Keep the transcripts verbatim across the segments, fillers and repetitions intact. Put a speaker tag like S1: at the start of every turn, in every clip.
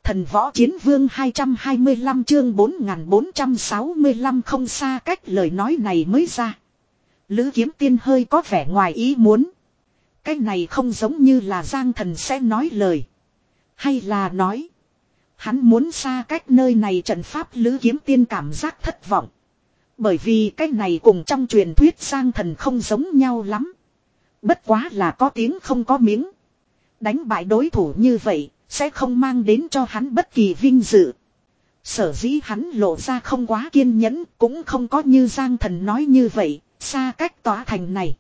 S1: Thần võ chiến vương hai trăm hai mươi lăm chương bốn nghìn bốn trăm sáu mươi lăm không xa cách lời nói này mới ra. Lữ Kiếm Tiên hơi có vẻ ngoài ý muốn. Cái này không giống như là Giang Thần sẽ nói lời. Hay là nói. Hắn muốn xa cách nơi này trận pháp Lữ Kiếm Tiên cảm giác thất vọng. Bởi vì cái này cùng trong truyền thuyết Giang Thần không giống nhau lắm. Bất quá là có tiếng không có miếng. Đánh bại đối thủ như vậy. Sẽ không mang đến cho hắn bất kỳ vinh dự. Sở dĩ hắn lộ ra không quá kiên nhẫn. Cũng không có như Giang Thần nói như vậy. Xa cách tòa thành này.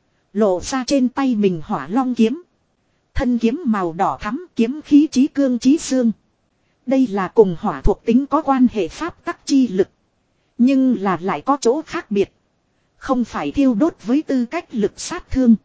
S1: Lộ ra trên tay mình hỏa long kiếm. Thân kiếm màu đỏ thắm, kiếm khí chí cương chí xương. Đây là cùng hỏa thuộc tính có quan hệ pháp tắc chi lực. Nhưng là lại có chỗ khác biệt. Không phải thiêu đốt với tư cách lực sát thương.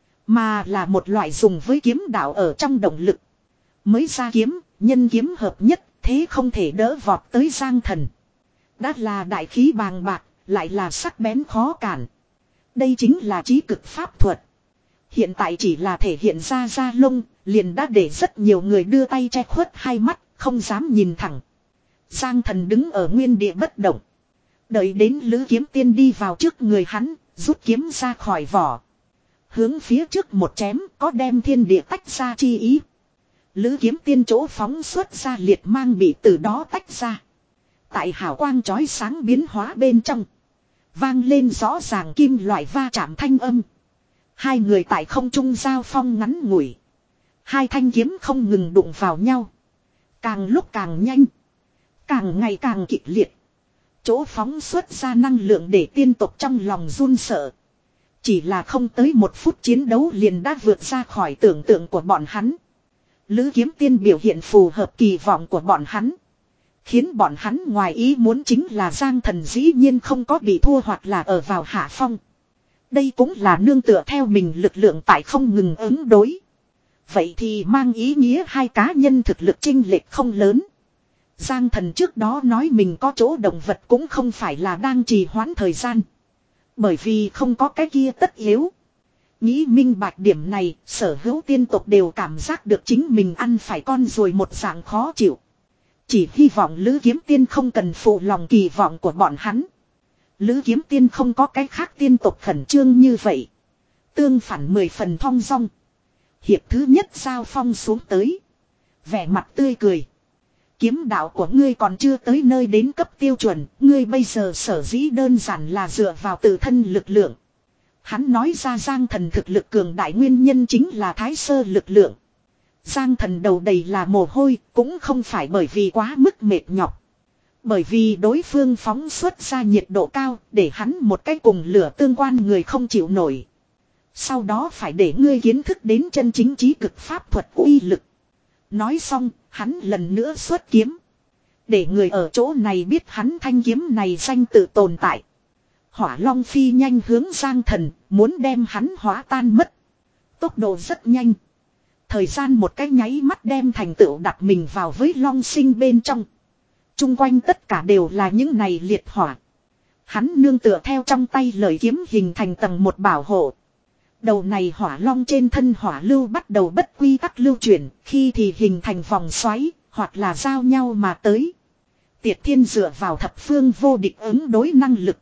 S1: Mà là một loại dùng với kiếm đạo ở trong động lực. Mới ra kiếm, nhân kiếm hợp nhất, thế không thể đỡ vọt tới Giang Thần. Đã là đại khí bàng bạc, lại là sắc bén khó cản. Đây chính là trí cực pháp thuật. Hiện tại chỉ là thể hiện ra da lông, liền đã để rất nhiều người đưa tay che khuất hai mắt, không dám nhìn thẳng. Giang Thần đứng ở nguyên địa bất động. Đợi đến Lữ Kiếm Tiên đi vào trước người hắn, rút kiếm ra khỏi vỏ. Hướng phía trước một chém, có đem thiên địa tách ra chi ý. Lữ Kiếm Tiên chỗ phóng xuất ra liệt mang bị từ đó tách ra. Tại hào quang chói sáng biến hóa bên trong. Vang lên rõ ràng kim loại va chạm thanh âm. Hai người tại không trung giao phong ngắn ngủi. Hai thanh kiếm không ngừng đụng vào nhau. Càng lúc càng nhanh. Càng ngày càng kịch liệt. Chỗ phóng xuất ra năng lượng để tiên tộc trong lòng run sợ. Chỉ là không tới một phút chiến đấu liền đã vượt ra khỏi tưởng tượng của bọn hắn. Lữ Kiếm Tiên biểu hiện phù hợp kỳ vọng của bọn hắn. Khiến bọn hắn ngoài ý muốn chính là Giang Thần dĩ nhiên không có bị thua hoặc là ở vào hạ phong. Đây cũng là nương tựa theo mình lực lượng tại không ngừng ứng đối. Vậy thì mang ý nghĩa hai cá nhân thực lực chênh lệch không lớn. Giang Thần trước đó nói mình có chỗ động vật cũng không phải là đang trì hoãn thời gian. Bởi vì không có cái kia tất yếu. Nghĩ minh bạch điểm này, sở hữu tiên tộc đều cảm giác được chính mình ăn phải con ruồi một dạng khó chịu. Chỉ hy vọng Lữ Kiếm Tiên không cần phụ lòng kỳ vọng của bọn hắn. Lữ Kiếm Tiên không có cái khác tiên tộc khẩn trương như vậy. Tương phản mười phần thong dong. Hiệp thứ nhất giao phong xuống tới. Vẻ mặt tươi cười. Kiếm đạo của ngươi còn chưa tới nơi đến cấp tiêu chuẩn. Ngươi bây giờ sở dĩ đơn giản là dựa vào tự thân lực lượng. Hắn nói ra Giang Thần thực lực cường đại nguyên nhân chính là thái sơ lực lượng. Giang Thần đầu đầy là mồ hôi, cũng không phải bởi vì quá mức mệt nhọc. Bởi vì đối phương phóng xuất ra nhiệt độ cao, để hắn một cái cùng lửa tương quan người không chịu nổi. Sau đó phải để ngươi kiến thức đến chân chính trí cực pháp thuật uy lực. Nói xong, hắn lần nữa xuất kiếm. Để người ở chỗ này biết hắn thanh kiếm này danh tự tồn tại. Hỏa Long phi nhanh hướng Giang Thần, muốn đem hắn hóa tan mất. Tốc độ rất nhanh. Thời gian một cái nháy mắt đem thành tựu đặt mình vào với Long Sinh bên trong. Trung quanh tất cả đều là những này liệt hỏa. Hắn nương tựa theo trong tay lời kiếm hình thành tầng một bảo hộ. Đầu này hỏa long trên thân hỏa lưu bắt đầu bất quy tắc lưu chuyển, khi thì hình thành vòng xoáy, hoặc là giao nhau mà tới. Tiệt Thiên dựa vào thập phương vô địch ứng đối năng lực.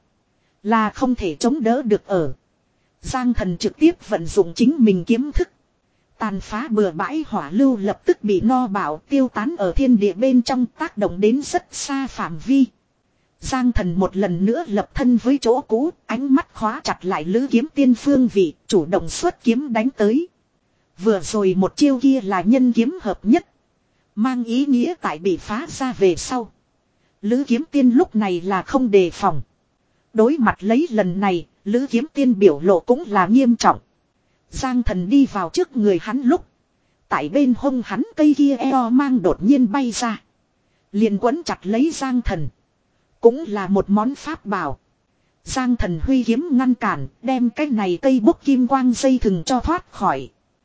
S1: Là không thể chống đỡ được ở. Giang Thần trực tiếp vận dụng chính mình kiếm thức. Tàn phá bừa bãi hỏa lưu lập tức bị no bạo tiêu tán ở thiên địa bên trong tác động đến rất xa phạm vi. Giang Thần một lần nữa lập thân với chỗ cũ, ánh mắt khóa chặt lại Lữ Kiếm Tiên phương vị, chủ động xuất kiếm đánh tới. Vừa rồi một chiêu kia là nhân kiếm hợp nhất. Mang ý nghĩa tại bị phá ra về sau. Lữ Kiếm Tiên lúc này là không đề phòng. Đối mặt lấy lần này, Lữ Kiếm Tiên biểu lộ cũng là nghiêm trọng. Giang Thần đi vào trước người hắn lúc. Tại bên hông hắn cây kia eo mang đột nhiên bay ra. Liền quấn chặt lấy Giang Thần. Cũng là một món pháp bảo. Giang Thần huy kiếm ngăn cản, đem cái này cây bốc kim quang dây thừng cho thoát khỏi.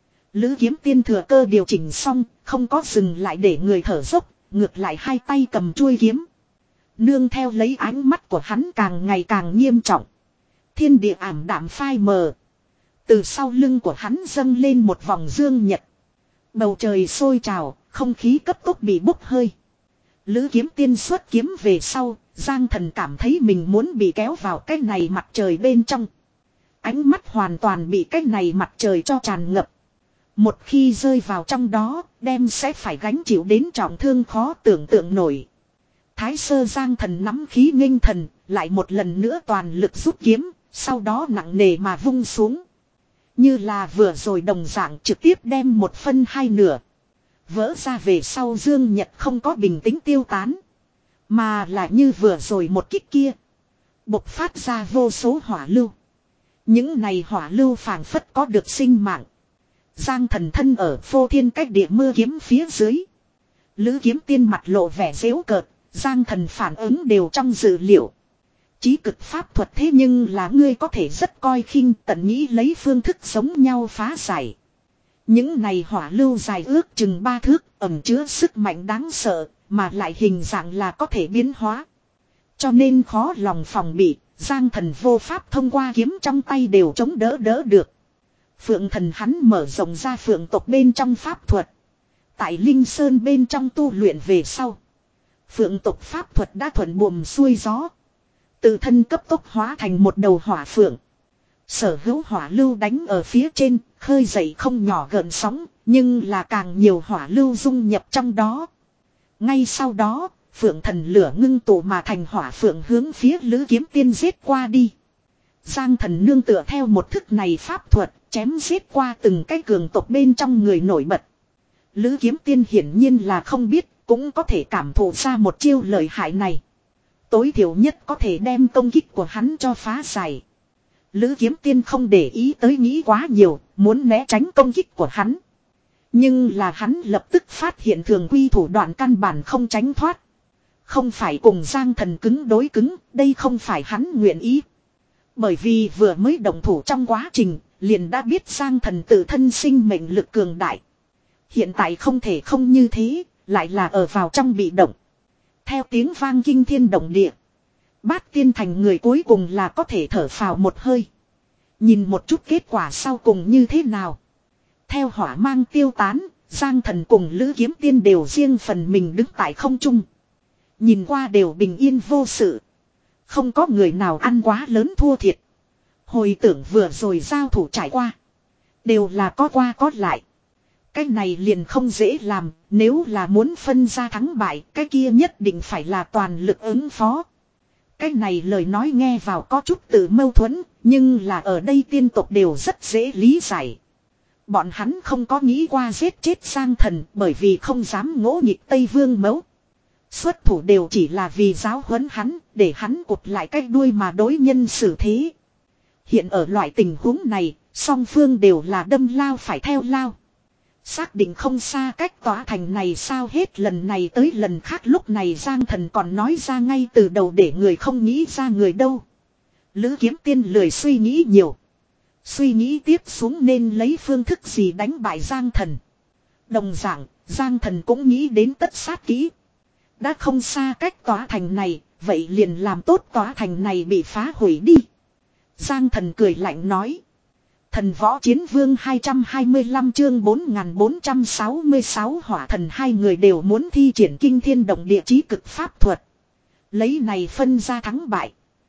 S1: Lữ Kiếm Tiên thừa cơ điều chỉnh xong, không có dừng lại để người thở dốc, ngược lại hai tay cầm chuôi kiếm. Nương theo lấy ánh mắt của hắn càng ngày càng nghiêm trọng. Thiên địa ảm đạm phai mờ. Từ sau lưng của hắn dâng lên một vòng dương nhật. Bầu trời sôi trào, Không khí cấp tốc bị bốc hơi. Lữ Kiếm Tiên xuất kiếm về sau, Giang Thần cảm thấy mình muốn bị kéo vào cái này mặt trời bên trong. Ánh mắt hoàn toàn bị cái này mặt trời cho tràn ngập. Một khi rơi vào trong đó, đem sẽ phải gánh chịu đến trọng thương khó tưởng tượng nổi. Thái sơ Giang Thần nắm khí nghênh thần, lại một lần nữa toàn lực rút kiếm, sau đó nặng nề mà vung xuống. Như là vừa rồi đồng dạng trực tiếp đem một phân hai nửa. Vỡ ra về sau Dương Nhật không có bình tĩnh tiêu tán. Mà là như vừa rồi một kích kia. Bộc phát ra vô số hỏa lưu. Những này hỏa lưu phảng phất có được sinh mạng. Giang Thần thân ở phô thiên cách địa mưa kiếm phía dưới. Lữ Kiếm Tiên mặt lộ vẻ giễu cợt. Giang Thần phản ứng đều trong dự liệu. Chí cực pháp thuật thế nhưng là ngươi có thể rất coi khinh, tận nghĩ lấy phương thức giống nhau phá giải. Những này hỏa lưu dài ước chừng ba thước, ẩn chứa sức mạnh đáng sợ, mà lại hình dạng là có thể biến hóa. Cho nên khó lòng phòng bị, Giang Thần vô pháp thông qua kiếm trong tay đều chống đỡ đỡ được. Phượng Thần hắn mở rộng ra phượng tộc bên trong pháp thuật. Tại Linh Sơn bên trong tu luyện về sau. Phượng tộc pháp thuật đã thuận buồm xuôi gió. Tự thân cấp tốc hóa thành một đầu hỏa phượng. Sở hữu hỏa lưu đánh ở phía trên, khơi dậy không nhỏ gợn sóng, nhưng là càng nhiều hỏa lưu dung nhập trong đó. Ngay sau đó, Phượng Thần lửa ngưng tụ mà thành hỏa phượng hướng phía Lữ Kiếm Tiên giết qua đi. Giang Thần nương tựa theo một thức này pháp thuật, chém giết qua từng cái cường tộc bên trong người nổi bật. Lữ Kiếm Tiên hiển nhiên là không biết, cũng có thể cảm thụ ra một chiêu lợi hại này. Tối thiểu nhất có thể đem công kích của hắn cho phá giải. Lữ Kiếm Tiên không để ý tới nghĩ quá nhiều, muốn né tránh công kích của hắn. Nhưng là hắn lập tức phát hiện thường quy thủ đoạn căn bản không tránh thoát. Không phải cùng Giang Thần cứng đối cứng, đây không phải hắn nguyện ý. Bởi vì vừa mới động thủ trong quá trình, liền đã biết Giang Thần tự thân sinh mệnh lực cường đại. Hiện tại không thể không như thế, lại là ở vào trong bị động. Theo tiếng vang kinh thiên động địa. Bát tiên thành người cuối cùng là có thể thở phào một hơi. Nhìn một chút kết quả sau cùng như thế nào. Theo hỏa mang tiêu tán, Giang Thần cùng Lữ Kiếm Tiên đều riêng phần mình đứng tại không trung. Nhìn qua đều bình yên vô sự. Không có người nào ăn quá lớn thua thiệt. Hồi tưởng vừa rồi giao thủ trải qua. Đều là có qua có lại. Cái này liền không dễ làm, nếu là muốn phân ra thắng bại, cái kia nhất định phải là toàn lực ứng phó. Cái này lời nói nghe vào có chút tự mâu thuẫn, nhưng là ở đây tiên tộc đều rất dễ lý giải. Bọn hắn không có nghĩ qua giết chết Giang Thần bởi vì không dám ngỗ nghịch Tây Vương Mẫu. Xuất thủ đều chỉ là vì giáo huấn hắn, để hắn cụt lại cái đuôi mà đối nhân xử thế. Hiện ở loại tình huống này, song phương đều là đâm lao phải theo lao. Xác định không xa cách tòa thành này sao hết lần này tới lần khác lúc này Giang Thần còn nói ra ngay từ đầu để người không nghĩ ra người đâu. Lữ Kiếm Tiên lười suy nghĩ nhiều. Suy nghĩ tiếp xuống nên lấy phương thức gì đánh bại Giang Thần. Đồng dạng, Giang Thần cũng nghĩ đến tất sát kỹ. Đã không xa cách tòa thành này, vậy liền làm tốt tòa thành này bị phá hủy đi. Giang Thần cười lạnh nói. Thần Võ Chiến Vương hai trăm hai mươi lăm chương bốn nghìn bốn trăm sáu mươi sáu hỏa thần hai người đều muốn thi triển kinh thiên động địa chí cực pháp thuật. Lấy này phân ra thắng bại.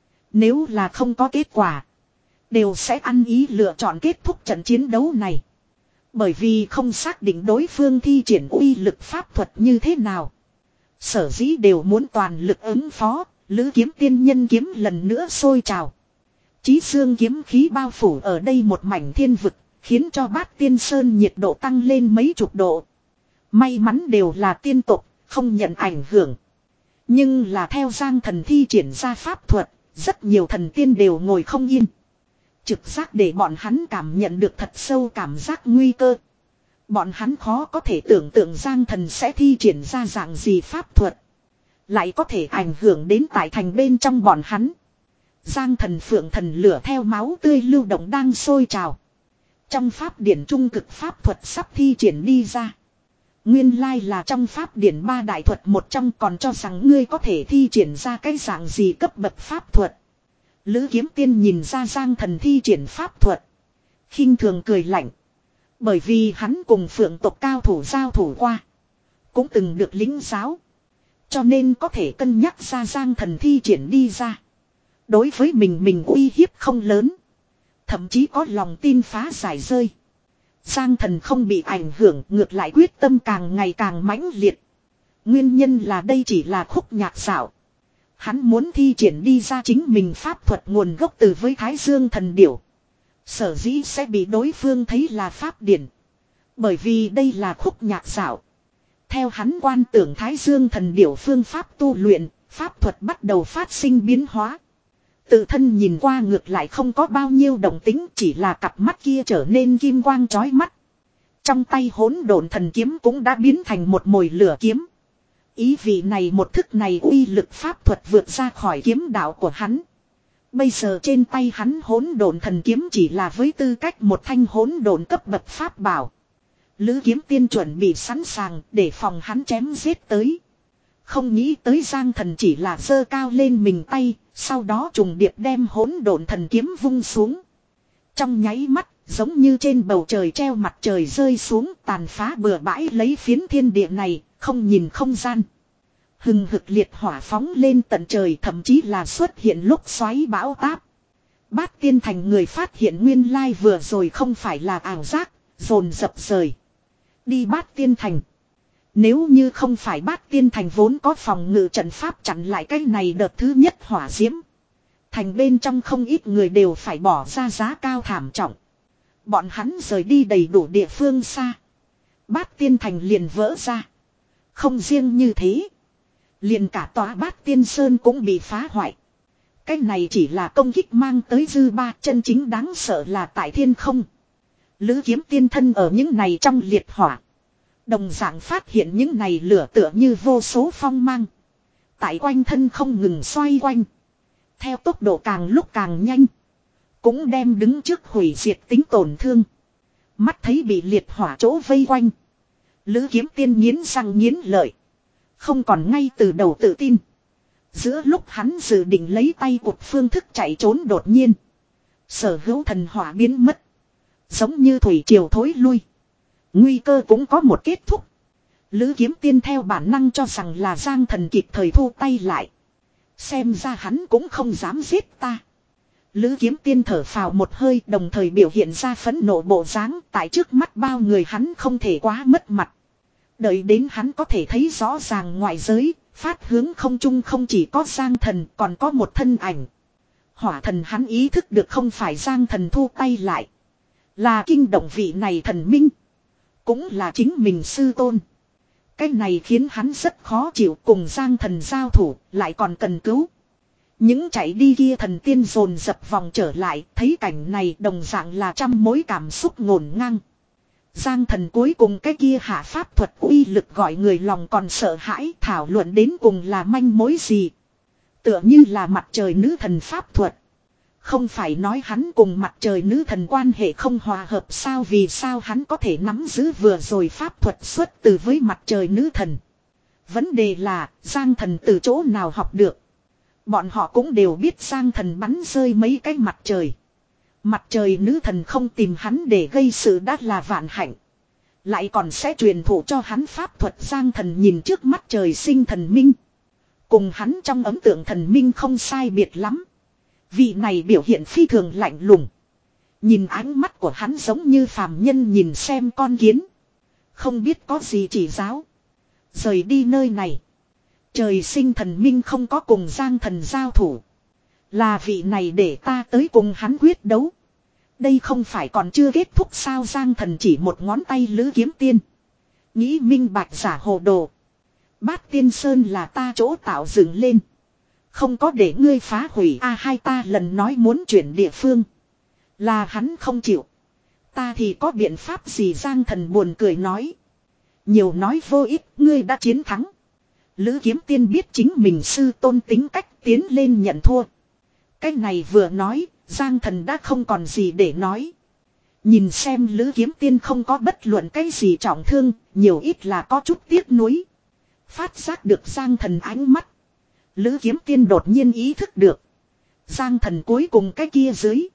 S1: Nếu là không có kết quả, đều sẽ ăn ý lựa chọn kết thúc trận chiến đấu này. Bởi vì không xác định đối phương thi triển uy lực pháp thuật như thế nào. Sở dĩ đều muốn toàn lực ứng phó, Lữ Kiếm Tiên nhân kiếm lần nữa sôi trào. Chí xương kiếm khí bao phủ ở đây một mảnh thiên vực, khiến cho Bát Tiên Sơn nhiệt độ tăng lên mấy chục độ. May mắn đều là tiên tộc, không nhận ảnh hưởng. Nhưng là theo Giang Thần thi triển ra pháp thuật, rất nhiều thần tiên đều ngồi không yên. Trực giác để bọn hắn cảm nhận được thật sâu cảm giác nguy cơ. Bọn hắn khó có thể tưởng tượng Giang Thần sẽ thi triển ra dạng gì pháp thuật. Lại có thể ảnh hưởng đến tại thành bên trong bọn hắn. Giang Thần Phượng Thần lửa theo máu tươi lưu động đang sôi trào. Trong pháp điển trung cực pháp thuật sắp thi triển đi ra. Nguyên lai là trong pháp điển ba đại thuật một trong, còn cho rằng ngươi có thể thi triển ra cái dạng gì cấp bậc pháp thuật. Lữ Kiếm Tiên nhìn ra Giang Thần thi triển pháp thuật. Khinh thường cười lạnh. Bởi vì hắn cùng Phượng tộc cao thủ giao thủ qua. cũng từng được lính giáo. Cho nên có thể cân nhắc ra Giang Thần thi triển đi ra. Đối với mình mình uy hiếp không lớn. Thậm chí có lòng tin phá giải rơi. Giang Thần không bị ảnh hưởng, ngược lại quyết tâm càng ngày càng mãnh liệt. Nguyên nhân là đây chỉ là khúc nhạc dạo. Hắn muốn thi triển đi ra chính mình pháp thuật nguồn gốc từ với Thái Dương thần điểu. Sở dĩ sẽ bị đối phương thấy là pháp điển. Bởi vì đây là khúc nhạc dạo. Theo hắn quan tưởng Thái Dương thần điểu phương pháp tu luyện, pháp thuật bắt đầu phát sinh biến hóa. Tự thân nhìn qua ngược lại không có bao nhiêu động tính, chỉ là cặp mắt kia trở nên kim quang chói mắt. Trong tay hỗn độn thần kiếm cũng đã biến thành một mồi lửa kiếm. Ý vị này một thức này uy lực pháp thuật vượt ra khỏi kiếm đạo của hắn. Bây giờ trên tay hắn hỗn độn thần kiếm chỉ là với tư cách một thanh hỗn độn cấp bậc pháp bảo. Lữ Kiếm Tiên chuẩn bị sẵn sàng để phòng hắn chém giết tới. Không nghĩ tới Giang Thần chỉ là giơ cao lên mình tay, sau đó trùng điệp đem hỗn độn thần kiếm vung xuống. Trong nháy mắt, giống như trên bầu trời treo mặt trời rơi xuống, tàn phá bừa bãi lấy phiến thiên địa này, không nhìn không gian. Hừng hực liệt hỏa phóng lên tận trời, thậm chí là xuất hiện lúc xoáy bão táp. Bát Tiên Thành người phát hiện nguyên lai vừa rồi không phải là ảo giác, dồn dập rời đi Bát Tiên Thành. Nếu như không phải Bát Tiên Thành vốn có phòng ngự trận pháp chặn lại cái này đợt thứ nhất hỏa diễm. Thành bên trong không ít người đều phải bỏ ra giá cao thảm trọng. Bọn hắn rời đi đầy đủ địa phương xa. Bát Tiên Thành liền vỡ ra. Không riêng như thế. Liền cả tòa Bát Tiên Sơn cũng bị phá hoại. Cái này chỉ là công kích mang tới dư ba, chân chính đáng sợ là tại thiên không. Lữ Kiếm Tiên thân ở những này trong liệt hỏa. Đồng dạng phát hiện những này lửa tựa như vô số phong mang. Tại quanh thân không ngừng xoay quanh. Theo tốc độ càng lúc càng nhanh. Cũng đem đứng trước hủy diệt tính tổn thương. Mắt thấy bị liệt hỏa chỗ vây quanh. Lữ Kiếm Tiên nghiến răng nghiến lợi. Không còn ngay từ đầu tự tin. Giữa lúc hắn dự định lấy tay cụt phương thức chạy trốn đột nhiên. Sở hữu thần hỏa biến mất. Giống như thủy triều thối lui. Nguy cơ cũng có một kết thúc. Lữ Kiếm Tiên theo bản năng cho rằng là Giang Thần kịp thời thu tay lại. Xem ra hắn cũng không dám giết ta. Lữ Kiếm Tiên thở phào một hơi, đồng thời biểu hiện ra phẫn nộ bộ dáng. Tại trước mắt bao người hắn không thể quá mất mặt. Đợi đến hắn có thể thấy rõ ràng ngoại giới, phát hướng không trung không chỉ có Giang Thần còn có một thân ảnh. Hỏa thần hắn ý thức được không phải Giang Thần thu tay lại. Là kinh động vị này thần minh. Cũng là chính mình sư tôn. Cái này khiến hắn rất khó chịu, cùng Giang Thần giao thủ, lại còn cần cứu. Những chạy đi kia thần tiên dồn dập vòng trở lại, thấy cảnh này đồng dạng là trăm mối cảm xúc ngổn ngang. Giang Thần cuối cùng cái kia hạ pháp thuật uy lực gọi người lòng còn sợ hãi, thảo luận đến cùng là manh mối gì. Tựa như là mặt trời nữ thần pháp thuật. Không phải nói hắn cùng mặt trời nữ thần quan hệ không hòa hợp sao, vì sao hắn có thể nắm giữ vừa rồi pháp thuật xuất từ với mặt trời nữ thần. Vấn đề là Giang Thần từ chỗ nào học được. Bọn họ cũng đều biết Giang Thần bắn rơi mấy cái mặt trời. Mặt trời nữ thần không tìm hắn để gây sự đã là vạn hạnh. Lại còn sẽ truyền thụ cho hắn pháp thuật. Giang Thần nhìn trước mắt trời sinh thần minh. Cùng hắn trong ấn tượng thần minh không sai biệt lắm. Vị này biểu hiện phi thường lạnh lùng. Nhìn ánh mắt của hắn giống như phàm nhân nhìn xem con kiến. Không biết có gì chỉ giáo. Rời đi nơi này. Trời sinh thần minh không có cùng Giang Thần giao thủ. Là vị này để ta tới cùng hắn quyết đấu. Đây không phải còn chưa kết thúc sao. Giang Thần chỉ một ngón tay Lữ Kiếm Tiên. Nghĩ minh bạch giả hồ đồ. Bát Tiên Sơn là ta chỗ tạo dựng lên. Không có để ngươi phá hủy. A hai ta lần nói muốn chuyển địa phương. Là hắn không chịu. Ta thì có biện pháp gì. Giang Thần buồn cười nói. Nhiều nói vô ích, ngươi đã chiến thắng. Lữ Kiếm Tiên biết chính mình sư tôn tính cách, tiến lên nhận thua. Cái này vừa nói, Giang Thần đã không còn gì để nói. Nhìn xem Lữ Kiếm Tiên không có bất luận cái gì trọng thương, nhiều ít là có chút tiếc nuối. Phát giác được Giang Thần ánh mắt. Lữ Kiếm Tiên đột nhiên ý thức được. Giang Thần cuối cùng cái kia dưới.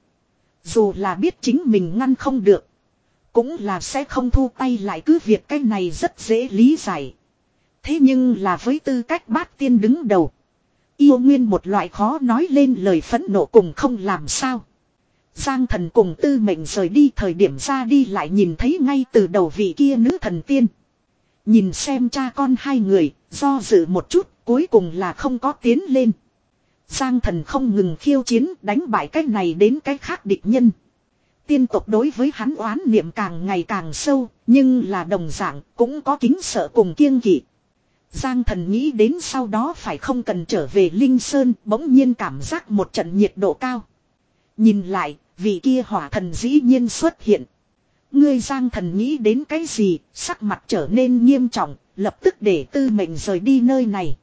S1: Dù là biết chính mình ngăn không được. Cũng là sẽ không thu tay lại, cứ việc cái này rất dễ lý giải. Thế nhưng là với tư cách bát tiên đứng đầu. Yêu nguyên một loại khó nói lên lời phẫn nộ cùng không làm sao. Giang thần cùng tư mệnh rời đi thời điểm ra đi lại nhìn thấy ngay từ đầu vị kia nữ thần tiên. Nhìn xem cha con hai người, do dự một chút, cuối cùng là không có tiến lên. Giang thần không ngừng khiêu chiến đánh bại cái này đến cái khác địch nhân. Tiên tộc đối với hắn oán niệm càng ngày càng sâu, nhưng là đồng dạng cũng có kính sợ cùng kiêng kỵ. Giang thần nghĩ đến sau đó phải không cần trở về Linh Sơn, bỗng nhiên cảm giác một trận nhiệt độ cao. Nhìn lại, vị kia hỏa thần dĩ nhiên xuất hiện. Ngươi Giang thần nghĩ đến cái gì, sắc mặt trở nên nghiêm trọng, lập tức để tư mệnh rời đi nơi này.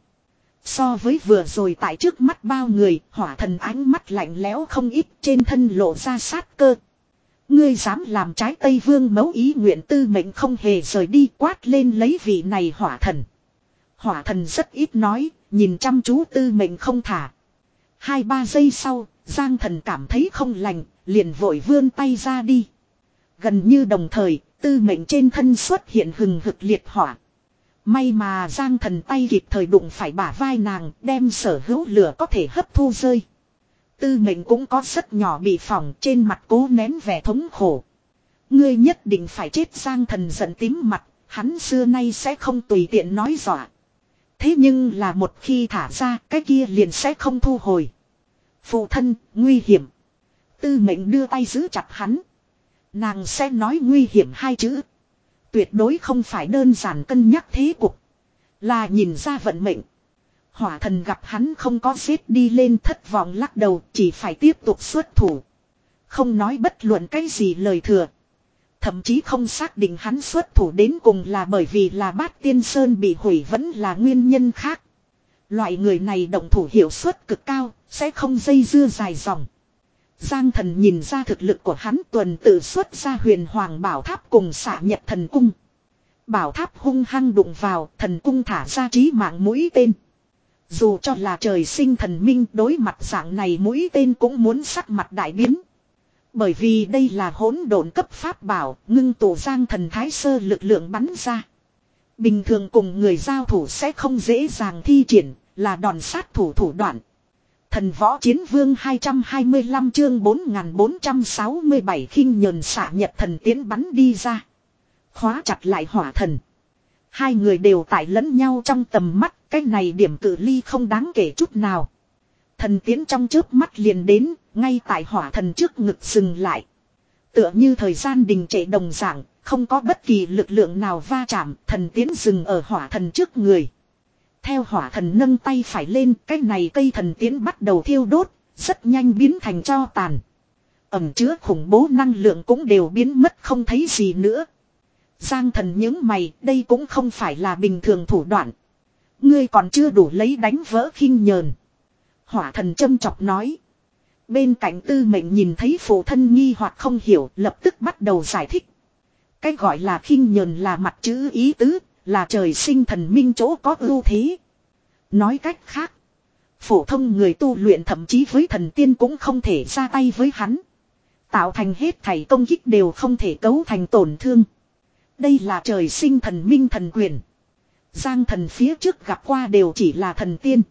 S1: So với vừa rồi tại trước mắt bao người, hỏa thần ánh mắt lạnh lẽo không ít, trên thân lộ ra sát cơ. Ngươi dám làm trái Tây Vương mẫu ý nguyện, tư mệnh không hề rời đi, quát lên lấy vị này hỏa thần. Hỏa thần rất ít nói, nhìn chăm chú tư mệnh không thả. Hai ba giây sau, Giang thần cảm thấy không lành, liền vội vươn tay ra đi. Gần như đồng thời, tư mệnh trên thân xuất hiện hừng hực liệt hỏa. May mà Giang thần tay kịp thời đụng phải bả vai nàng, đem sở hữu lửa có thể hấp thu rơi. Tư mệnh cũng có rất nhỏ bị phỏng, trên mặt cố nén vẻ thống khổ. Ngươi nhất định phải chết. Giang thần giận tím mặt, hắn xưa nay sẽ không tùy tiện nói dọa. Thế nhưng là một khi thả ra, cái kia liền sẽ không thu hồi. Phụ thân, nguy hiểm. Tư mệnh đưa tay giữ chặt hắn. Nàng sẽ nói nguy hiểm hai chữ. Tuyệt đối không phải đơn giản cân nhắc thế cục. Là nhìn ra vận mệnh. Hỏa thần gặp hắn không có giết đi lên, thất vọng lắc đầu, chỉ phải tiếp tục xuất thủ. Không nói bất luận cái gì lời thừa. Thậm chí không xác định hắn xuất thủ đến cùng là bởi vì là Bát Tiên Sơn bị hủy vẫn là nguyên nhân khác. Loại người này động thủ hiệu suất cực cao, sẽ không dây dưa dài dòng. Giang thần nhìn ra thực lực của hắn, tuần tự xuất ra huyền hoàng bảo tháp cùng xạ nhật thần cung. Bảo tháp hung hăng đụng vào, thần cung thả ra chí mạng mũi tên. Dù cho là trời sinh thần minh, đối mặt dạng này mũi tên cũng muốn sắc mặt đại biến. Bởi vì đây là hỗn độn cấp pháp bảo, ngưng tụ Giang thần thái sơ lực lượng bắn ra. Bình thường cùng người giao thủ sẽ không dễ dàng thi triển, là đòn sát thủ thủ đoạn. Thần võ chiến vương hai trăm hai mươi lăm chương bốn nghìn bốn trăm sáu mươi bảy khinh nhờn xạ nhật thần tiến bắn đi ra. Khóa chặt lại hỏa thần. Hai người đều tại lẫn nhau trong tầm mắt, cái này điểm cự ly không đáng kể chút nào. Thần tiến trong chớp mắt liền đến, ngay tại hỏa thần trước ngực dừng lại. Tựa như thời gian đình trệ đồng dạng, không có bất kỳ lực lượng nào va chạm, thần tiến dừng ở hỏa thần trước người. Theo hỏa thần nâng tay phải lên, cái này cây thần tiến bắt đầu thiêu đốt, rất nhanh biến thành tro tàn. Ẩm chứa khủng bố năng lượng cũng đều biến mất không thấy gì nữa. Giang thần những mày, đây cũng không phải là bình thường thủ đoạn. Ngươi còn chưa đủ lấy đánh vỡ khinh nhờn. Hỏa thần châm chọc nói. Bên cạnh tư mệnh nhìn thấy phụ thân nghi hoặc không hiểu, lập tức bắt đầu giải thích. Cái gọi là khinh nhờn là mặt chữ ý tứ, là trời sinh thần minh chỗ có ưu thế. Nói cách khác, phổ thông người tu luyện thậm chí với thần tiên cũng không thể ra tay với hắn. Tạo thành hết thảy công kích đều không thể cấu thành tổn thương. Đây là trời sinh thần minh thần quyền. Giang thần phía trước gặp qua đều chỉ là thần tiên.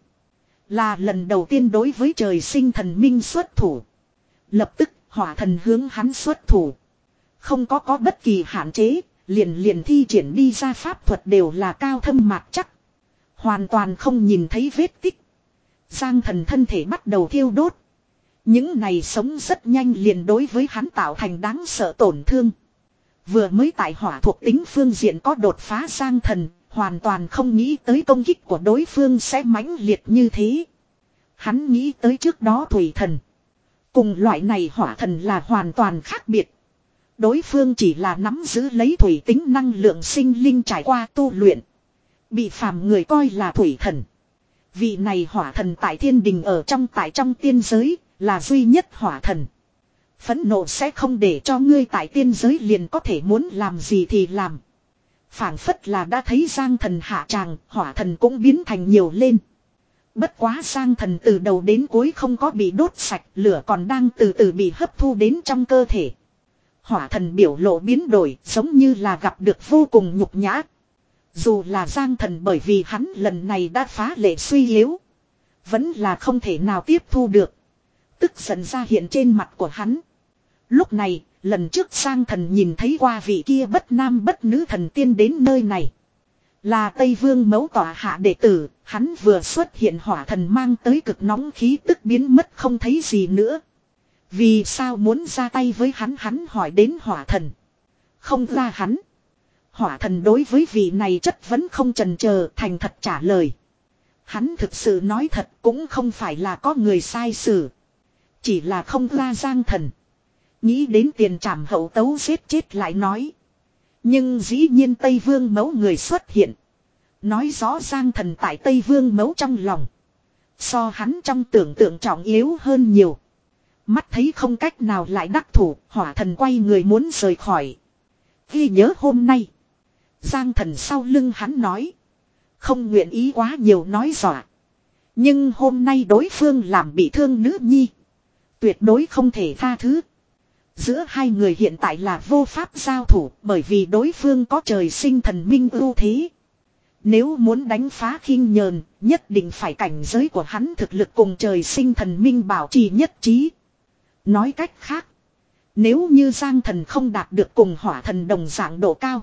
S1: Là lần đầu tiên đối với trời sinh thần minh xuất thủ. Lập tức hỏa thần hướng hắn xuất thủ. Không có có bất kỳ hạn chế, liền liền thi triển đi ra pháp thuật đều là cao thâm mạc chắc. Hoàn toàn không nhìn thấy vết tích. Giang thần thân thể bắt đầu thiêu đốt. Những này sống rất nhanh liền đối với hắn tạo thành đáng sợ tổn thương. Vừa mới tại hỏa thuộc tính phương diện có đột phá, Giang thần hoàn toàn không nghĩ tới công kích của đối phương sẽ mãnh liệt như thế. Hắn nghĩ tới trước đó thủy thần. Cùng loại này hỏa thần là hoàn toàn khác biệt. Đối phương chỉ là nắm giữ lấy thủy tính năng lượng sinh linh trải qua tu luyện. Bị phàm người coi là thủy thần. Vị này hỏa thần tại thiên đình ở trong tại trong tiên giới là duy nhất hỏa thần. Phẫn nộ sẽ không để cho ngươi tại tiên giới liền có thể muốn làm gì thì làm. Phảng phất là đã thấy Giang thần hạ tràng, hỏa thần cũng biến thành nhiều lên. Bất quá Giang thần từ đầu đến cuối không có bị đốt sạch, lửa còn đang từ từ bị hấp thu đến trong cơ thể. Hỏa thần biểu lộ biến đổi, giống như là gặp được vô cùng nhục nhã. Dù là Giang Thần bởi vì hắn lần này đã phá lệ suy yếu. Vẫn là không thể nào tiếp thu được. Tức giận ra hiện trên mặt của hắn. Lúc này, lần trước Giang Thần nhìn thấy qua vị kia bất nam bất nữ thần tiên đến nơi này. Là Tây Vương mẫu tỏa hạ đệ tử, hắn vừa xuất hiện hỏa thần mang tới cực nóng khí tức biến mất không thấy gì nữa. Vì sao muốn ra tay với hắn hắn hỏi đến hỏa thần. Không ra hắn. Hỏa thần đối với vị này chất vấn không chần chờ thành thật trả lời. Hắn thực sự nói thật cũng không phải là có người sai xử. Chỉ là không ra Giang Thần. Nghĩ đến tiền trảm hậu tấu giết chết lại nói. Nhưng dĩ nhiên Tây Vương mẫu người xuất hiện. Nói rõ Giang Thần tại Tây Vương mẫu trong lòng. So hắn trong tưởng tượng trọng yếu hơn nhiều. Mắt thấy không cách nào lại đắc thủ, hỏa thần quay người muốn rời khỏi. Ghi nhớ hôm nay. Giang Thần sau lưng hắn nói. Không nguyện ý quá nhiều nói dọa. Nhưng hôm nay đối phương làm bị thương nữ nhi. Tuyệt đối không thể tha thứ. Giữa hai người hiện tại là vô pháp giao thủ bởi vì đối phương có trời sinh thần minh ưu thế. Nếu muốn đánh phá khinh nhờn, nhất định phải cảnh giới của hắn thực lực cùng trời sinh thần minh bảo trì nhất trí. Nói cách khác, nếu như Giang Thần không đạt được cùng hỏa thần đồng dạng độ cao.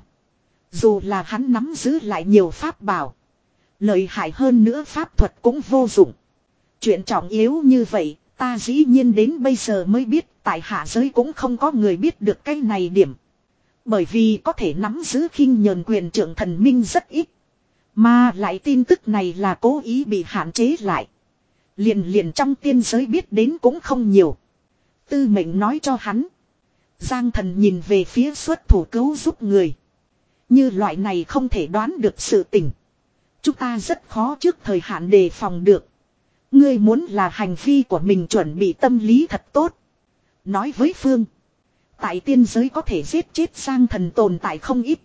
S1: Dù là hắn nắm giữ lại nhiều pháp bảo. Lợi hại hơn nữa pháp thuật cũng vô dụng. Chuyện trọng yếu như vậy, ta dĩ nhiên đến bây giờ mới biết tại hạ giới cũng không có người biết được cái này điểm. Bởi vì có thể nắm giữ khinh nhờn quyền trưởng thần minh rất ít. Mà lại tin tức này là cố ý bị hạn chế lại. Liền liền trong tiên giới biết đến cũng không nhiều. Tư mệnh nói cho hắn. Giang Thần nhìn về phía xuất thủ cứu giúp người. Như loại này không thể đoán được sự tình. Chúng ta rất khó trước thời hạn đề phòng được. Ngươi muốn là hành vi của mình chuẩn bị tâm lý thật tốt. Nói với Phương. Tại tiên giới có thể giết chết Giang Thần tồn tại không ít.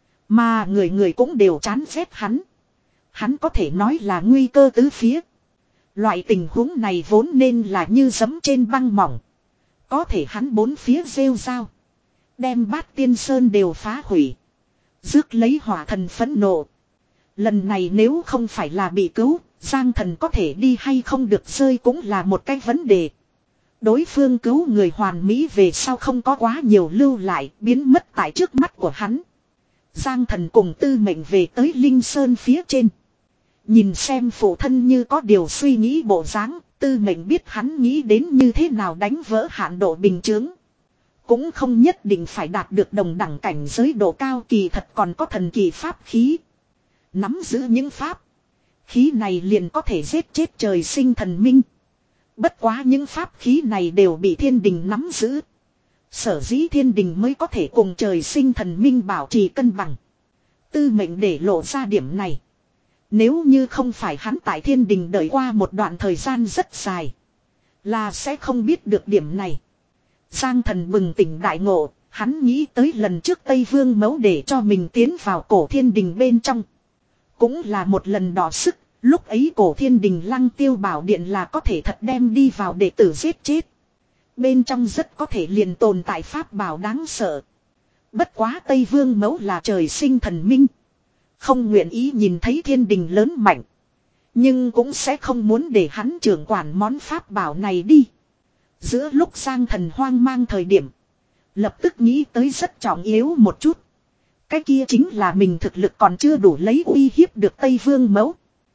S1: Mà người người cũng đều chán ghét hắn. Hắn có thể nói là nguy cơ tứ phía. Loại tình huống này vốn nên là như giấm trên băng mỏng. Có thể hắn bốn phía rêu rao. Đem bát tiên sơn đều phá hủy. Rước lấy hỏa thần phẫn nộ. Lần này nếu không phải là bị cứu, Giang Thần có thể đi hay không được rơi cũng là một cái vấn đề. Đối phương cứu người hoàn mỹ về sau không có quá nhiều lưu lại, biến mất tại trước mắt của hắn. Giang Thần cùng Tư Mệnh về tới Linh Sơn phía trên. Nhìn xem phụ thân như có điều suy nghĩ bộ dáng, Tư Mệnh biết hắn nghĩ đến như thế nào đánh vỡ hạn độ bình chướng. Cũng không nhất định phải đạt được đồng đẳng cảnh giới độ cao kỳ thật còn có thần kỳ pháp khí. Nắm giữ những pháp khí này liền có thể giết chết trời sinh thần minh. Bất quá những pháp khí này đều bị thiên đình nắm giữ. Sở dĩ thiên đình mới có thể cùng trời sinh thần minh bảo trì cân bằng. Tư Mệnh để lộ ra điểm này. Nếu như không phải hắn tại thiên đình đợi qua một đoạn thời gian rất dài, là sẽ không biết được điểm này. Giang Thần bừng tỉnh đại ngộ, hắn nghĩ tới lần trước Tây Vương mẫu để cho mình tiến vào cổ thiên đình bên trong. Cũng là một lần đỏ sức, lúc ấy cổ thiên đình Lăng Tiêu Bảo Điện là có thể thật đem đi vào đệ tử giết chết. Bên trong rất có thể liền tồn tại pháp bảo đáng sợ. Bất quá Tây Vương mẫu là trời sinh thần minh. Không nguyện ý nhìn thấy thiên đình lớn mạnh. Nhưng cũng sẽ không muốn để hắn trưởng quản món pháp bảo này đi. Giữa lúc Giang Thần hoang mang thời điểm, lập tức nghĩ tới rất trọng yếu một chút. Cái kia chính là mình thực lực còn chưa đủ lấy uy hiếp được Tây Vương mẫu.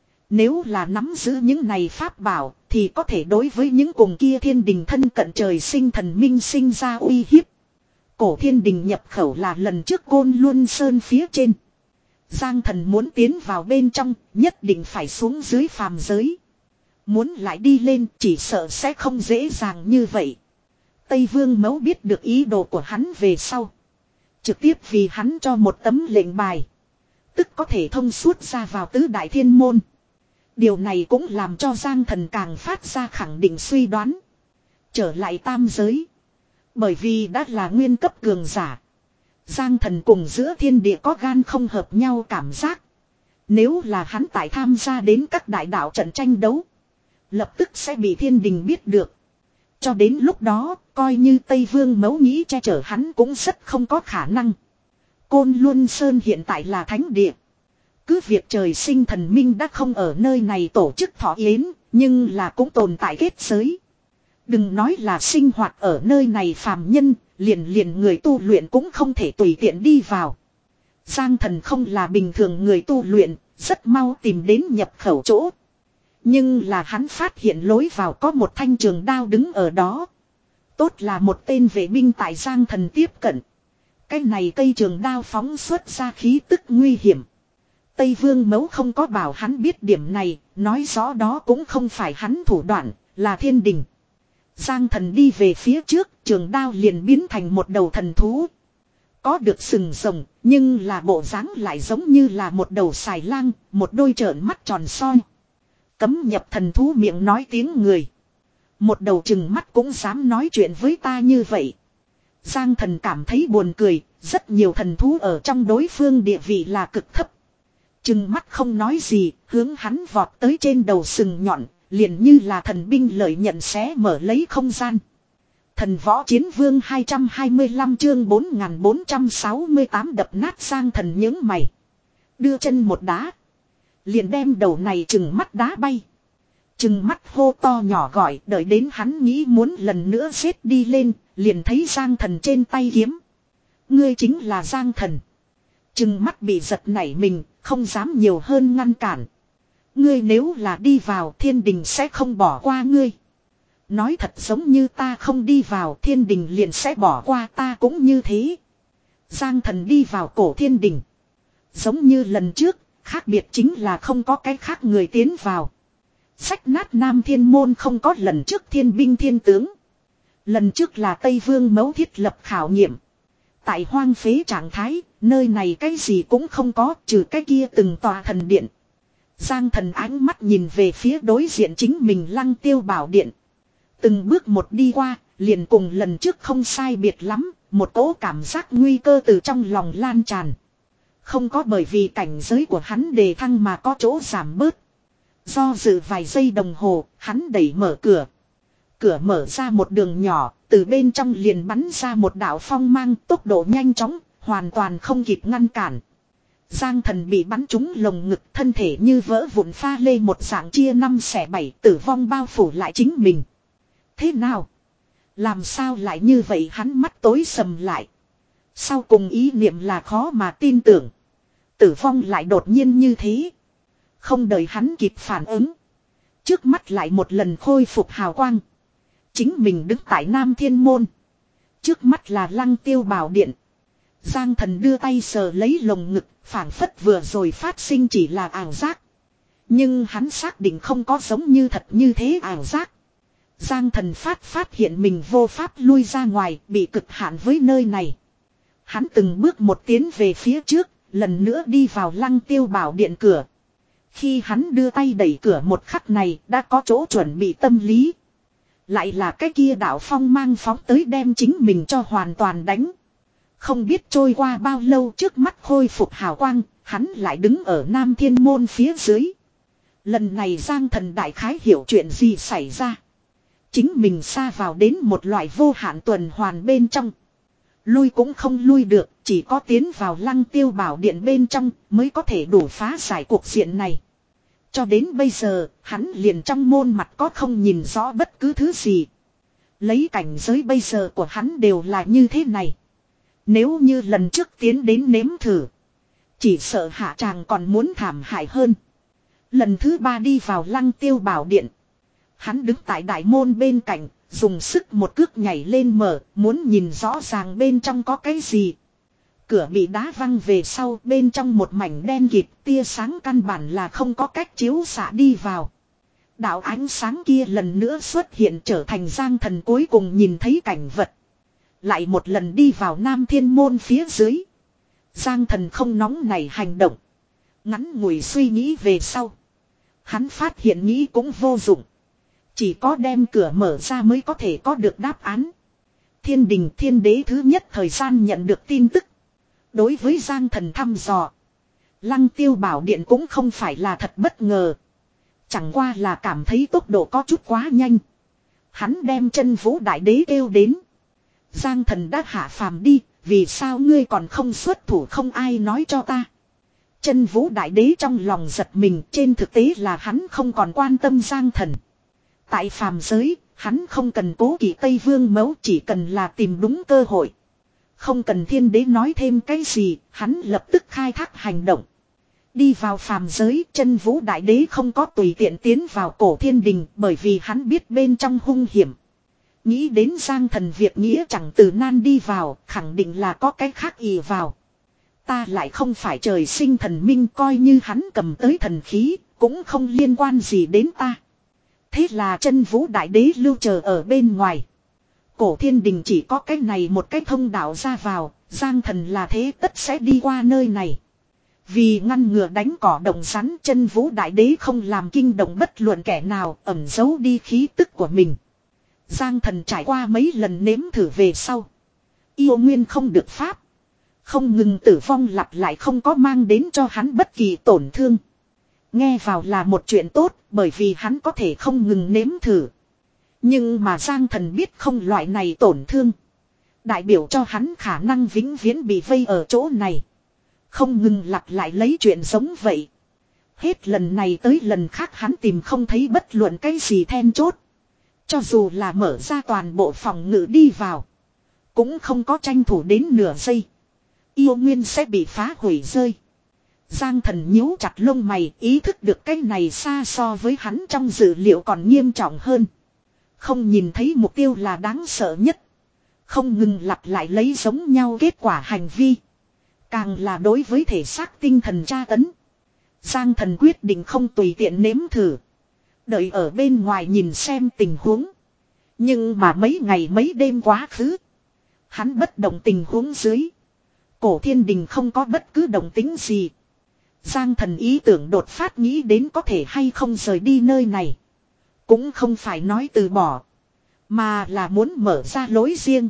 S1: Nếu là nắm giữ những này pháp bảo thì có thể đối với những cùng kia thiên đình thân cận trời sinh thần minh sinh ra uy hiếp. Cổ thiên đình nhập khẩu là lần trước Côn Luân Sơn phía trên. Giang Thần muốn tiến vào bên trong nhất định phải xuống dưới phàm giới. Muốn lại đi lên chỉ sợ sẽ không dễ dàng như vậy. Tây Vương mẫu biết được ý đồ của hắn về sau. Trực tiếp vì hắn cho một tấm lệnh bài. Tức có thể thông suốt ra vào tứ đại thiên môn. Điều này cũng làm cho Giang Thần càng phát ra khẳng định suy đoán. Trở lại tam giới. Bởi vì đã là nguyên cấp cường giả. Giang Thần cùng giữa thiên địa có gan không hợp nhau cảm giác. Nếu là hắn tại tham gia đến các đại đạo trận tranh đấu, lập tức sẽ bị thiên đình biết được. Cho đến lúc đó, coi như Tây Vương mẫu nghĩ che chở hắn cũng rất không có khả năng. Côn Luân Sơn hiện tại là thánh địa. cứ việc trời sinh thần minh đã không ở nơi này tổ chức thọ yến, nhưng là cũng tồn tại kết giới. Đừng nói là sinh hoạt ở nơi này phàm nhân, liền liền người tu luyện cũng không thể tùy tiện đi vào. Giang Thần không là bình thường người tu luyện, rất mau tìm đến nhập khẩu chỗ. Nhưng là hắn phát hiện lối vào có một thanh trường đao đứng ở đó. Tốt là một tên vệ binh tại Giang Thần tiếp cận. Cái này cây trường đao phóng xuất ra khí tức nguy hiểm. Tây Vương Mẫu không có bảo hắn biết điểm này, nói rõ đó cũng không phải hắn thủ đoạn, là thiên đình. Giang Thần đi về phía trước, trường đao liền biến thành một đầu thần thú. Có được sừng rồng, nhưng là bộ dáng lại giống như là một đầu xài lang, một đôi trợn mắt tròn soi. Cấm nhập thần thú miệng nói tiếng người. Một đầu chừng mắt cũng dám nói chuyện với ta như vậy. Giang Thần cảm thấy buồn cười, rất nhiều thần thú ở trong đối phương địa vị là cực thấp. Chừng mắt không nói gì, hướng hắn vọt tới trên đầu sừng nhọn, liền như là thần binh lợi nhận xé mở lấy không gian. Thần võ chiến vương hai trăm hai mươi lăm chương bốn nghìn bốn trăm sáu mươi tám đập nát Giang Thần những mày. Đưa chân một đá. Liền đem đầu này chừng mắt đá bay. Chừng mắt hô to nhỏ gọi, đợi đến hắn nghĩ muốn lần nữa xếp đi lên, liền thấy Giang Thần trên tay kiếm. Ngươi chính là Giang Thần. Chừng mắt bị giật nảy mình, không dám nhiều hơn ngăn cản. Ngươi nếu là đi vào, thiên đình sẽ không bỏ qua ngươi. Nói thật giống như ta không đi vào, thiên đình liền sẽ bỏ qua ta cũng như thế. Giang Thần đi vào cổ thiên đình. Giống như lần trước, khác biệt chính là không có cái khác người tiến vào. Sách nát Nam Thiên Môn không có lần trước thiên binh thiên tướng. Lần trước là Tây Vương Mẫu thiết lập khảo nghiệm. Tại hoang phế trạng thái, nơi này cái gì cũng không có, trừ cái kia từng tòa thần điện. Giang Thần ánh mắt nhìn về phía đối diện chính mình Lăng Tiêu Bảo Điện. Từng bước một đi qua, liền cùng lần trước không sai biệt lắm, một cỗ cảm giác nguy cơ từ trong lòng lan tràn. Không có bởi vì cảnh giới của hắn đề thăng mà có chỗ giảm bớt. Do dự vài giây đồng hồ, hắn đẩy mở cửa. Cửa mở ra một đường nhỏ, từ bên trong liền bắn ra một đạo phong mang tốc độ nhanh chóng, hoàn toàn không kịp ngăn cản. Giang Thần bị bắn trúng lồng ngực, thân thể như vỡ vụn pha lê một dạng chia năm xẻ bảy, tử vong bao phủ lại chính mình. Thế nào? Làm sao lại như vậy? Hắn mắt tối sầm lại. Sau cùng ý niệm là khó mà tin tưởng. Tử vong lại đột nhiên như thế. Không đợi hắn kịp phản ứng. Trước mắt lại một lần khôi phục hào quang. Chính mình đứng tại Nam Thiên Môn. Trước mắt là Lăng Tiêu Bảo Điện. Giang Thần đưa tay sờ lấy lồng ngực, phảng phất vừa rồi phát sinh chỉ là ảo giác. Nhưng hắn xác định không có giống như thật như thế ảo giác. Giang Thần phát phát hiện mình vô pháp lui ra ngoài, bị cực hạn với nơi này. Hắn từng bước một tiến về phía trước, lần nữa đi vào Lăng Tiêu Bảo Điện cửa. Khi hắn đưa tay đẩy cửa một khắc này, đã có chỗ chuẩn bị tâm lý. Lại là cái kia đạo phong mang phóng tới đem chính mình cho hoàn toàn đánh. Không biết trôi qua bao lâu, trước mắt khôi phục hào quang, hắn lại đứng ở Nam Thiên Môn phía dưới. Lần này Giang Thần đại khái hiểu chuyện gì xảy ra. Chính mình xa vào đến một loại vô hạn tuần hoàn bên trong. Lui cũng không lui được, chỉ có tiến vào Lăng Tiêu Bảo Điện bên trong mới có thể đủ phá giải cuộc diện này. Cho đến bây giờ, hắn liền trong môn mặt có không nhìn rõ bất cứ thứ gì. Lấy cảnh giới bây giờ của hắn đều là như thế này. Nếu như lần trước tiến đến nếm thử, chỉ sợ hạ tràng còn muốn thảm hại hơn. Lần thứ ba đi vào Lăng Tiêu Bảo Điện. Hắn đứng tại đại môn bên cạnh, dùng sức một cước nhảy lên mở, muốn nhìn rõ ràng bên trong có cái gì. Cửa bị đá văng về sau, bên trong một mảnh đen kịt, tia sáng căn bản là không có cách chiếu xạ đi vào. Đạo ánh sáng kia lần nữa xuất hiện, trở thành Giang Thần cuối cùng nhìn thấy cảnh vật. Lại một lần đi vào Nam Thiên Môn phía dưới. Giang Thần không nóng nảy hành động. Ngắn ngủi suy nghĩ về sau. Hắn phát hiện nghĩ cũng vô dụng. Chỉ có đem cửa mở ra mới có thể có được đáp án. Thiên đình thiên đế thứ nhất thời gian nhận được tin tức. Đối với Giang Thần thăm dò, Lăng Tiêu Bảo Điện cũng không phải là thật bất ngờ. Chẳng qua là cảm thấy tốc độ có chút quá nhanh. Hắn đem Chân Vũ Đại Đế kêu đến. Giang Thần đã hạ phàm đi, vì sao ngươi còn không xuất thủ, không ai nói cho ta. Chân Vũ Đại Đế trong lòng giật mình, trên thực tế là hắn không còn quan tâm Giang Thần. Tại phàm giới, hắn không cần cố kỵ Tây Vương Mẫu, chỉ cần là tìm đúng cơ hội. Không cần Thiên Đế nói thêm cái gì, hắn lập tức khai thác hành động. Đi vào phàm giới, Chân Vũ Đại Đế không có tùy tiện tiến vào Cổ Thiên Đình, bởi vì hắn biết bên trong hung hiểm. Nghĩ đến Giang Thần việc nghĩa chẳng từ nan đi vào, khẳng định là có cái khác ì vào. Ta lại không phải trời sinh thần minh, coi như hắn cầm tới thần khí, cũng không liên quan gì đến ta. Thế là Chân Vũ Đại Đế lưu chờ ở bên ngoài. Cổ Thiên Đình chỉ có cái này một cái thông đạo ra vào, Giang Thần là thế tất sẽ đi qua nơi này. Vì ngăn ngừa đánh cỏ động rắn, Chân Vũ Đại Đế không làm kinh động bất luận kẻ nào, ẩn giấu đi khí tức của mình. Giang Thần trải qua mấy lần nếm thử về sau. Yêu nguyên không được pháp. Không ngừng tử vong lặp lại không có mang đến cho hắn bất kỳ tổn thương. Nghe vào là một chuyện tốt, bởi vì hắn có thể không ngừng nếm thử. Nhưng mà Giang Thần biết không loại này tổn thương. Đại biểu cho hắn khả năng vĩnh viễn bị vây ở chỗ này. Không ngừng lặp lại lấy chuyện giống vậy. Hết lần này tới lần khác hắn tìm không thấy bất luận cái gì then chốt. Cho dù là mở ra toàn bộ phòng ngự đi vào. Cũng không có tranh thủ đến nửa giây. Yêu nguyên sẽ bị phá hủy rơi. Giang Thần nhíu chặt lông mày, ý thức được cái này xa so với hắn trong dự liệu còn nghiêm trọng hơn. Không nhìn thấy mục tiêu là đáng sợ nhất. Không ngừng lặp lại lấy giống nhau kết quả hành vi. Càng là đối với thể xác tinh thần tra tấn. Giang Thần quyết định không tùy tiện nếm thử. Đợi ở bên ngoài nhìn xem tình huống. Nhưng mà mấy ngày mấy đêm quá khứ. Hắn bất động tình huống dưới. Cổ Thiên Đình không có bất cứ động tính gì. Giang Thần ý tưởng đột phát nghĩ đến có thể hay không rời đi nơi này. Cũng không phải nói từ bỏ. Mà là muốn mở ra lối riêng.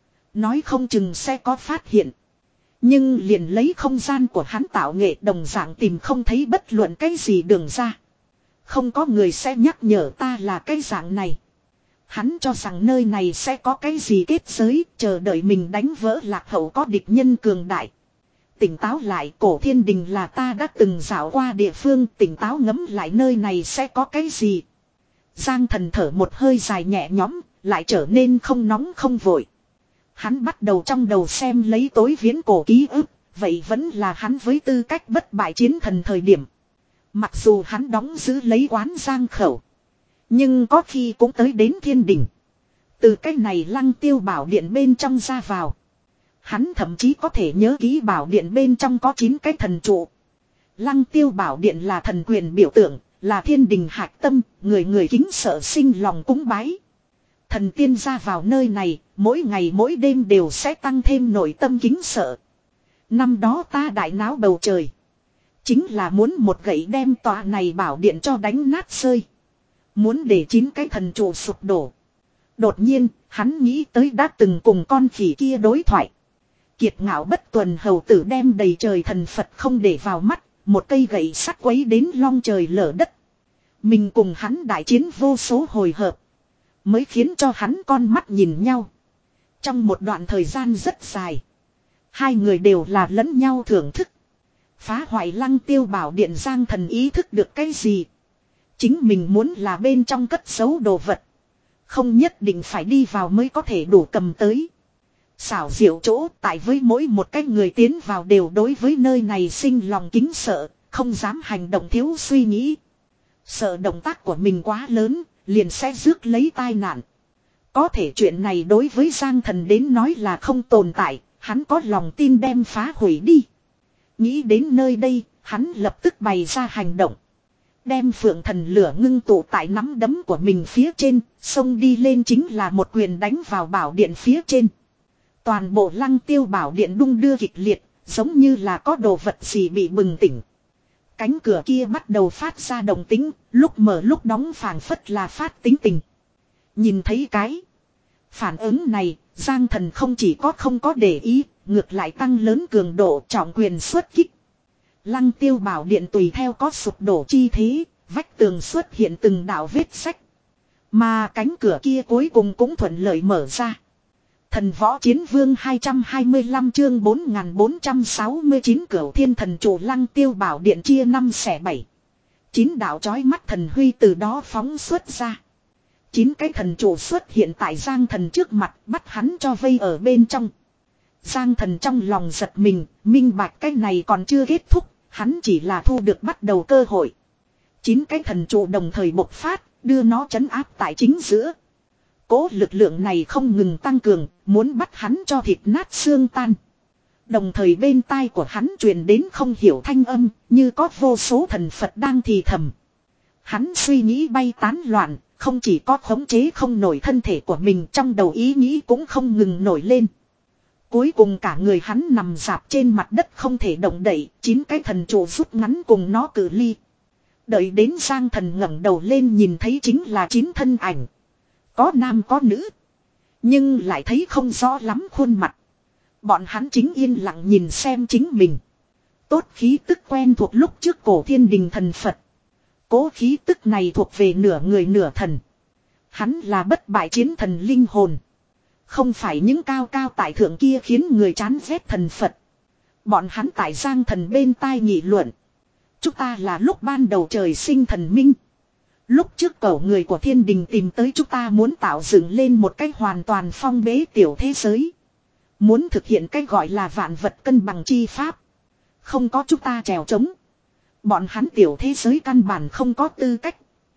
S1: Nói không chừng sẽ có phát hiện. Nhưng liền lấy không gian của hắn tạo nghệ đồng dạng tìm không thấy bất luận cái gì đường ra. Không có người sẽ nhắc nhở ta là cái dạng này. Hắn cho rằng nơi này sẽ có cái gì kết giới, chờ đợi mình đánh vỡ lạc hậu có địch nhân cường đại. Tỉnh táo lại, Cổ Thiên Đình là ta đã từng dạo qua địa phương, tỉnh táo ngẫm lại nơi này sẽ có cái gì. Giang Thần thở một hơi dài nhẹ nhõm, lại trở nên không nóng không vội. Hắn bắt đầu trong đầu xem lấy tối viễn cổ ký ức, vậy vẫn là hắn với tư cách bất bại chiến thần thời điểm. Mặc dù hắn đóng giữ lấy quán Giang Khẩu. Nhưng có khi cũng tới đến Thiên Đình. Từ cái này Lăng Tiêu Bảo Điện bên trong ra vào. Hắn thậm chí có thể nhớ ký bảo điện bên trong có chín cái thần trụ. Lăng Tiêu Bảo Điện là thần quyền biểu tượng, là thiên đình hạch tâm, người người kính sợ sinh lòng cúng bái. Thần tiên ra vào nơi này, mỗi ngày mỗi đêm đều sẽ tăng thêm nội tâm kính sợ. Năm đó ta đại náo bầu trời. Chính là muốn một gậy đem tòa này bảo điện cho đánh nát rơi. Muốn để chín cái thần trụ sụp đổ. Đột nhiên, hắn nghĩ tới đã từng cùng con khỉ kia đối thoại. Kiệt ngạo bất tuần hầu tử đem đầy trời thần Phật không để vào mắt, một cây gậy sắt quấy đến long trời lở đất. Mình cùng hắn đại chiến vô số hồi hợp. Mới khiến cho hắn con mắt nhìn nhau. Trong một đoạn thời gian rất dài. Hai người đều là lẫn nhau thưởng thức. Phá hoại Lăng Tiêu Bảo Điện Giang Thần ý thức được cái gì. Chính mình muốn là bên trong cất giấu đồ vật. Không nhất định phải đi vào mới có thể đủ cầm tới. Xảo diệu chỗ tại với mỗi một cái người tiến vào đều đối với nơi này sinh lòng kính sợ, không dám hành động thiếu suy nghĩ. Sợ động tác của mình quá lớn, liền sẽ rước lấy tai nạn. Có thể chuyện này đối với Giang Thần đến nói là không tồn tại, hắn có lòng tin đem phá hủy đi. Nghĩ đến nơi đây, hắn lập tức bày ra hành động. Đem phượng thần lửa ngưng tụ tại nắm đấm của mình phía trên, xông đi lên chính là một quyền đánh vào bảo điện phía trên. Toàn bộ Lăng Tiêu Bảo Điện đung đưa kịch liệt, giống như là có đồ vật gì bị bừng tỉnh. Cánh cửa kia bắt đầu phát ra động tính, lúc mở lúc đóng phảng phất là phát tính tình. Nhìn thấy cái phản ứng này, Giang Thần không chỉ có không có để ý, ngược lại tăng lớn cường độ trọng quyền xuất kích. Lăng Tiêu Bảo Điện tùy theo có sụp đổ chi thế, vách tường xuất hiện từng đạo vết sách. Mà cánh cửa kia cuối cùng cũng thuận lợi mở ra. Thần võ chiến vương hai trăm hai mươi lăm chương bốn nghìn bốn trăm sáu mươi chín Cửu Thiên Thần Trụ Lăng Tiêu Bảo Điện chia năm xẻ bảy. Chín đạo chói mắt thần huy từ đó phóng xuất ra. Chín cái thần trụ xuất hiện tại Giang Thần trước mặt, bắt hắn cho vây ở bên trong. Giang Thần trong lòng giật mình, minh bạch cái này còn chưa kết thúc, hắn chỉ là thu được bắt đầu cơ hội. Chín cái thần trụ đồng thời bộc phát, đưa nó trấn áp tại chính giữa. Cố lực lượng này không ngừng tăng cường, muốn bắt hắn cho thịt nát xương tan. Đồng thời bên tai của hắn truyền đến không hiểu thanh âm, như có vô số thần Phật đang thì thầm. Hắn suy nghĩ bay tán loạn, không chỉ có khống chế không nổi thân thể của mình, trong đầu ý nghĩ cũng không ngừng nổi lên. Cuối cùng cả người hắn nằm dạp trên mặt đất không thể động đậy, chín cái thần trụ rút ngắn cùng nó cự ly. Đợi đến Giang Thần ngẩng đầu lên nhìn thấy chính là chín thân ảnh. Có nam có nữ. Nhưng lại thấy không rõ lắm khuôn mặt. Bọn hắn chính yên lặng nhìn xem chính mình. Tốt khí tức quen thuộc lúc trước cổ thiên đình thần Phật. Cố khí tức này thuộc về nửa người nửa thần. Hắn là bất bại chiến thần linh hồn. Không phải những cao cao tại thượng kia khiến người chán ghét thần Phật. Bọn hắn tại Giang Thần bên tai nghị luận. Chúng ta là lúc ban đầu trời sinh thần minh. Lúc trước cẩu người của thiên đình tìm tới chúng ta muốn tạo dựng lên một cách hoàn toàn phong bế tiểu thế giới. Muốn thực hiện cách gọi là vạn vật cân bằng chi pháp. Không có chúng ta trèo trống. Bọn hắn tiểu thế giới căn bản không có tư cách.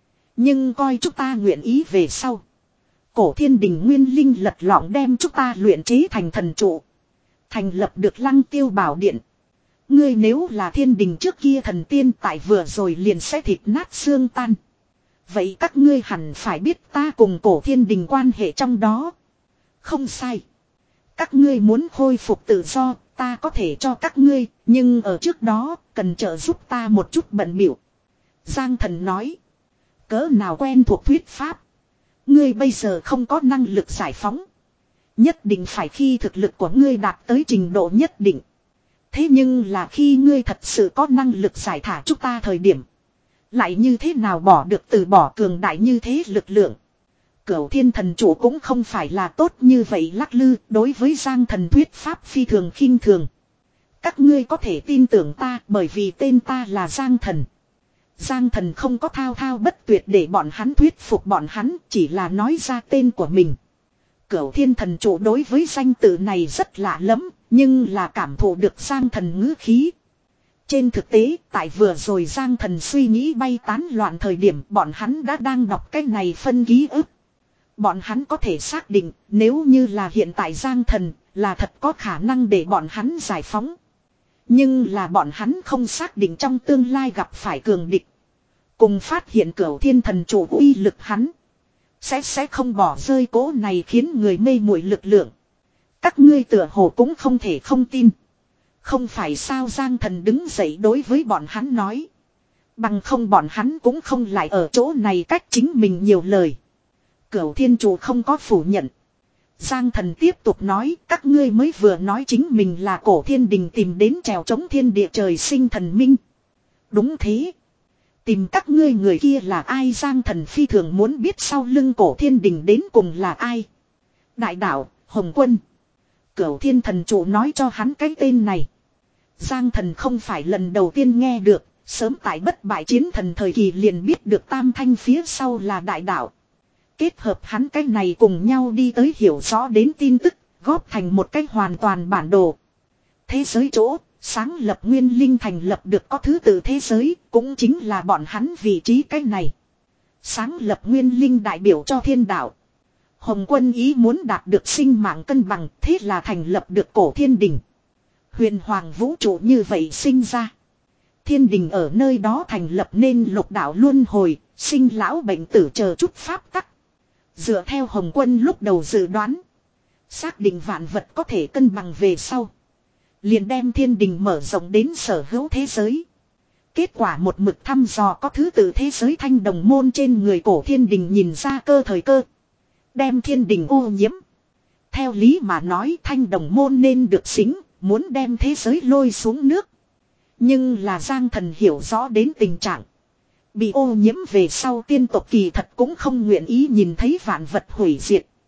S1: Nhưng coi chúng ta nguyện ý về sau. Cổ thiên đình nguyên linh lật lọng đem chúng ta luyện chế thành thần trụ. Thành lập được Lăng Tiêu Bảo Điện. Ngươi nếu là thiên đình trước kia thần tiên tại vừa rồi liền sẽ thịt nát xương tan. Vậy các ngươi hẳn phải biết ta cùng cổ thiên đình quan hệ trong đó. Không sai. Các ngươi muốn khôi phục tự do, ta có thể cho các ngươi, nhưng ở trước đó, cần trợ giúp ta một chút bận biểu. Giang Thần nói. Cỡ nào quen thuộc thuyết pháp. Ngươi bây giờ không có năng lực giải phóng. Nhất định phải khi thực lực của ngươi đạt tới trình độ nhất định. Thế nhưng là khi ngươi thật sự có năng lực giải thả chúng ta thời điểm. Lại như thế nào bỏ được từ bỏ cường đại như thế lực lượng. Cửu Thiên Thần Chủ cũng không phải là tốt như vậy lắc lư, đối với Giang Thần thuyết pháp phi thường khinh thường. Các ngươi có thể tin tưởng ta bởi vì tên ta là Giang Thần. Giang Thần không có thao thao bất tuyệt để bọn hắn thuyết phục bọn hắn, chỉ là nói ra tên của mình. Cửu Thiên Thần Chủ đối với danh tự này rất lạ lẫm, nhưng là cảm thụ được Giang Thần ngữ khí. Trên thực tế, tại vừa rồi Giang Thần suy nghĩ bay tán loạn thời điểm bọn hắn đã đang đọc cái này phân ký ức. Bọn hắn có thể xác định nếu như là hiện tại Giang Thần là thật có khả năng để bọn hắn giải phóng. Nhưng là bọn hắn không xác định trong tương lai gặp phải cường địch. Cùng phát hiện Cửu Thiên Thần Chủ uy lực hắn. Sẽ sẽ không bỏ rơi cố này khiến người mê muội lực lượng. Các ngươi tựa hồ cũng không thể không tin. Không phải sao Giang Thần đứng dậy đối với bọn hắn nói. Bằng không bọn hắn cũng không lại ở chỗ này cách chính mình nhiều lời. Cửu Thiên Chủ không có phủ nhận. Giang Thần tiếp tục nói các ngươi mới vừa nói chính mình là cổ thiên đình tìm đến trèo chống thiên địa trời sinh thần minh. Đúng thế. Tìm các ngươi người kia là ai Giang Thần phi thường muốn biết sau lưng cổ thiên đình đến cùng là ai. Đại đạo, Hồng Quân. Cửu Thiên Thần Chủ nói cho hắn cái tên này. Giang Thần không phải lần đầu tiên nghe được, sớm tại bất bại chiến thần thời kỳ liền biết được tam thanh phía sau là đại đạo. Kết hợp hắn cái này cùng nhau đi tới hiểu rõ đến tin tức, góp thành một cái hoàn toàn bản đồ. Thế giới chỗ, sáng lập nguyên linh thành lập được có thứ tự thế giới, cũng chính là bọn hắn vị trí cái này. Sáng lập nguyên linh đại biểu cho thiên đạo. Hồng Quân ý muốn đạt được sinh mạng cân bằng, thế là thành lập được cổ thiên đình. Huyền hoàng vũ trụ như vậy sinh ra. Thiên đình ở nơi đó thành lập nên lục đạo luân hồi, sinh lão bệnh tử chờ chút pháp tắc. Dựa theo Hồng Quân lúc đầu dự đoán. Xác định vạn vật có thể cân bằng về sau. Liền đem thiên đình mở rộng đến sở hữu thế giới. Kết quả một mực thăm dò có thứ tự thế giới thanh đồng môn trên người cổ thiên đình nhìn ra cơ thời cơ. Đem thiên đình ô nhiễm. Theo lý mà nói thanh đồng môn nên được xính, muốn đem thế giới lôi xuống nước. Nhưng là Giang Thần hiểu rõ đến tình trạng. Bị ô nhiễm về sau tiên tộc kỳ thật cũng không nguyện ý nhìn thấy vạn vật hủy diệt.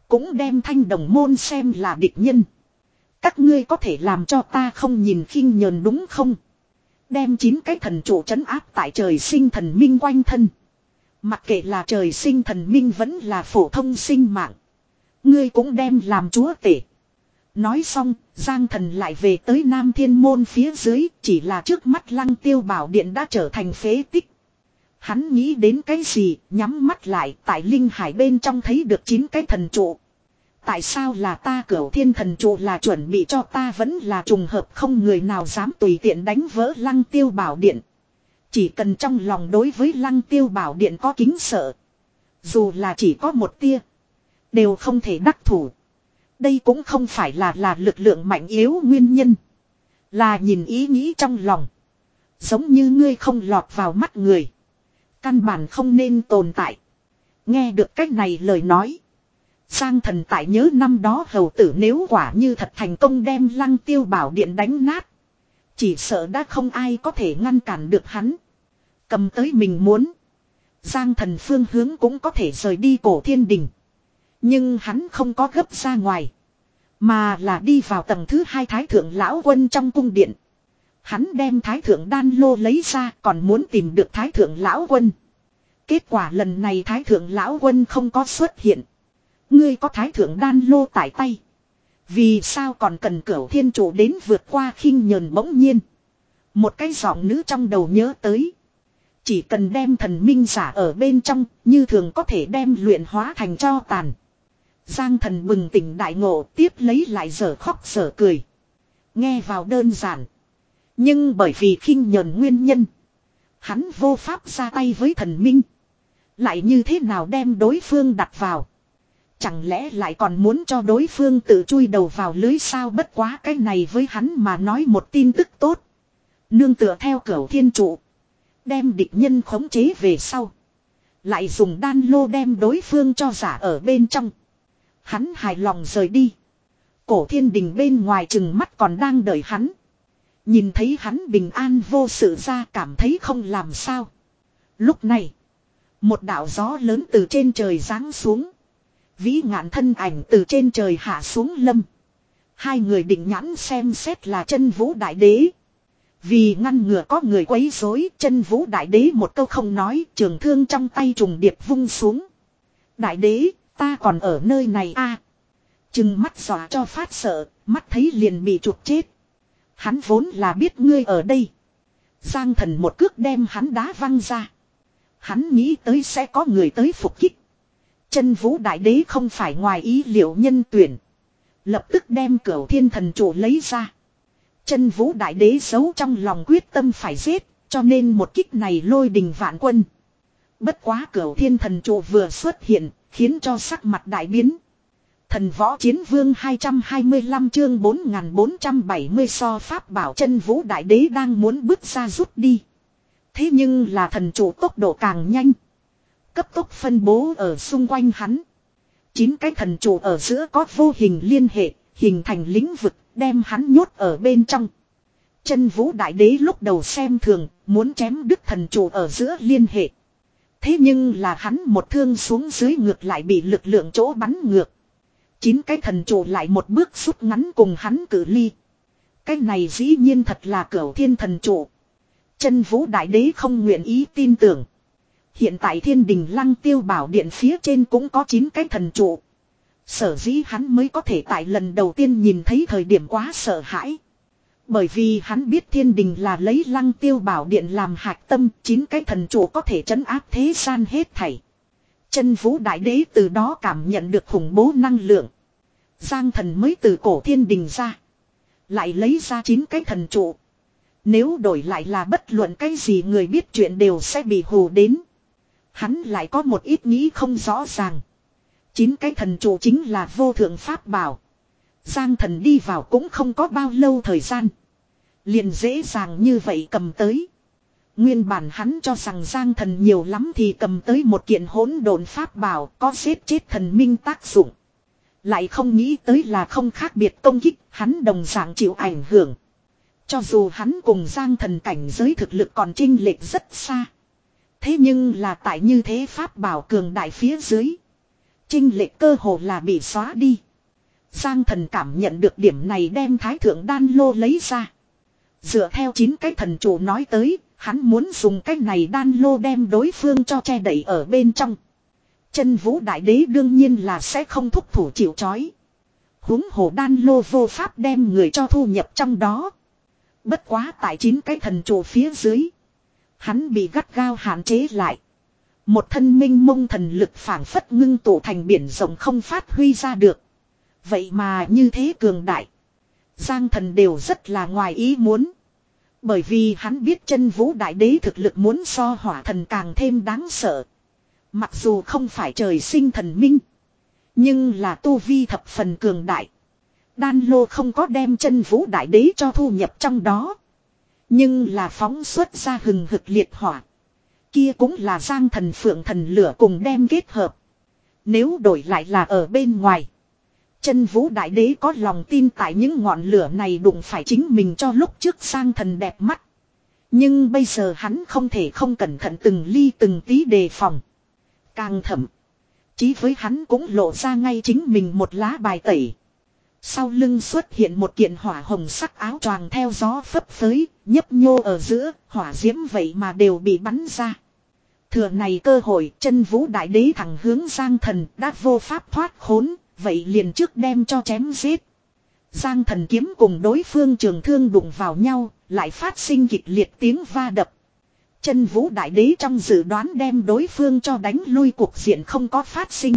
S1: Cũng đem Thanh Đồng môn xem là địch nhân. Các ngươi có thể làm cho ta không nhìn khinh nhờn đúng không? Đem chín cái thần trụ trấn áp tại trời sinh thần minh quanh thân. Mặc kệ là trời sinh thần minh vẫn là phổ thông sinh mạng. Ngươi cũng đem làm chúa tể. Nói xong, Giang Thần lại về tới Nam Thiên Môn phía dưới, chỉ là trước mắt Lăng Tiêu Bảo Điện đã trở thành phế tích. Hắn nghĩ đến cái gì, nhắm mắt lại, tại Linh Hải bên trong thấy được chín cái thần trụ. Tại sao là ta Cửu Thiên thần trụ là chuẩn bị cho ta vẫn là trùng hợp không người nào dám tùy tiện đánh vỡ Lăng Tiêu Bảo Điện. Chỉ cần trong lòng đối với Lăng Tiêu Bảo Điện có kính sợ. Dù là chỉ có một tia, đều không thể đắc thủ. Đây cũng không phải là là lực lượng mạnh yếu nguyên nhân. Là nhìn ý nghĩ trong lòng. Giống như ngươi không lọt vào mắt người. Căn bản không nên tồn tại. Nghe được cách này lời nói. Giang Thần tại nhớ năm đó hầu tử nếu quả như thật thành công đem Lăng Tiêu Bảo Điện đánh nát. Chỉ sợ đã không ai có thể ngăn cản được hắn. Cầm tới mình muốn. Giang Thần phương hướng cũng có thể rời đi Cổ Thiên Đình. Nhưng hắn không có gấp ra ngoài. Mà là đi vào tầng thứ hai Thái Thượng Lão Quân trong cung điện. Hắn đem Thái Thượng Đan Lô lấy ra còn muốn tìm được Thái Thượng Lão Quân. Kết quả lần này Thái Thượng Lão Quân không có xuất hiện. Ngươi có Thái Thượng Đan Lô tại tay. Vì sao còn cần Cửu Thiên Trụ đến vượt qua khinh nhờn bỗng nhiên. Một cái giọng nữ trong đầu nhớ tới. Chỉ cần đem thần minh giả ở bên trong, như thường có thể đem luyện hóa thành tro tàn. Giang Thần bừng tỉnh đại ngộ tiếp lấy lại giờ khóc giờ cười. Nghe vào đơn giản. Nhưng bởi vì khinh nhờn nguyên nhân. Hắn vô pháp ra tay với thần minh. Lại như thế nào đem đối phương đặt vào. Chẳng lẽ lại còn muốn cho đối phương tự chui đầu vào lưới sao bất quá cái này với hắn mà nói một tin tức tốt. Nương tựa theo Cửu Thiên Trụ. Đem địch nhân khống chế về sau. Lại dùng đan lô đem đối phương cho giả ở bên trong. Hắn hài lòng rời đi. Cổ Thiên Đình bên ngoài chừng mắt còn đang đợi hắn. Nhìn thấy hắn bình an vô sự ra cảm thấy không làm sao. Lúc này. Một đạo gió lớn từ trên trời giáng xuống. Vĩ ngạn thân ảnh từ trên trời hạ xuống lâm. Hai người định nhãn xem xét là Chân Vũ Đại Đế. Vì ngăn ngừa có người quấy rối, Chân Vũ Đại Đế một câu không nói, trường thương trong tay trùng điệp vung xuống. Đại Đế, ta còn ở nơi này a. À, chừng mắt dọa cho phát sợ, mắt thấy liền bị chụp chết. Hắn vốn là biết ngươi ở đây. Giang Thần một cước đem hắn đá văng ra. Hắn nghĩ tới sẽ có người tới phục kích. Chân Vũ Đại Đế không phải ngoài ý liệu nhân tuyển. Lập tức đem Cửu Thiên thần trụ lấy ra. Chân Vũ Đại Đế giấu trong lòng quyết tâm phải giết, cho nên một kích này lôi đình vạn quân. Bất quá Cửu Thiên thần trụ vừa xuất hiện, khiến cho sắc mặt đại biến. Thần Võ Chiến Vương hai trăm hai mươi lăm chương bốn nghìn bốn trăm bảy mươi so pháp bảo Chân Vũ Đại Đế đang muốn bước ra rút đi. Thế nhưng là thần trụ tốc độ càng nhanh. Cấp tốc phân bố ở xung quanh hắn. Chín cái thần trụ ở giữa có vô hình liên hệ, hình thành lĩnh vực, đem hắn nhốt ở bên trong. Chân Vũ Đại Đế lúc đầu xem thường, muốn chém đứt thần trụ ở giữa liên hệ. Thế nhưng là hắn một thương xuống dưới ngược lại bị lực lượng chỗ bắn ngược. Chín cái thần trụ lại một bước rút ngắn cùng hắn cự ly. Cái này dĩ nhiên thật là Cửu Thiên thần trụ. Chân Vũ Đại Đế không nguyện ý tin tưởng. Hiện tại Thiên Đình Lăng Tiêu Bảo Điện phía trên cũng có chín cái thần trụ. Sở dĩ hắn mới có thể tại lần đầu tiên nhìn thấy thời điểm quá sợ hãi. Bởi vì hắn biết Thiên Đình là lấy Lăng Tiêu Bảo Điện làm hạch tâm, chín cái thần trụ có thể trấn áp thế gian hết thảy. Chân Vũ Đại Đế từ đó cảm nhận được khủng bố năng lượng. Giang Thần mới từ cổ Thiên Đình ra. Lại lấy ra chín cái thần trụ. Nếu đổi lại là bất luận cái gì người biết chuyện đều sẽ bị hù đến. Hắn lại có một ít nghĩ không rõ ràng. Chín cái thần trụ chính là vô thượng pháp bảo. Giang Thần đi vào cũng không có bao lâu thời gian. Liền dễ dàng như vậy cầm tới. Nguyên bản hắn cho rằng Giang Thần nhiều lắm thì cầm tới một kiện hỗn độn pháp bảo có giết chết thần minh tác dụng. Lại không nghĩ tới là không khác biệt công kích, hắn đồng dạng chịu ảnh hưởng. Cho dù hắn cùng Giang Thần cảnh giới thực lực còn chênh lệch rất xa. Thế nhưng là tại như thế pháp bảo cường đại phía dưới. Chênh lệch cơ hồ là bị xóa đi. Giang Thần cảm nhận được điểm này đem thái thượng đan lô lấy ra. Dựa theo chín cái thần chủ nói tới, hắn muốn dùng cái này đan lô đem đối phương cho che đậy ở bên trong. Chân vũ đại đế đương nhiên là sẽ không thúc thủ chịu trói. Huống hồ đan lô vô pháp đem người cho thu nhập trong đó. Bất quá tại chín cái thần chủ phía dưới, hắn bị gắt gao hạn chế lại. Một thân minh mông thần lực phảng phất ngưng tụ thành biển rộng không phát huy ra được. Vậy mà như thế cường đại. Giang Thần đều rất là ngoài ý muốn. Bởi vì hắn biết chân vũ đại đế thực lực muốn so hỏa thần càng thêm đáng sợ. Mặc dù không phải trời sinh thần minh, nhưng là tu vi thập phần cường đại. Đan lô không có đem chân vũ đại đế cho thu nhập trong đó, nhưng là phóng xuất ra hừng hực liệt hỏa. Kia cũng là Giang Thần phượng thần lửa cùng đem kết hợp. Nếu đổi lại là ở bên ngoài, chân vũ đại đế có lòng tin tại những ngọn lửa này đụng phải chính mình cho lúc trước Giang Thần đẹp mắt. Nhưng bây giờ hắn không thể không cẩn thận từng ly từng tí đề phòng. Càng thậm chí với hắn cũng lộ ra ngay chính mình một lá bài tẩy. Sau lưng xuất hiện một kiện hỏa hồng sắc áo choàng theo gió phấp phới, nhấp nhô ở giữa, hỏa diễm vậy mà đều bị bắn ra. Thừa này cơ hội, chân vũ đại đế thẳng hướng Giang Thần đã vô pháp thoát khốn, vậy liền trước đem cho chém giết. Giang Thần kiếm cùng đối phương trường thương đụng vào nhau, lại phát sinh kịch liệt tiếng va đập. Chân vũ đại đế trong dự đoán đem đối phương cho đánh lui, cuộc diện không có phát sinh.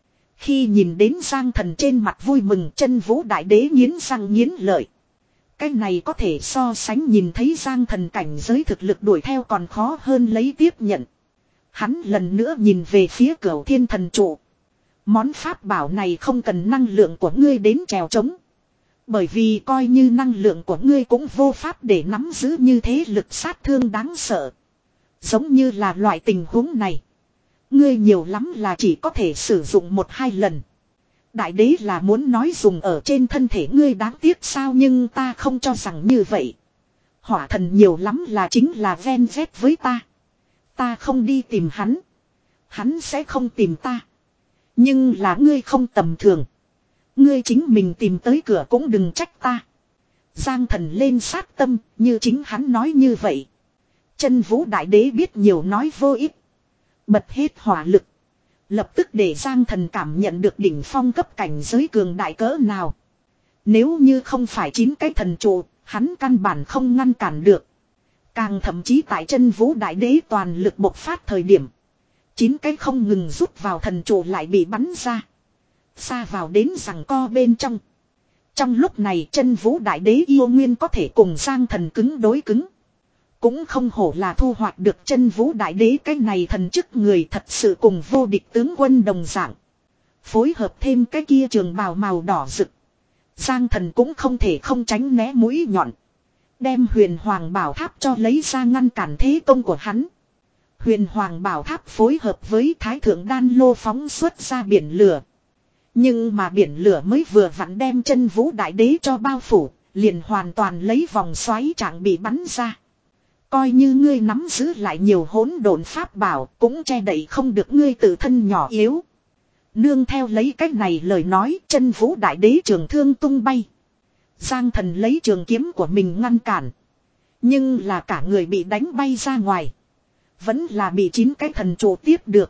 S1: Khi nhìn đến Giang Thần trên mặt vui mừng, chân vũ đại đế nghiến răng nghiến lợi. Cái này có thể so sánh nhìn thấy Giang Thần cảnh giới thực lực đuổi theo còn khó hơn lấy tiếp nhận. Hắn lần nữa nhìn về phía Cửu Thiên Thần Trụ. Món pháp bảo này không cần năng lượng của ngươi đến trèo trống. Bởi vì coi như năng lượng của ngươi cũng vô pháp để nắm giữ như thế lực sát thương đáng sợ. Giống như là loại tình huống này, ngươi nhiều lắm là chỉ có thể sử dụng một hai lần. Đại đế là muốn nói dùng ở trên thân thể ngươi đáng tiếc sao, nhưng ta không cho rằng như vậy. Hỏa thần nhiều lắm là chính là ven vét với ta. Ta không đi tìm hắn, hắn sẽ không tìm ta. Nhưng là ngươi không tầm thường. Ngươi chính mình tìm tới cửa cũng đừng trách ta. Giang Thần lên sát tâm, như chính hắn nói như vậy. Chân vũ đại đế biết nhiều nói vô ích. Bật hết hỏa lực. Lập tức để Giang Thần cảm nhận được đỉnh phong cấp cảnh giới cường đại cỡ nào. Nếu như không phải chín cái thần trụ, hắn căn bản không ngăn cản được. Càng thậm chí tại chân vũ đại đế toàn lực bộc phát thời điểm, chín cái không ngừng rút vào thần trụ lại bị bắn ra. Xa vào đến giằng co bên trong. Trong lúc này chân vũ đại đế yêu nguyên có thể cùng Giang Thần cứng đối cứng. Cũng không hổ là thu hoạch được chân vũ đại đế cái này thần chức người thật sự cùng vô địch tướng quân đồng dạng. Phối hợp thêm cái kia trường bào màu đỏ rực, Giang Thần cũng không thể không tránh né mũi nhọn. Đem huyền hoàng bảo tháp cho lấy ra ngăn cản thế công của hắn. Huyền hoàng bảo tháp phối hợp với thái thượng đan lô phóng xuất ra biển lửa. Nhưng mà biển lửa mới vừa vặn đem chân vũ đại đế cho bao phủ, liền hoàn toàn lấy vòng xoáy trạng bị bắn ra. Coi như ngươi nắm giữ lại nhiều hỗn độn pháp bảo, cũng che đậy không được ngươi tự thân nhỏ yếu. Nương theo lấy cách này lời nói, chân vũ đại đế trường thương tung bay. Giang Thần lấy trường kiếm của mình ngăn cản. Nhưng là cả người bị đánh bay ra ngoài. Vẫn là bị chín cái thần trụ tiếp được.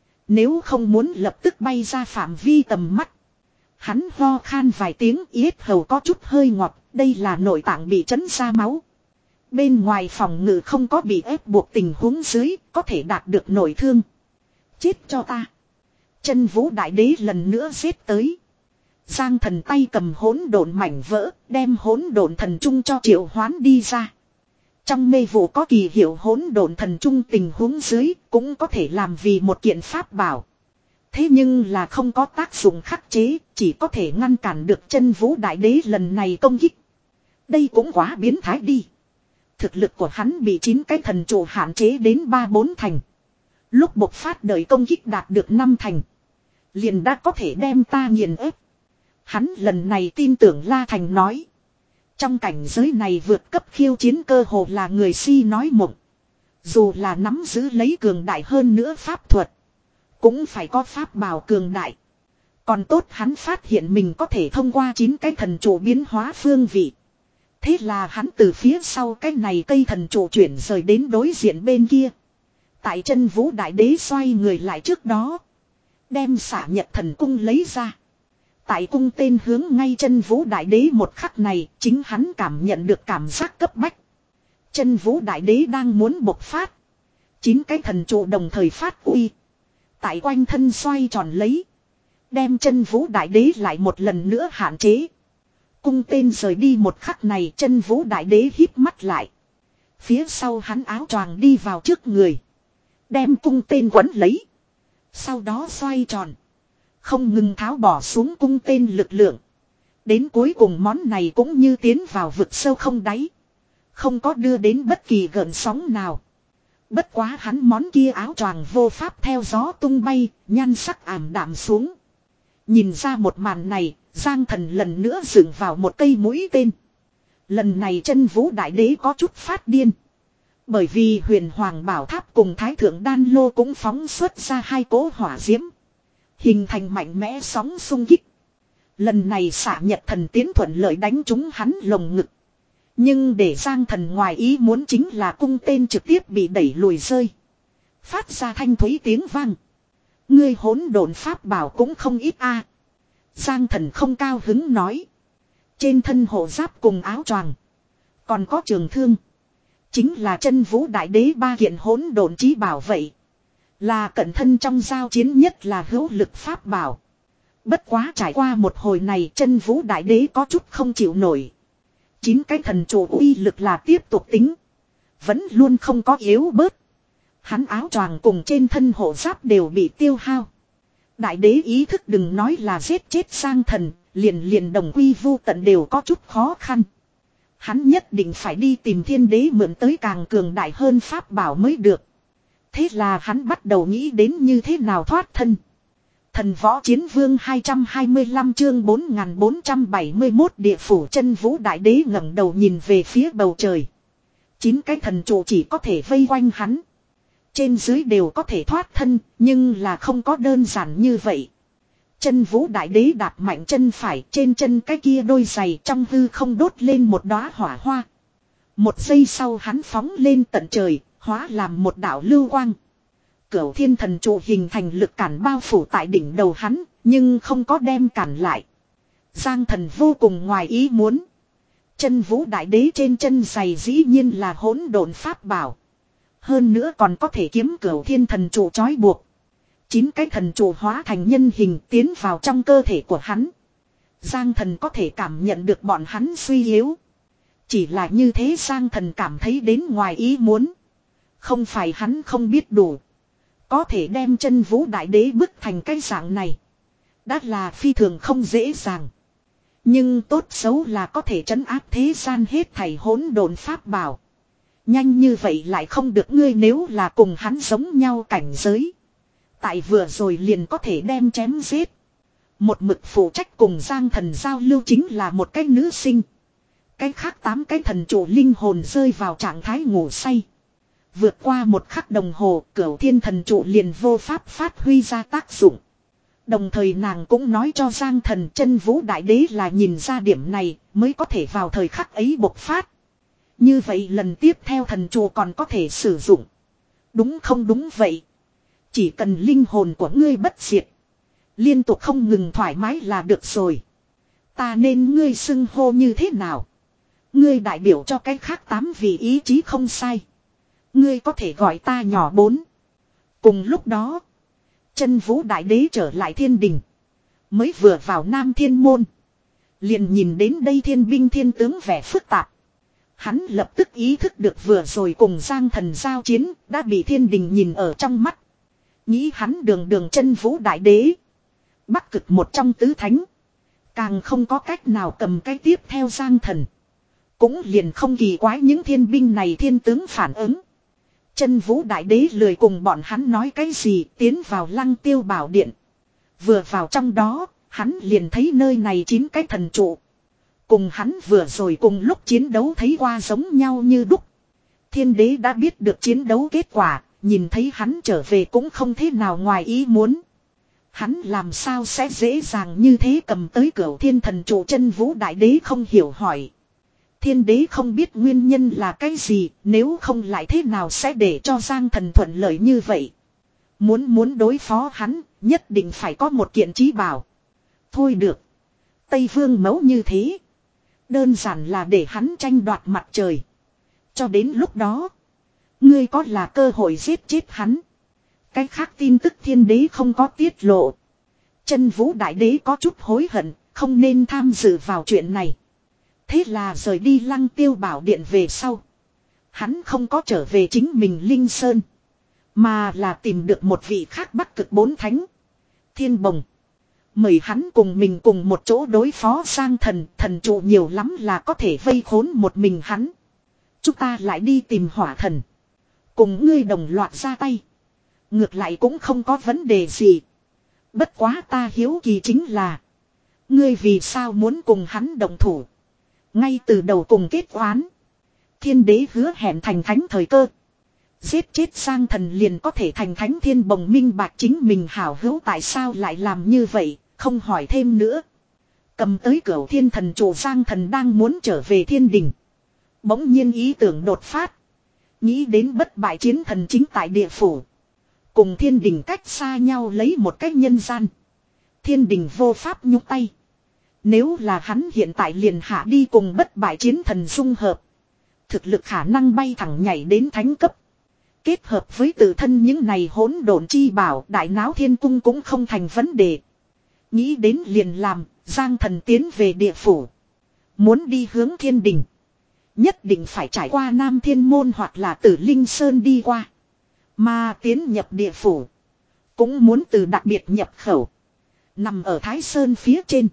S1: Nếu không muốn lập tức bay ra phạm vi tầm mắt. Hắn ho khan vài tiếng, yết hầu có chút hơi ngọt, đây là nội tạng bị chấn ra máu. Bên ngoài phòng ngự không có bị ép buộc tình huống dưới, có thể đạt được nội thương. Chết cho ta. Chân vũ đại đế lần nữa giết tới. Giang Thần tay cầm hỗn độn mảnh vỡ, đem hỗn độn thần trung cho triệu hoán đi ra. Trong mê vụ có kỳ hiệu hỗn độn thần trung tình huống dưới, cũng có thể làm vì một kiện pháp bảo. Thế nhưng là không có tác dụng khắc chế, chỉ có thể ngăn cản được chân vũ đại đế lần này công kích. Đây cũng quá biến thái đi. Thực lực của hắn bị chín cái thần trụ hạn chế đến ba bốn thành. Lúc bộc phát đời công kích đạt được năm thành, liền đã có thể đem ta nghiền ép. Hắn lần này tin tưởng La Thành nói. Trong cảnh giới này vượt cấp khiêu chiến cơ hồ là người si nói mộng. Dù là nắm giữ lấy cường đại hơn nữa pháp thuật, cũng phải có pháp bảo cường đại. Còn tốt hắn phát hiện mình có thể thông qua chín cái thần trụ biến hóa phương vị. Thế là hắn từ phía sau cái này cây thần trụ chuyển rời đến đối diện bên kia. Tại chân vũ đại đế xoay người lại trước đó. Đem xả nhật thần cung lấy ra. Tại cung tên hướng ngay chân vũ đại đế một khắc này, chính hắn cảm nhận được cảm giác cấp bách. Chân vũ đại đế đang muốn bộc phát. Chín cái thần trụ đồng thời phát uy. Tại quanh thân xoay tròn lấy. Đem chân vũ đại đế lại một lần nữa hạn chế. Cung tên rời đi một khắc này, chân vũ đại đế híp mắt lại. Phía sau hắn áo choàng đi vào trước người. Đem cung tên quấn lấy. Sau đó xoay tròn. Không ngừng tháo bỏ xuống cung tên lực lượng. Đến cuối cùng món này cũng như tiến vào vực sâu không đáy. Không có đưa đến bất kỳ gợn sóng nào. Bất quá hắn món kia áo choàng vô pháp theo gió tung bay, nhan sắc ảm đạm xuống. Nhìn ra một màn này, Giang Thần lần nữa dựng vào một cây mũi tên. Lần này chân vũ đại đế có chút phát điên. Bởi vì huyền hoàng bảo tháp cùng thái thượng đan lô cũng phóng xuất ra hai cỗ hỏa diễm. Hình thành mạnh mẽ sóng xung kích. Lần này xả nhật thần tiến thuận lợi đánh trúng hắn lồng ngực. Nhưng để Giang Thần ngoài ý muốn chính là cung tên trực tiếp bị đẩy lùi rơi. Phát ra thanh thúy tiếng vang. Ngươi hỗn độn pháp bảo cũng không ít a. Giang Thần không cao hứng nói. Trên thân hộ giáp cùng áo choàng. Còn có trường thương. Chính là chân vũ đại đế ba kiện hỗn độn chí bảo vậy. Là cận thân trong giao chiến nhất là hữu lực pháp bảo. Bất quá trải qua một hồi này chân vũ đại đế có chút không chịu nổi. Chín cái thần trụ uy lực là tiếp tục tính. Vẫn luôn không có yếu bớt. Hắn áo choàng cùng trên thân hộ giáp đều bị tiêu hao. Đại đế ý thức đừng nói là giết chết Giang Thần, liền liền đồng quy vu tận đều có chút khó khăn. Hắn nhất định phải đi tìm thiên đế mượn tới càng cường đại hơn pháp bảo mới được. Thế là hắn bắt đầu nghĩ đến như thế nào thoát thân. Thần võ chiến vương hai trăm hai mươi lăm chương bốn nghìn bốn trăm bảy mươi mốt địa phủ chân vũ đại đế ngẩng đầu nhìn về phía bầu trời. Chín cái thần trụ chỉ có thể vây quanh hắn. Trên dưới đều có thể thoát thân, nhưng là không có đơn giản như vậy. Chân vũ đại đế đạp mạnh chân phải, trên chân cái kia đôi giày trong hư không đốt lên một đóa hỏa hoa. Một giây sau hắn phóng lên tận trời, hóa làm một đạo lưu quang. Cửu thiên thần trụ hình thành lực cản bao phủ tại đỉnh đầu hắn, nhưng không có đem cản lại. Giang Thần vô cùng ngoài ý muốn. Chân vũ đại đế trên chân giày dĩ nhiên là hỗn độn pháp bảo. Hơn nữa còn có thể kiếm cửu thiên thần trụ trói buộc. Chín cái thần trụ hóa thành nhân hình tiến vào trong cơ thể của hắn. Giang Thần có thể cảm nhận được bọn hắn suy yếu. Chỉ là như thế Giang Thần cảm thấy đến ngoài ý muốn. Không phải hắn không biết đủ. Có thể đem chân vũ đại đế bức thành cái dạng này. Đã là phi thường không dễ dàng. Nhưng tốt xấu là có thể trấn áp thế gian hết thảy hỗn độn pháp bảo. Nhanh như vậy lại không được ngươi nếu là cùng hắn giống nhau cảnh giới. Tại vừa rồi liền có thể đem chém giết. Một mực phụ trách cùng Giang Thần giao lưu chính là một cái nữ sinh. Cái khác tám cái thần trụ linh hồn rơi vào trạng thái ngủ say. Vượt qua một khắc đồng hồ, cửu thiên thần trụ liền vô pháp phát huy ra tác dụng. Đồng thời nàng cũng nói cho Giang Thần chân vũ đại đế là nhìn ra điểm này mới có thể vào thời khắc ấy bộc phát. Như vậy lần tiếp theo thần trụ còn có thể sử dụng. Đúng không đúng vậy. Chỉ cần linh hồn của ngươi bất diệt. Liên tục không ngừng thoải mái là được rồi. Ta nên ngươi xưng hô như thế nào? Ngươi đại biểu cho cái khác tám vì ý chí không sai. Ngươi có thể gọi ta nhỏ bốn. Cùng lúc đó. Chân vũ đại đế trở lại thiên đình. Mới vừa vào Nam Thiên Môn. Liền nhìn đến đây thiên binh thiên tướng vẻ phức tạp. Hắn lập tức ý thức được vừa rồi cùng Giang Thần giao chiến đã bị thiên đình nhìn ở trong mắt. Nghĩ hắn đường đường chân vũ đại đế. Bắc cực một trong tứ thánh. Càng không có cách nào cầm cái tiếp theo Giang Thần. Cũng liền không kỳ quái những thiên binh này thiên tướng phản ứng. Chân vũ đại đế lười cùng bọn hắn nói cái gì tiến vào Lăng Tiêu Bảo Điện. Vừa vào trong đó, hắn liền thấy nơi này chín cái thần trụ. Cùng hắn vừa rồi cùng lúc chiến đấu thấy qua giống nhau như đúc. Thiên đế đã biết được chiến đấu kết quả, nhìn thấy hắn trở về cũng không thế nào ngoài ý muốn. Hắn làm sao sẽ dễ dàng như thế cầm tới Cửu Thiên Thần Trụ. Chân Vũ Đại Đế không hiểu hỏi. Thiên đế không biết nguyên nhân là cái gì, nếu không lại thế nào sẽ để cho Giang Thần thuận lợi như vậy. Muốn muốn đối phó hắn, nhất định phải có một kiện trí bảo. Thôi được. Tây Vương Mẫu như thế. Đơn giản là để hắn tranh đoạt mặt trời. Cho đến lúc đó, ngươi có là cơ hội giết chết hắn. Cái khác tin tức thiên đế không có tiết lộ. Chân Vũ Đại Đế có chút hối hận, không nên tham dự vào chuyện này. Thế là rời đi Lăng Tiêu Bảo Điện về sau. Hắn không có trở về chính mình Linh Sơn. Mà là tìm được một vị khác Bắc Cực Bốn Thánh. Thiên Bồng. Mời hắn cùng mình cùng một chỗ đối phó Giang Thần. Thần trụ nhiều lắm là có thể vây khốn một mình hắn. Chúng ta lại đi tìm Hỏa Thần. Cùng ngươi đồng loạt ra tay. Ngược lại cũng không có vấn đề gì. Bất quá ta hiếu kỳ chính là. Ngươi vì sao muốn cùng hắn đồng thủ. Ngay từ đầu cùng kết oán. Thiên đế hứa hẹn thành thánh thời cơ. Giết chết Giang Thần liền có thể thành thánh. Thiên Bồng minh bạch chính mình hảo hữu tại sao lại làm như vậy. Không hỏi thêm nữa. Cầm tới Cửu Thiên Thần Trụ. Giang Thần đang muốn trở về thiên đình. Bỗng nhiên ý tưởng đột phát. Nghĩ đến bất bại chiến thần chính tại địa phủ. Cùng thiên đình cách xa nhau lấy một cách nhân gian. Thiên đình vô pháp nhúc tay. Nếu là hắn hiện tại liền hạ đi cùng bất bại chiến thần dung hợp. Thực lực khả năng bay thẳng nhảy đến thánh cấp. Kết hợp với tự thân những này hỗn độn chi bảo, đại náo thiên cung cũng không thành vấn đề. Nghĩ đến liền làm, Giang Thần tiến về địa phủ. Muốn đi hướng thiên đình. Nhất định phải trải qua Nam Thiên Môn hoặc là Tử Linh Sơn đi qua. Mà tiến nhập địa phủ. Cũng muốn từ đặc biệt nhập khẩu. Nằm ở Thái Sơn phía trên.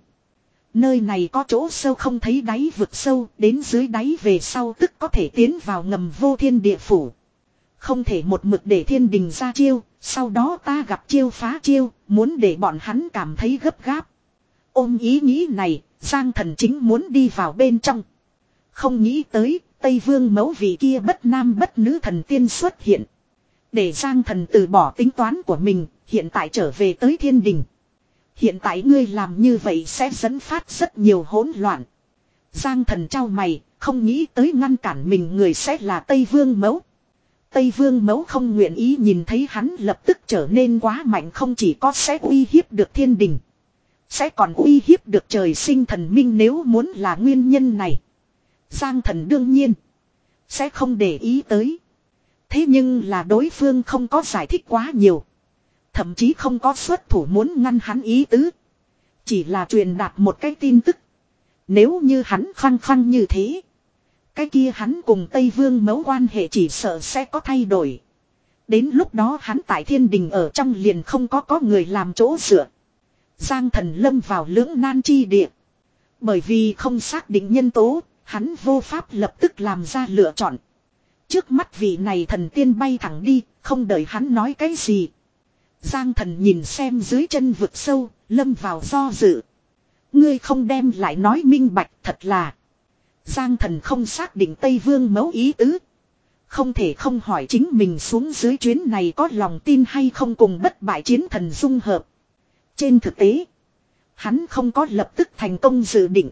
S1: Nơi này có chỗ sâu không thấy đáy vực sâu. Đến dưới đáy về sau tức có thể tiến vào ngầm vô thiên địa phủ. Không thể một mực để thiên đình ra chiêu. Sau đó ta gặp chiêu phá chiêu. Muốn để bọn hắn cảm thấy gấp gáp. Ôm ý nghĩ này. Giang Thần chính muốn đi vào bên trong. Không nghĩ tới Tây Vương Mẫu vị kia bất nam bất nữ thần tiên xuất hiện. Để Giang Thần từ bỏ tính toán của mình. Hiện tại trở về tới thiên đình. Hiện tại ngươi làm như vậy sẽ dẫn phát rất nhiều hỗn loạn. Giang Thần trao mày, không nghĩ tới ngăn cản mình người sẽ là Tây Vương Mẫu. Tây Vương Mẫu không nguyện ý nhìn thấy hắn lập tức trở nên quá mạnh, không chỉ có sẽ uy hiếp được thiên đình. Sẽ còn uy hiếp được trời sinh thần minh. Nếu muốn là nguyên nhân này, Giang Thần đương nhiên sẽ không để ý tới. Thế nhưng là đối phương không có giải thích quá nhiều. Thậm chí không có xuất thủ muốn ngăn hắn ý tứ. Chỉ là truyền đạt một cái tin tức. Nếu như hắn phăng phăng như thế, cái kia hắn cùng Tây Vương Mẫu quan hệ chỉ sợ sẽ có thay đổi. Đến lúc đó hắn tại thiên đình ở trong liền không có có người làm chỗ dựa. Giang Thần lâm vào lưỡng nan chi địa. Bởi vì không xác định nhân tố, hắn vô pháp lập tức làm ra lựa chọn. Trước mắt vị này thần tiên bay thẳng đi, không đợi hắn nói cái gì. Giang Thần nhìn xem dưới chân vực sâu, lâm vào do dự. Ngươi không đem lại nói minh bạch, thật là. Giang Thần không xác định Tây Vương Mẫu ý tứ. Không thể không hỏi chính mình xuống dưới chuyến này có lòng tin hay không cùng bất bại chiến thần dung hợp. Trên thực tế, hắn không có lập tức thành công dự định,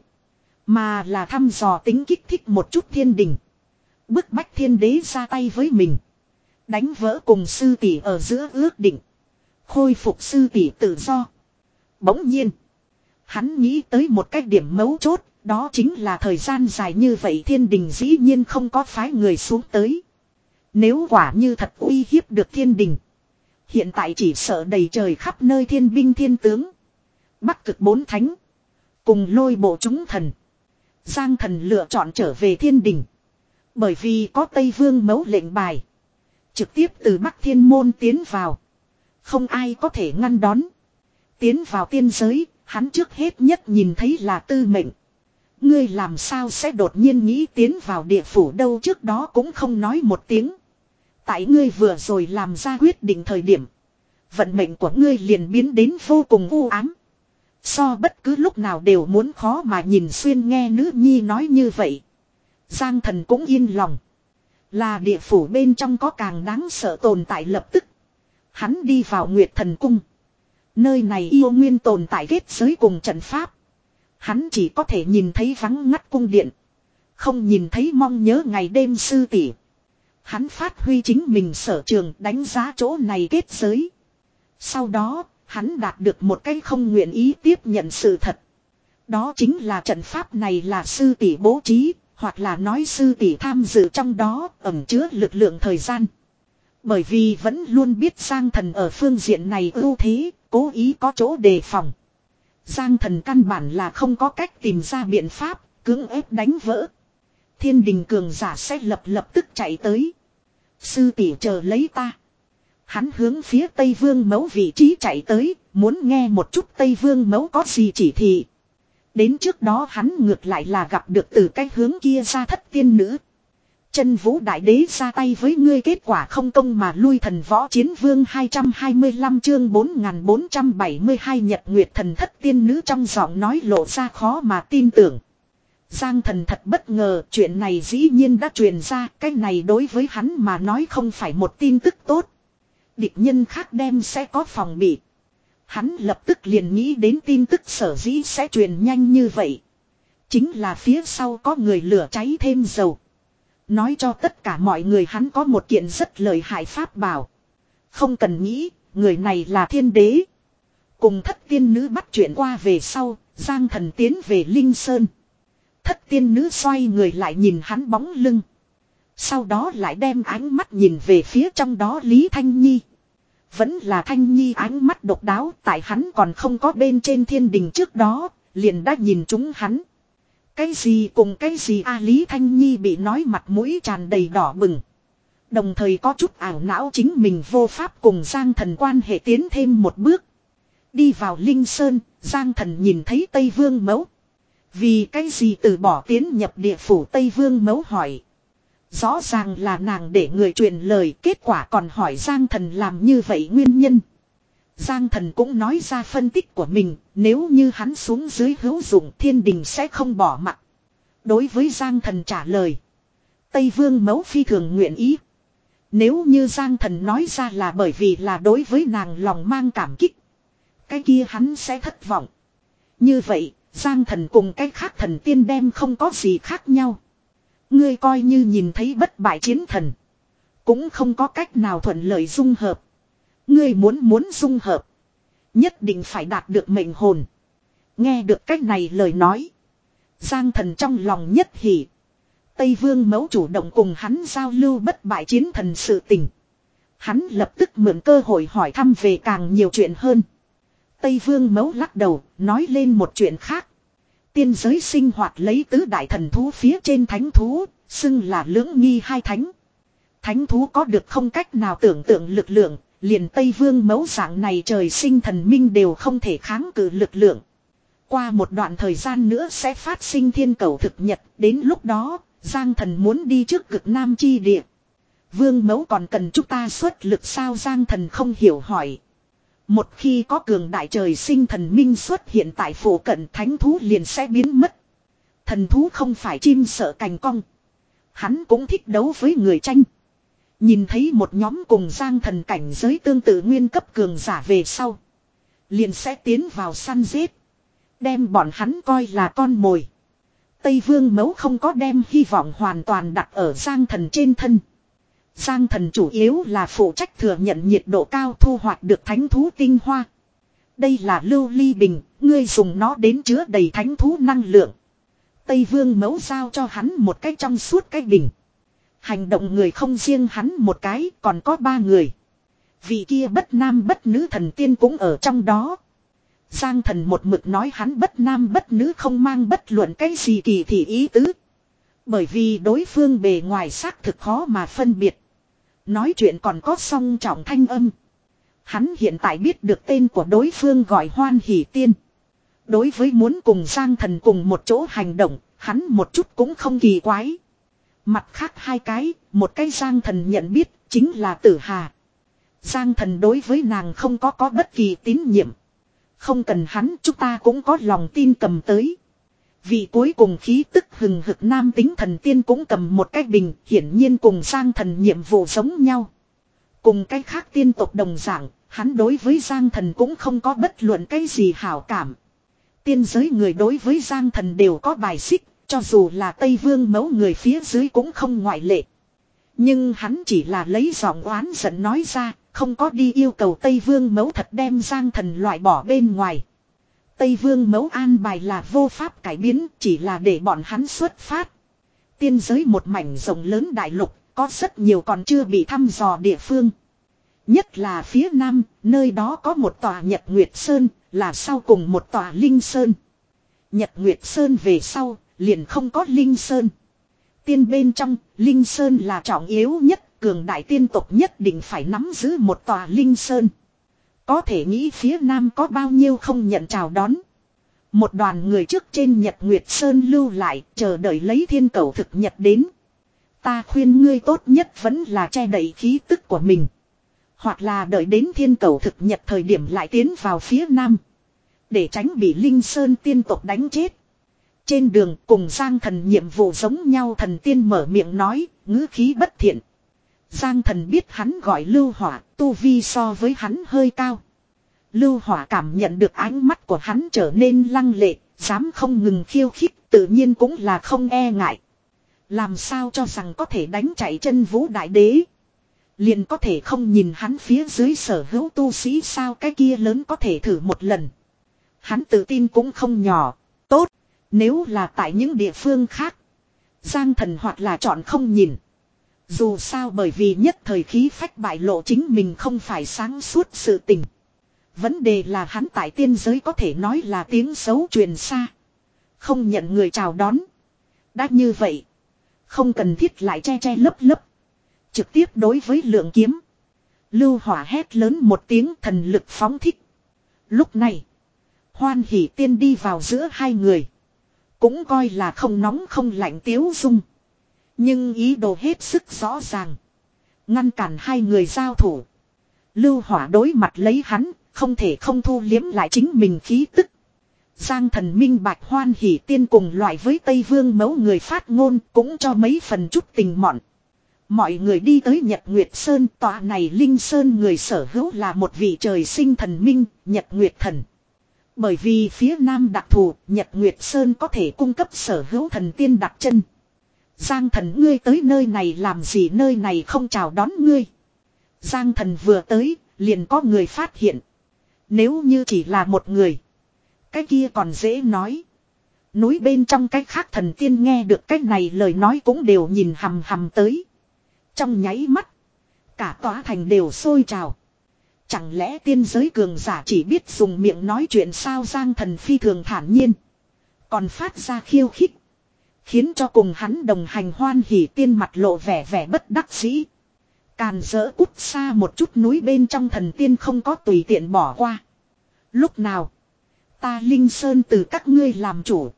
S1: mà là thăm dò tính kích thích một chút thiên đình. Bức bách thiên đế ra tay với mình. Đánh vỡ cùng sư tỷ ở giữa ước định. Khôi phục sư tỷ tự do. Bỗng nhiên, hắn nghĩ tới một cái điểm mấu chốt. Đó chính là thời gian dài như vậy thiên đình dĩ nhiên không có phái người xuống tới. Nếu quả như thật uy hiếp được thiên đình, hiện tại chỉ sợ đầy trời khắp nơi thiên binh thiên tướng. Bắc Cực Bốn Thánh cùng lôi bộ chúng thần. Giang Thần lựa chọn trở về thiên đình. Bởi vì có Tây Vương Mẫu lệnh bài. Trực tiếp từ Bắc Thiên Môn tiến vào. Không ai có thể ngăn đón. Tiến vào tiên giới, hắn trước hết nhất nhìn thấy là tư mệnh. Ngươi làm sao sẽ đột nhiên nghĩ tiến vào địa phủ đâu, trước đó cũng không nói một tiếng. Tại ngươi vừa rồi làm ra quyết định thời điểm, vận mệnh của ngươi liền biến đến vô cùng u ám. So bất cứ lúc nào đều muốn khó mà nhìn xuyên. Nghe nữ nhi nói như vậy, Giang Thần cũng yên lòng. Là địa phủ bên trong có càng đáng sợ tồn tại lập tức. Hắn đi vào Nguyệt Thần Cung. Nơi này yêu nguyên tồn tại kết giới cùng trận pháp. Hắn chỉ có thể nhìn thấy vắng ngắt cung điện. Không nhìn thấy mong nhớ ngày đêm sư tỷ. Hắn phát huy chính mình sở trường đánh giá chỗ này kết giới. Sau đó, hắn đạt được một cái không nguyện ý tiếp nhận sự thật. Đó chính là trận pháp này là sư tỷ bố trí, hoặc là nói sư tỷ tham dự trong đó, ẩn chứa lực lượng thời gian. Bởi vì vẫn luôn biết Giang Thần ở phương diện này ưu thế, cố ý có chỗ đề phòng. Giang Thần căn bản là không có cách tìm ra biện pháp, cưỡng ép đánh vỡ. Thiên đình cường giả sẽ lập lập tức chạy tới. Sư tỷ chờ lấy ta. Hắn hướng phía Tây Vương Mẫu vị trí chạy tới, muốn nghe một chút Tây Vương Mẫu có gì chỉ thị. Đến trước đó hắn ngược lại là gặp được từ cái hướng kia ra thất tiên nữ. Chân vũ đại đế ra tay với ngươi kết quả không công mà lui thần võ chiến vương hai trăm hai mươi lăm chương bốn nghìn bốn trăm bảy mươi hai nhật nguyệt thần thất tiên nữ trong giọng nói lộ ra khó mà tin tưởng. Giang Thần thật bất ngờ chuyện này dĩ nhiên đã truyền ra, cái này đối với hắn mà nói không phải một tin tức tốt. Địch nhân khác đem sẽ có phòng bị. Hắn lập tức liền nghĩ đến tin tức sở dĩ sẽ truyền nhanh như vậy. Chính là phía sau có người lửa cháy thêm dầu. Nói cho tất cả mọi người hắn có một kiện rất lợi hại pháp bảo. Không cần nghĩ, người này là thiên đế. Cùng thất tiên nữ bắt chuyện qua về sau, Giang Thần tiến về Linh Sơn. Thất tiên nữ xoay người lại nhìn hắn bóng lưng. Sau đó lại đem ánh mắt nhìn về phía trong đó Lý Thanh Nhi. Vẫn là Thanh Nhi ánh mắt độc đáo, tại hắn còn không có bên trên thiên đình trước đó, liền đã nhìn chúng hắn. Cái gì cùng cái gì a Lý Thanh Nhi bị nói mặt mũi tràn đầy đỏ bừng. Đồng thời có chút ảo não chính mình vô pháp cùng Giang Thần quan hệ tiến thêm một bước. Đi vào Linh Sơn, Giang Thần nhìn thấy Tây Vương Mẫu. Vì cái gì từ bỏ tiến nhập địa phủ Tây Vương Mẫu hỏi. Rõ ràng là nàng để người truyền lời, kết quả còn hỏi Giang Thần làm như vậy nguyên nhân. Giang Thần cũng nói ra phân tích của mình, nếu như hắn xuống dưới hữu dụng thiên đình sẽ không bỏ mặc. Đối với Giang Thần trả lời, Tây Vương Mẫu phi thường nguyện ý. Nếu như Giang Thần nói ra là bởi vì là đối với nàng lòng mang cảm kích, cái kia hắn sẽ thất vọng. Như vậy, Giang Thần cùng cái khác thần tiên đem không có gì khác nhau. Ngươi coi như nhìn thấy bất bại chiến thần, cũng không có cách nào thuận lợi dung hợp. Ngươi muốn muốn dung hợp, nhất định phải đạt được mệnh hồn. Nghe được cách này lời nói, Giang Thần trong lòng nhất hỉ. Tây Vương Mẫu chủ động cùng hắn giao lưu bất bại chiến thần sự tình. Hắn lập tức mượn cơ hội hỏi thăm về càng nhiều chuyện hơn. Tây Vương Mẫu lắc đầu, nói lên một chuyện khác. Tiên giới sinh hoạt lấy tứ đại thần thú phía trên thánh thú, xưng là lưỡng nghi hai thánh. Thánh thú có được không cách nào tưởng tượng lực lượng, liền Tây Vương Mẫu dạng này trời sinh thần minh đều không thể kháng cự lực lượng. Qua một đoạn thời gian nữa sẽ phát sinh thiên cầu thực nhật, đến lúc đó, Giang Thần muốn đi trước cực Nam chi địa. Vương Mẫu còn cần chúng ta xuất lực sao? Giang Thần không hiểu hỏi. Một khi có cường đại trời sinh thần minh xuất hiện tại phổ cận, thánh thú liền sẽ biến mất. Thần thú không phải chim sợ cành cong. Hắn cũng thích đấu với người tranh. Nhìn thấy một nhóm cùng Giang Thần cảnh giới tương tự nguyên cấp cường giả về sau, liền sẽ tiến vào săn giết. Đem bọn hắn coi là con mồi. Tây Vương Mẫu không có đem hy vọng hoàn toàn đặt ở Giang Thần trên thân. Giang Thần chủ yếu là phụ trách thừa nhận nhiệt độ cao thu hoạch được thánh thú tinh hoa. Đây là lưu ly bình, ngươi dùng nó đến chứa đầy thánh thú năng lượng. Tây Vương Mẫu giao cho hắn một cái trong suốt cái bình. Hành động người không riêng hắn một cái, còn có ba người. Vị kia bất nam bất nữ thần tiên cũng ở trong đó. Giang Thần một mực nói hắn bất nam bất nữ không mang bất luận cái gì kỳ thị ý tứ. Bởi vì đối phương bề ngoài xác thực khó mà phân biệt. Nói chuyện còn có song trọng thanh âm. Hắn hiện tại biết được tên của đối phương gọi Hoan Hỷ Tiên. Đối với muốn cùng Giang Thần cùng một chỗ hành động, hắn một chút cũng không kỳ quái. Mặt khác hai cái, một cái Giang Thần nhận biết, chính là Tử Hà. Giang Thần đối với nàng không có có bất kỳ tín nhiệm. Không cần hắn, chúng ta cũng có lòng tin cầm tới. Vị cuối cùng khí tức hừng hực nam tính thần tiên cũng cầm một cái bình, hiển nhiên cùng Giang Thần nhiệm vụ giống nhau. Cùng cái khác tiên tộc đồng dạng, Hắn đối với Giang Thần cũng không có bất luận cái gì hảo cảm. Tiên giới người đối với Giang Thần đều có bài xích, cho dù là Tây Vương mẫu người phía dưới cũng không ngoại lệ. Nhưng hắn chỉ là lấy giọng oán giận nói ra, không có đi yêu cầu Tây Vương mẫu thật đem Giang Thần loại bỏ bên ngoài. Tây Vương mẫu an bài là vô pháp cải biến, chỉ là để bọn hắn xuất phát. Tiên giới một mảnh rộng lớn đại lục, có rất nhiều còn chưa bị thăm dò địa phương. Nhất là phía nam, nơi đó có một tòa Nhật Nguyệt Sơn, là sau cùng một tòa Linh Sơn. Nhật Nguyệt Sơn về sau, liền không có Linh Sơn. Tiên bên trong, Linh Sơn là trọng yếu nhất, cường đại tiên tộc nhất định phải nắm giữ một tòa Linh Sơn. Có thể nghĩ phía nam có bao nhiêu không nhận chào đón. Một đoàn người trước trên Nhật Nguyệt Sơn lưu lại, chờ đợi lấy thiên cầu thực nhật đến. Ta khuyên ngươi tốt nhất vẫn là che đậy khí tức của mình. Hoặc là đợi đến thiên cầu thực nhật thời điểm lại tiến vào phía nam. Để tránh bị Linh Sơn tiên tộc đánh chết. Trên đường cùng Giang Thần nhiệm vụ giống nhau, thần tiên mở miệng nói, ngữ khí bất thiện. Giang Thần biết hắn gọi Lưu Hỏa, tu vi so với hắn hơi cao. Lưu Hỏa cảm nhận được ánh mắt của hắn trở nên lăng lệ, dám không ngừng khiêu khích, tự nhiên cũng là không e ngại. Làm sao cho rằng có thể đánh chạy chân vũ đại đế. Liền có thể không nhìn hắn phía dưới sở hữu tu sĩ sao, cái kia lớn có thể thử một lần. Hắn tự tin cũng không nhỏ. Tốt, nếu là tại những địa phương khác, Giang Thần hoặc là chọn không nhìn. Dù sao bởi vì nhất thời khí phách bại lộ chính mình không phải sáng suốt sự tình. Vấn đề là hắn tại tiên giới có thể nói là tiếng xấu truyền xa. Không nhận người chào đón. Đã như vậy, không cần thiết lại che che lấp lấp. Trực tiếp đối với lượng kiếm. Lưu Hỏa hét lớn một tiếng, thần lực phóng thích. Lúc này, Hoan Hỷ Tiên đi vào giữa hai người. Cũng coi là không nóng không lạnh tiếu dung. Nhưng ý đồ hết sức rõ ràng. Ngăn cản hai người giao thủ. Lưu Hỏa đối mặt lấy hắn, không thể không thu liếm lại chính mình khí tức. Giang Thần minh bạch Hoan Hỷ Tiên cùng loại với Tây Vương mẫu người phát ngôn, cũng cho mấy phần chút tình mọn. Mọi người đi tới Nhật Nguyệt Sơn, tòa này Linh Sơn người sở hữu là một vị trời sinh thần minh, Nhật Nguyệt Thần. Bởi vì phía nam đặc thù, Nhật Nguyệt Sơn có thể cung cấp sở hữu thần tiên đặt chân. Giang Thần, ngươi tới nơi này làm gì, nơi này không chào đón ngươi. Giang Thần vừa tới, liền có người phát hiện. Nếu như chỉ là một người, cái kia còn dễ nói. Núi bên trong cái khác thần tiên nghe được cái này lời nói cũng đều nhìn hằm hằm tới. Trong nháy mắt, cả tòa thành đều sôi trào. Chẳng lẽ tiên giới cường giả chỉ biết dùng miệng nói chuyện sao? Giang Thần phi thường thản nhiên, còn phát ra khiêu khích, khiến cho cùng hắn đồng hành Hoan Hỷ Tiên mặt lộ vẻ vẻ bất đắc dĩ. Càn dỡ cút xa một chút, núi bên trong thần tiên không có tùy tiện bỏ qua. Lúc nào ta Linh Sơn từ các ngươi làm chủ,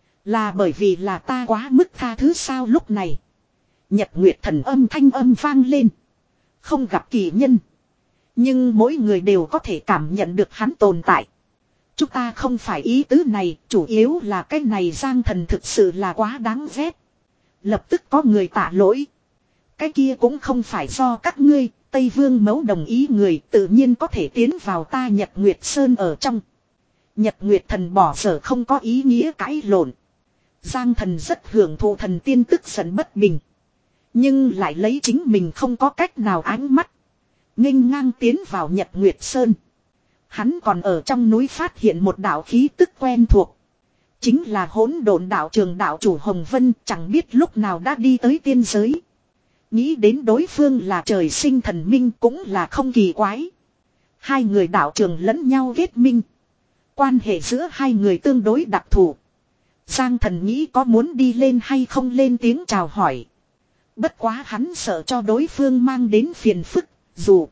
S1: là bởi vì là ta quá mức tha thứ sao? Lúc này Nhật Nguyệt Thần âm thanh âm vang lên. Không gặp kỳ nhân, nhưng mỗi người đều có thể cảm nhận được hắn tồn tại. Chúng ta không phải ý tứ này, chủ yếu là cái này Giang Thần thực sự là quá đáng ghét. Lập tức có người tạ lỗi. Cái kia cũng không phải do các ngươi, Tây Vương mẫu đồng ý người tự nhiên có thể tiến vào ta Nhật Nguyệt Sơn ở trong. Nhật Nguyệt Thần bỏ sở không có ý nghĩa cãi lộn. Giang Thần rất hưởng thụ thần tiên tức giận bất bình. Nhưng lại lấy chính mình không có cách nào ánh mắt. Nghênh ngang tiến vào Nhật Nguyệt Sơn. Hắn còn ở trong núi phát hiện một đạo khí tức quen thuộc. Chính là Hỗn Độn đạo trường đạo chủ Hồng Vân, chẳng biết lúc nào đã đi tới tiên giới. Nghĩ đến đối phương là trời sinh thần minh cũng là không kỳ quái. Hai người đạo trường lẫn nhau kết minh. Quan hệ giữa hai người tương đối đặc thù. Giang Thần nghĩ có muốn đi lên hay không lên tiếng chào hỏi. Bất quá hắn sợ cho đối phương mang đến phiền phức, dù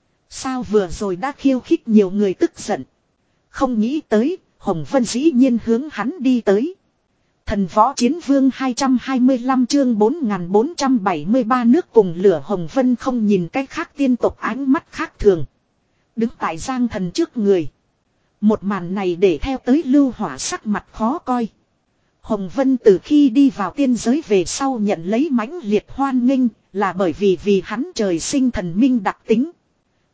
S1: sao vừa rồi đã khiêu khích nhiều người tức giận. Không nghĩ tới, Hồng Vân dĩ nhiên hướng hắn đi tới. Thần Võ Chiến Vương hai trăm hai mươi lăm chương bốn nghìn bốn trăm bảy mươi ba nước cùng lửa. Hồng Vân không nhìn cách khác tiên tộc ánh mắt khác thường. Đứng tại Giang Thần trước người. Một màn này để theo tới Lưu Hỏa sắc mặt khó coi. Hồng Vân từ khi đi vào tiên giới về sau nhận lấy mãnh liệt hoan nghênh, là bởi vì vì hắn trời sinh thần minh đặc tính.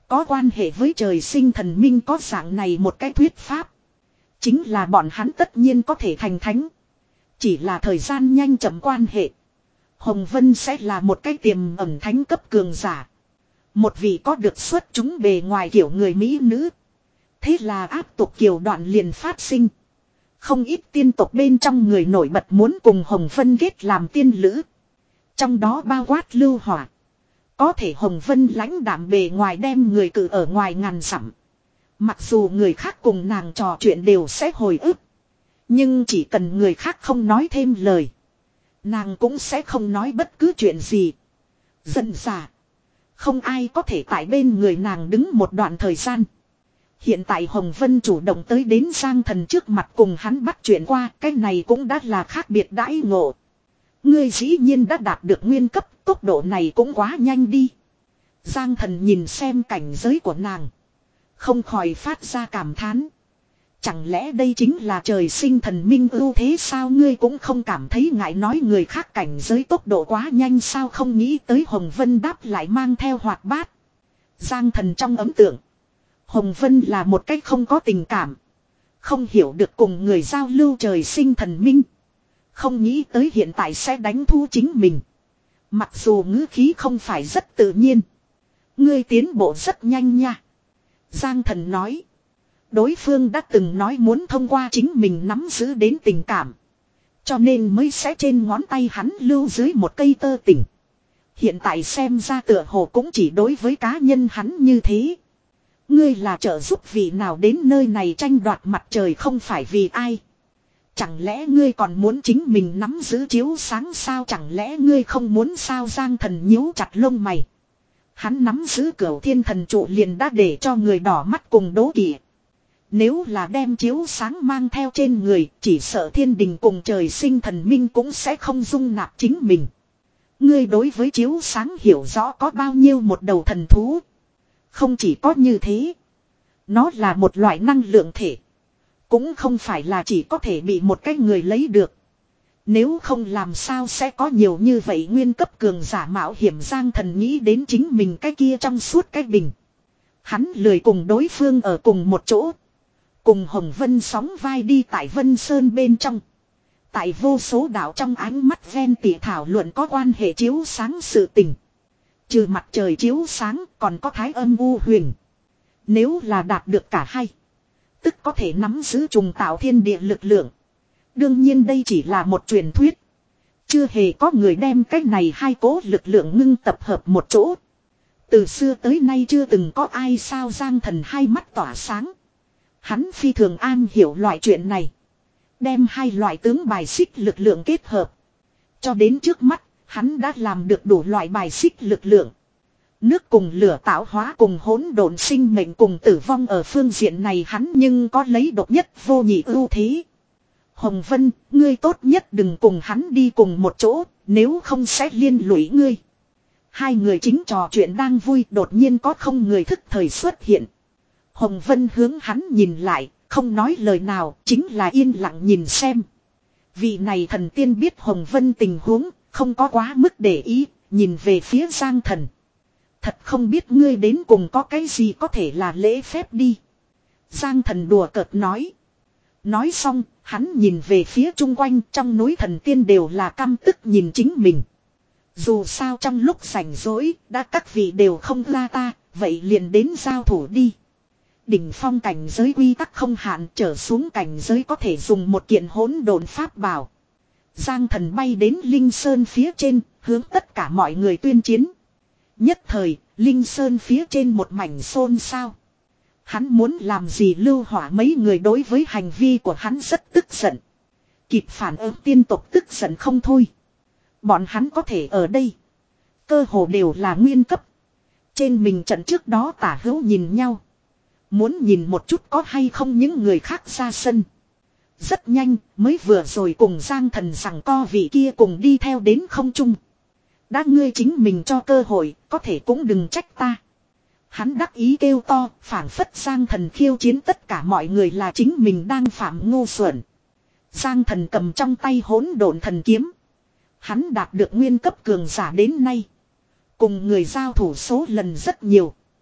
S1: Có quan hệ với trời sinh thần minh có dạng này một cái thuyết pháp. Chính là bọn hắn tất nhiên có thể thành thánh. Chỉ là thời gian nhanh chậm quan hệ. Hồng Vân sẽ là một cái tiềm ẩn thánh cấp cường giả. Một vị có được xuất chúng bề ngoài kiểu người Mỹ nữ. Thế là áp tục kiều đoạn liền phát sinh. Không ít tiên tộc bên trong người nổi bật muốn cùng Hồng Vân kết làm tiên lữ. Trong đó bao quát Lưu Hỏa. Có thể Hồng Vân lãnh đạm bề ngoài đem người cự ở ngoài ngàn dặm. Mặc dù người khác cùng nàng trò chuyện đều sẽ hồi ức. Nhưng chỉ cần người khác không nói thêm lời. Nàng cũng sẽ không nói bất cứ chuyện gì. Dần dà. Không ai có thể tại bên người nàng đứng một đoạn thời gian. Hiện tại Hồng Vân chủ động tới đến Giang Thần trước mặt cùng hắn bắt chuyện qua. Cái này cũng đã là khác biệt đãi ngộ. Ngươi dĩ nhiên đã đạt được nguyên cấp. Tốc độ này cũng quá nhanh đi. Giang Thần nhìn xem cảnh giới của nàng. Không khỏi phát ra cảm thán. Chẳng lẽ đây chính là trời sinh thần minh ưu thế sao, ngươi cũng không cảm thấy ngại nói người khác cảnh giới tốc độ quá nhanh sao? Không nghĩ tới Hồng Vân đáp lại mang theo hoạt bát. Giang Thần trong ấn tượng, Hồng Vân là một cách không có tình cảm, không hiểu được cùng người giao lưu trời sinh thần minh. Không nghĩ tới hiện tại sẽ đánh thu chính mình. Mặc dù ngữ khí không phải rất tự nhiên. Ngươi tiến bộ rất nhanh nha. Giang Thần nói. Đối phương đã từng nói muốn thông qua chính mình nắm giữ đến tình cảm. Cho nên mới sẽ trên ngón tay hắn lưu dưới một cây tơ tình. Hiện tại xem ra tựa hồ cũng chỉ đối với cá nhân hắn như thế. Ngươi là trợ giúp vị nào đến nơi này tranh đoạt mặt trời không phải vì ai. Chẳng lẽ ngươi còn muốn chính mình nắm giữ chiếu sáng sao? Chẳng lẽ ngươi không muốn sao? Giang Thần nhíu chặt lông mày. Hắn nắm giữ Cửu Thiên Thần Trụ liền đã để cho người đỏ mắt cùng đố kỵ. Nếu là đem chiếu sáng mang theo trên người, chỉ sợ thiên đình cùng trời sinh thần minh cũng sẽ không dung nạp chính mình. Ngươi đối với chiếu sáng hiểu rõ có bao nhiêu một đầu thần thú. Không chỉ có như thế. Nó là một loại năng lượng thể. Cũng không phải là chỉ có thể bị một cái người lấy được. Nếu không làm sao sẽ có nhiều như vậy nguyên cấp cường giả mạo hiểm. Giang Thần nghĩ đến chính mình cái kia trong suốt cái bình. Hắn lười cùng đối phương ở cùng một chỗ. Cùng Hồng Vân sóng vai đi tại Vân Sơn bên trong. Tại vô số đạo trong ánh mắt ven tỉ thảo luận có quan hệ chiếu sáng sự tình. Trừ mặt trời chiếu sáng còn có thái âm u huyền. Nếu là đạt được cả hai, tức có thể nắm giữ trùng tạo thiên địa lực lượng. Đương nhiên đây chỉ là một truyền thuyết. Chưa hề có người đem cái này hai cố lực lượng ngưng tập hợp một chỗ. Từ xưa tới nay chưa từng có ai sao? Giang Thần hai mắt tỏa sáng. Hắn phi thường an hiểu loại chuyện này. Đem hai loại tướng bài xích lực lượng kết hợp. Cho đến trước mắt, hắn đã làm được đủ loại bài xích lực lượng. Nước cùng lửa tạo hóa cùng hỗn độn sinh mệnh cùng tử vong ở phương diện này hắn nhưng có lấy độc nhất vô nhị ưu thế. Hồng Vân, ngươi tốt nhất đừng cùng hắn đi cùng một chỗ, nếu không sẽ liên lụy ngươi. Hai người chính trò chuyện đang vui, đột nhiên có không người thức thời xuất hiện. Hồng Vân hướng hắn nhìn lại, không nói lời nào, chính là yên lặng nhìn xem. Vị này thần tiên biết Hồng Vân tình huống, không có quá mức để ý, nhìn về phía Giang Thần. Thật không biết ngươi đến cùng có cái gì có thể là lễ phép đi. Giang Thần đùa cợt nói. Nói xong, hắn nhìn về phía chung quanh, trong núi thần tiên đều là căm tức nhìn chính mình. Dù sao trong lúc rảnh rỗi, đã các vị đều không ra ta, vậy liền đến giao thủ đi. Đỉnh phong cảnh giới quy tắc không hạn, trở xuống cảnh giới có thể dùng một kiện hỗn độn pháp bảo. Giang Thần bay đến Linh Sơn phía trên, hướng tất cả mọi người tuyên chiến. Nhất thời, Linh Sơn phía trên một mảnh xôn xao. Hắn muốn làm gì? Lưu Hỏa mấy người đối với hành vi của hắn rất tức giận. Kịp phản ứng tiên tộc tức giận không thôi. Bọn hắn có thể ở đây. Cơ hồ đều là nguyên cấp. Trên mình trận trước đó tả hữu nhìn nhau. Muốn nhìn một chút có hay không những người khác ra sân. Rất nhanh, mới vừa rồi cùng Giang Thần rằng co vị kia cùng đi theo đến không trung. Đã ngươi chính mình cho cơ hội, có thể cũng đừng trách ta. Hắn đắc ý kêu to, phảng phất Giang Thần khiêu chiến tất cả mọi người là chính mình đang phạm ngu xuẩn. Giang Thần cầm trong tay hỗn độn thần kiếm. Hắn đạt được nguyên cấp cường giả đến nay. Cùng người giao thủ số lần rất nhiều.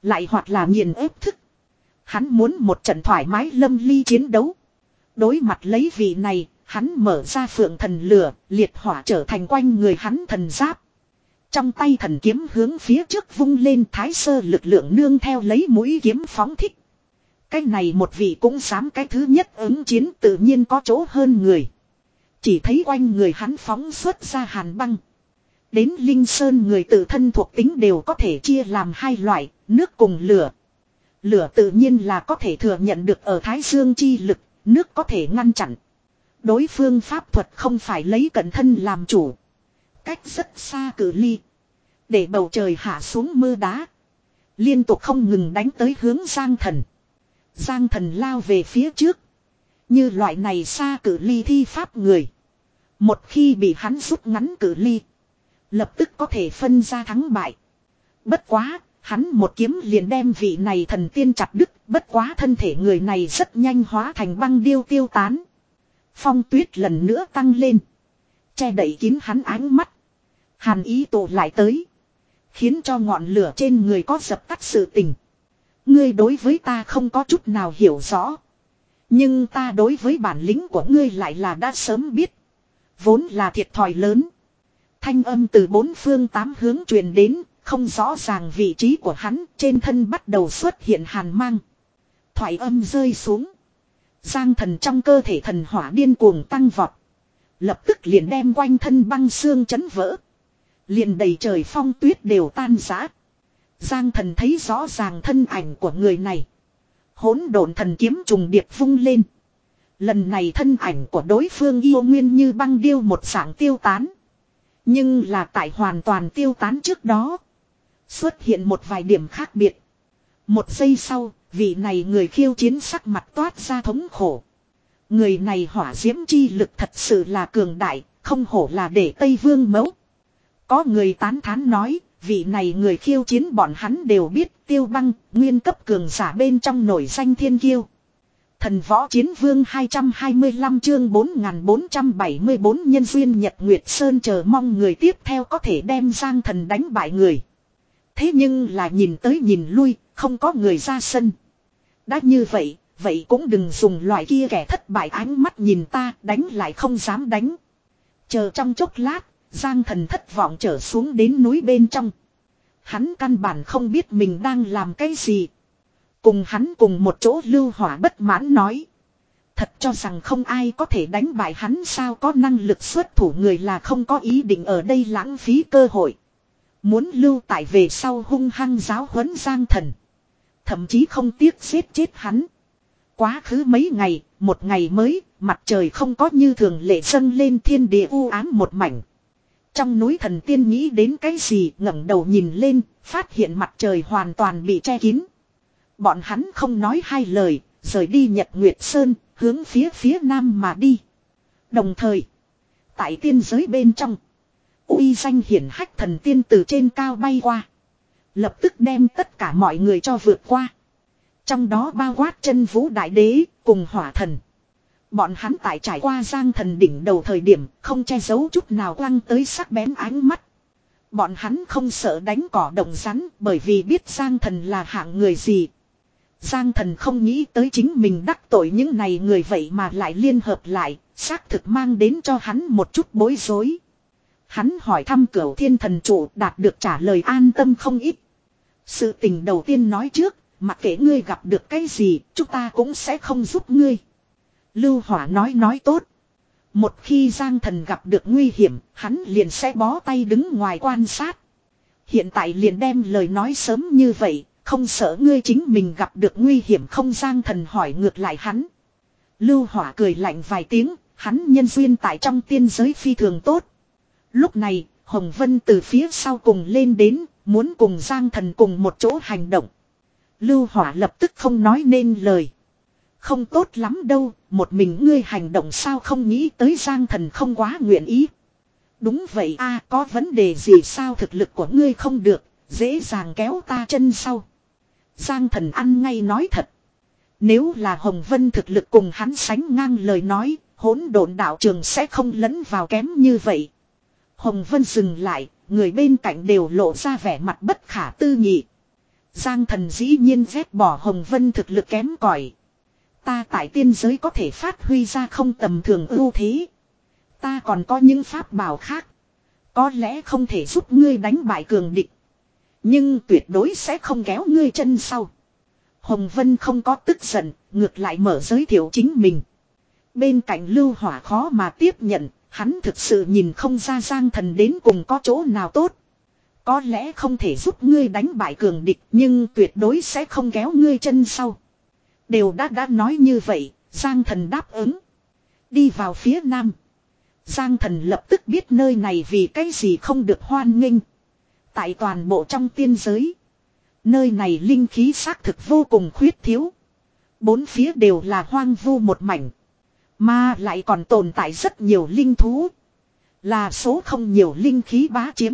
S1: Lại hoặc là nghiền ép thức. Hắn muốn một trận thoải mái lâm ly chiến đấu. Đối mặt lấy vị này, hắn mở ra phượng thần lửa, liệt hỏa trở thành quanh người hắn thần giáp. Trong tay thần kiếm hướng phía trước vung lên, thái sơ lực lượng nương theo lấy mũi kiếm phóng thích. Cái này một vị cũng dám cái thứ nhất ứng chiến, tự nhiên có chỗ hơn người. Chỉ thấy quanh người hắn phóng xuất ra hàn băng. Đến Linh Sơn người tự thân thuộc tính đều có thể chia làm hai loại, nước cùng lửa. Lửa tự nhiên là có thể thừa nhận được ở thái dương chi lực, nước có thể ngăn chặn. Đối phương pháp thuật không phải lấy cận thân làm chủ. Cách rất xa cự ly. Để bầu trời hạ xuống mưa đá. Liên tục không ngừng đánh tới hướng Giang Thần. Giang Thần lao về phía trước. Như loại này xa cự ly thi pháp người. Một khi bị hắn rút ngắn cự ly. Lập tức có thể phân ra thắng bại. Bất quá, hắn một kiếm liền đem vị này thần tiên chặt đứt. Bất quá thân thể người này rất nhanh hóa thành băng điêu tiêu tán. Phong tuyết lần nữa tăng lên. Che đậy kín hắn ánh mắt. Hàn ý tụ lại tới. Khiến cho ngọn lửa trên người có dập tắt sự tình. Ngươi đối với ta không có chút nào hiểu rõ. Nhưng ta đối với bản lĩnh của ngươi lại là đã sớm biết. Vốn là thiệt thòi lớn. Thanh âm từ bốn phương tám hướng truyền đến. Không rõ ràng vị trí của hắn. Trên thân bắt đầu xuất hiện hàn mang. Thoại âm rơi xuống. Giang Thần trong cơ thể thần hỏa điên cuồng tăng vọt. Lập tức liền đem quanh thân băng xương chấn vỡ. Liền đầy trời phong tuyết đều tan rã. Giang Thần thấy rõ ràng thân ảnh của người này. Hỗn độn thần kiếm trùng điệp vung lên. Lần này thân ảnh của đối phương yêu nguyên như băng điêu một dạng tiêu tán. Nhưng là tại hoàn toàn tiêu tán trước đó. Xuất hiện một vài điểm khác biệt. Một giây sau, vị này người khiêu chiến sắc mặt toát ra thống khổ. Người này hỏa diễm chi lực thật sự là cường đại, không hổ là để Tây Vương mẫu. Có người tán thán nói, vị này người khiêu chiến bọn hắn đều biết Tiêu Băng, nguyên cấp cường giả bên trong nổi danh thiên kiêu. Thần võ chiến vương hai trăm hai mươi lăm chương bốn nghìn bốn trăm bảy mươi bốn nhân duyên Nhật Nguyệt Sơn chờ mong người tiếp theo có thể đem Giang Thần đánh bại người. Thế nhưng là nhìn tới nhìn lui, không có người ra sân. Đã như vậy, vậy cũng đừng dùng loại kia kẻ thất bại ánh mắt nhìn ta, đánh lại không dám đánh. Chờ trong chốc lát, Giang Thần thất vọng trở xuống đến núi bên trong. Hắn căn bản không biết mình đang làm cái gì. Cùng hắn cùng một chỗ Lưu Hỏa bất mãn nói. Thật cho rằng không ai có thể đánh bại hắn sao, có năng lực xuất thủ người là không có ý định ở đây lãng phí cơ hội. Muốn lưu tại về sau hung hăng giáo huấn Giang Thần. Thậm chí không tiếc giết chết hắn. Quá khứ mấy ngày, một ngày mới, mặt trời không có như thường lệ dâng lên, thiên địa u ám một mảnh. Trong núi thần tiên nghĩ đến cái gì, ngẩng đầu nhìn lên, phát hiện mặt trời hoàn toàn bị che kín. Bọn hắn không nói hai lời, rời đi Nhật Nguyệt Sơn, hướng phía phía nam mà đi. Đồng thời, tại tiên giới bên trong, uy danh hiển hách thần tiên từ trên cao bay qua. Lập tức đem tất cả mọi người cho vượt qua. Trong đó bao quát chân vũ đại đế cùng hỏa thần. Bọn hắn tại trải qua Giang Thần đỉnh đầu thời điểm không che giấu chút nào quăng tới sắc bén ánh mắt. Bọn hắn không sợ đánh cỏ động rắn bởi vì biết Giang Thần là hạng người gì. Giang Thần không nghĩ tới chính mình đắc tội những này người vậy mà lại liên hợp lại, xác thực mang đến cho hắn một chút bối rối. Hắn hỏi thăm Cửu Thiên Thần Trụ, đạt được trả lời an tâm không ít. Sự tình đầu tiên nói trước, mặc kệ ngươi gặp được cái gì, chúng ta cũng sẽ không giúp ngươi. Lưu Hỏa nói nói tốt. Một khi Giang Thần gặp được nguy hiểm, hắn liền sẽ bó tay đứng ngoài quan sát. Hiện tại liền đem lời nói sớm như vậy, không sợ ngươi chính mình gặp được nguy hiểm không? Giang Thần hỏi ngược lại hắn. Lưu Hỏa cười lạnh vài tiếng, hắn nhân duyên tại trong tiên giới phi thường tốt. Lúc này, Hồng Vân từ phía sau cùng lên đến, muốn cùng Giang Thần cùng một chỗ hành động. Lưu Hỏa lập tức không nói nên lời. Không tốt lắm đâu, một mình ngươi hành động sao? Không nghĩ tới Giang Thần không quá nguyện ý. Đúng vậy a, có vấn đề gì sao? Thực lực của ngươi không được, dễ dàng kéo ta chân sau. Giang Thần ăn ngay nói thật. Nếu là Hồng Vân thực lực cùng hắn sánh ngang lời nói, hỗn độn đạo trường sẽ không lẫn vào kém như vậy. Hồng Vân dừng lại, người bên cạnh đều lộ ra vẻ mặt bất khả tư nghị. Giang Thần dĩ nhiên ghét bỏ Hồng Vân thực lực kém cỏi. Ta tại tiên giới có thể phát huy ra không tầm thường ưu thế. Ta còn có những pháp bảo khác. Có lẽ không thể giúp ngươi đánh bại cường địch. Nhưng tuyệt đối sẽ không kéo ngươi chân sau. Hồng Vân không có tức giận, ngược lại mở giới thiệu chính mình. Bên cạnh Lưu Hỏa khó mà tiếp nhận, hắn thực sự nhìn không ra Giang Thần đến cùng có chỗ nào tốt. Có lẽ không thể giúp ngươi đánh bại cường địch, nhưng tuyệt đối sẽ không kéo ngươi chân sau. Đều đã đã nói như vậy, Giang Thần đáp ứng. Đi vào phía nam. Giang Thần lập tức biết nơi này vì cái gì không được hoan nghênh. Tại toàn bộ trong tiên giới. Nơi này linh khí xác thực vô cùng khuyết thiếu. Bốn phía đều là hoang vu một mảnh. Mà lại còn tồn tại rất nhiều linh thú. Là số không nhiều linh khí bá chiếm.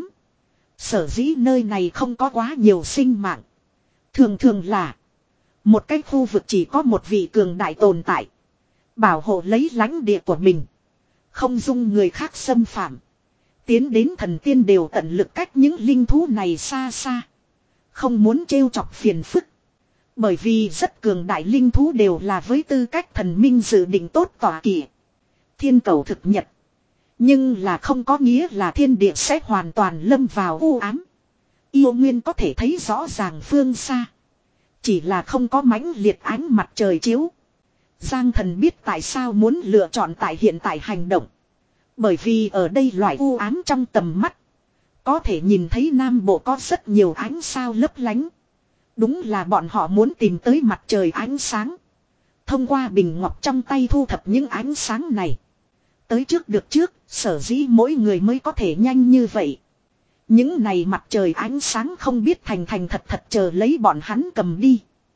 S1: Sở dĩ nơi này không có quá nhiều sinh mạng. Thường thường là một cái khu vực chỉ có một vị cường đại tồn tại. Bảo hộ lấy lãnh địa của mình. Không dung người khác xâm phạm. Tiến đến thần tiên đều tận lực cách những linh thú này xa xa. Không muốn trêu chọc phiền phức. Bởi vì rất cường đại linh thú đều là với tư cách thần minh dự định tốt tỏa kỵ. Thiên cầu thực nhật. Nhưng là không có nghĩa là thiên địa sẽ hoàn toàn lâm vào u ám. Yêu nguyên có thể thấy rõ ràng phương xa. Chỉ là không có mãnh liệt ánh mặt trời chiếu. Giang Thần biết tại sao muốn lựa chọn tại hiện tại hành động. Bởi vì ở đây loại u ám trong tầm mắt. Có thể nhìn thấy Nam Bộ có rất nhiều ánh sao lấp lánh. Đúng là bọn họ muốn tìm tới mặt trời ánh sáng. Thông qua bình ngọc trong tay thu thập những ánh sáng này. Tới trước được trước, sở dĩ mỗi người mới có thể nhanh như vậy. Những này mặt trời ánh sáng không biết thành thành thật thật chờ lấy bọn hắn cầm đi.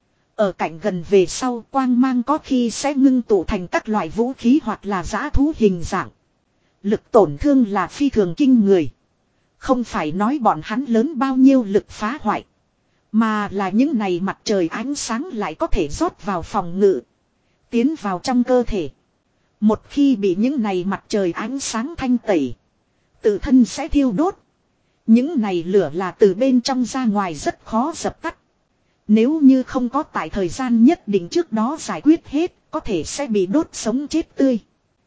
S1: Ở cạnh gần về sau quang mang có khi sẽ ngưng tụ thành các loại vũ khí hoặc là dã thú hình dạng. Lực tổn thương là phi thường kinh người. Không phải nói bọn hắn lớn bao nhiêu lực phá hoại. Mà là những này mặt trời ánh sáng lại có thể rót vào phòng ngự. Tiến vào trong cơ thể. Một khi bị những này mặt trời ánh sáng thanh tẩy. Tự thân sẽ thiêu đốt. Những này lửa là từ bên trong ra ngoài rất khó dập tắt. Nếu như không có tại thời gian nhất định trước đó giải quyết hết. Có thể sẽ bị đốt sống chết tươi.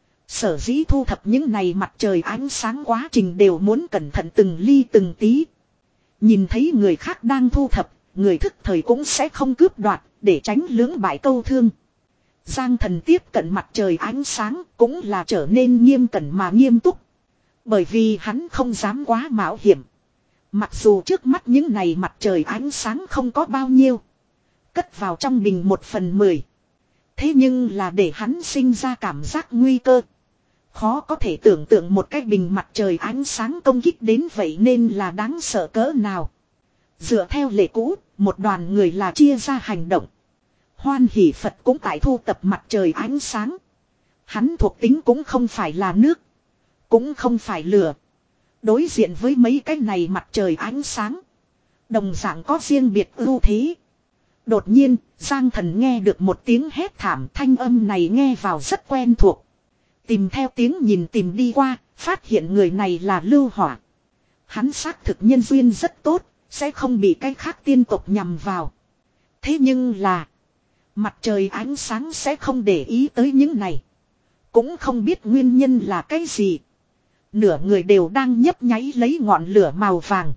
S1: Sở dĩ thu thập những này mặt trời ánh sáng quá trình đều muốn cẩn thận từng ly từng tí. Nhìn thấy người khác đang thu thập, người thức thời cũng sẽ không cướp đoạt, để tránh lưỡng bại câu thương. Giang Thần tiếp cận mặt trời ánh sáng cũng là trở nên nghiêm cẩn mà nghiêm túc. Bởi vì hắn không dám quá mạo hiểm. Mặc dù trước mắt những này mặt trời ánh sáng không có bao nhiêu. Cất vào trong bình một phần mười. Thế nhưng là để hắn sinh ra cảm giác nguy cơ. Khó có thể tưởng tượng một cái bình mặt trời ánh sáng công kích đến vậy nên là đáng sợ cỡ nào. Dựa theo lệ cũ, một đoàn người là chia ra hành động. Hoan Hỷ Phật cũng tại thu tập mặt trời ánh sáng. Hắn thuộc tính cũng không phải là nước. Cũng không phải lửa. Đối diện với mấy cái này mặt trời ánh sáng. Đồng dạng có riêng biệt ưu thế. Đột nhiên, Giang Thần nghe được một tiếng hét thảm, thanh âm này nghe vào rất quen thuộc. Tìm theo tiếng nhìn tìm đi qua, phát hiện người này là Lưu Hỏa. Hắn xác thực nhân duyên rất tốt, sẽ không bị cái khác tiên tộc nhằm vào. Thế nhưng là, mặt trời ánh sáng sẽ không để ý tới những này. Cũng không biết nguyên nhân là cái gì. Nửa người đều đang nhấp nháy lấy ngọn lửa màu vàng.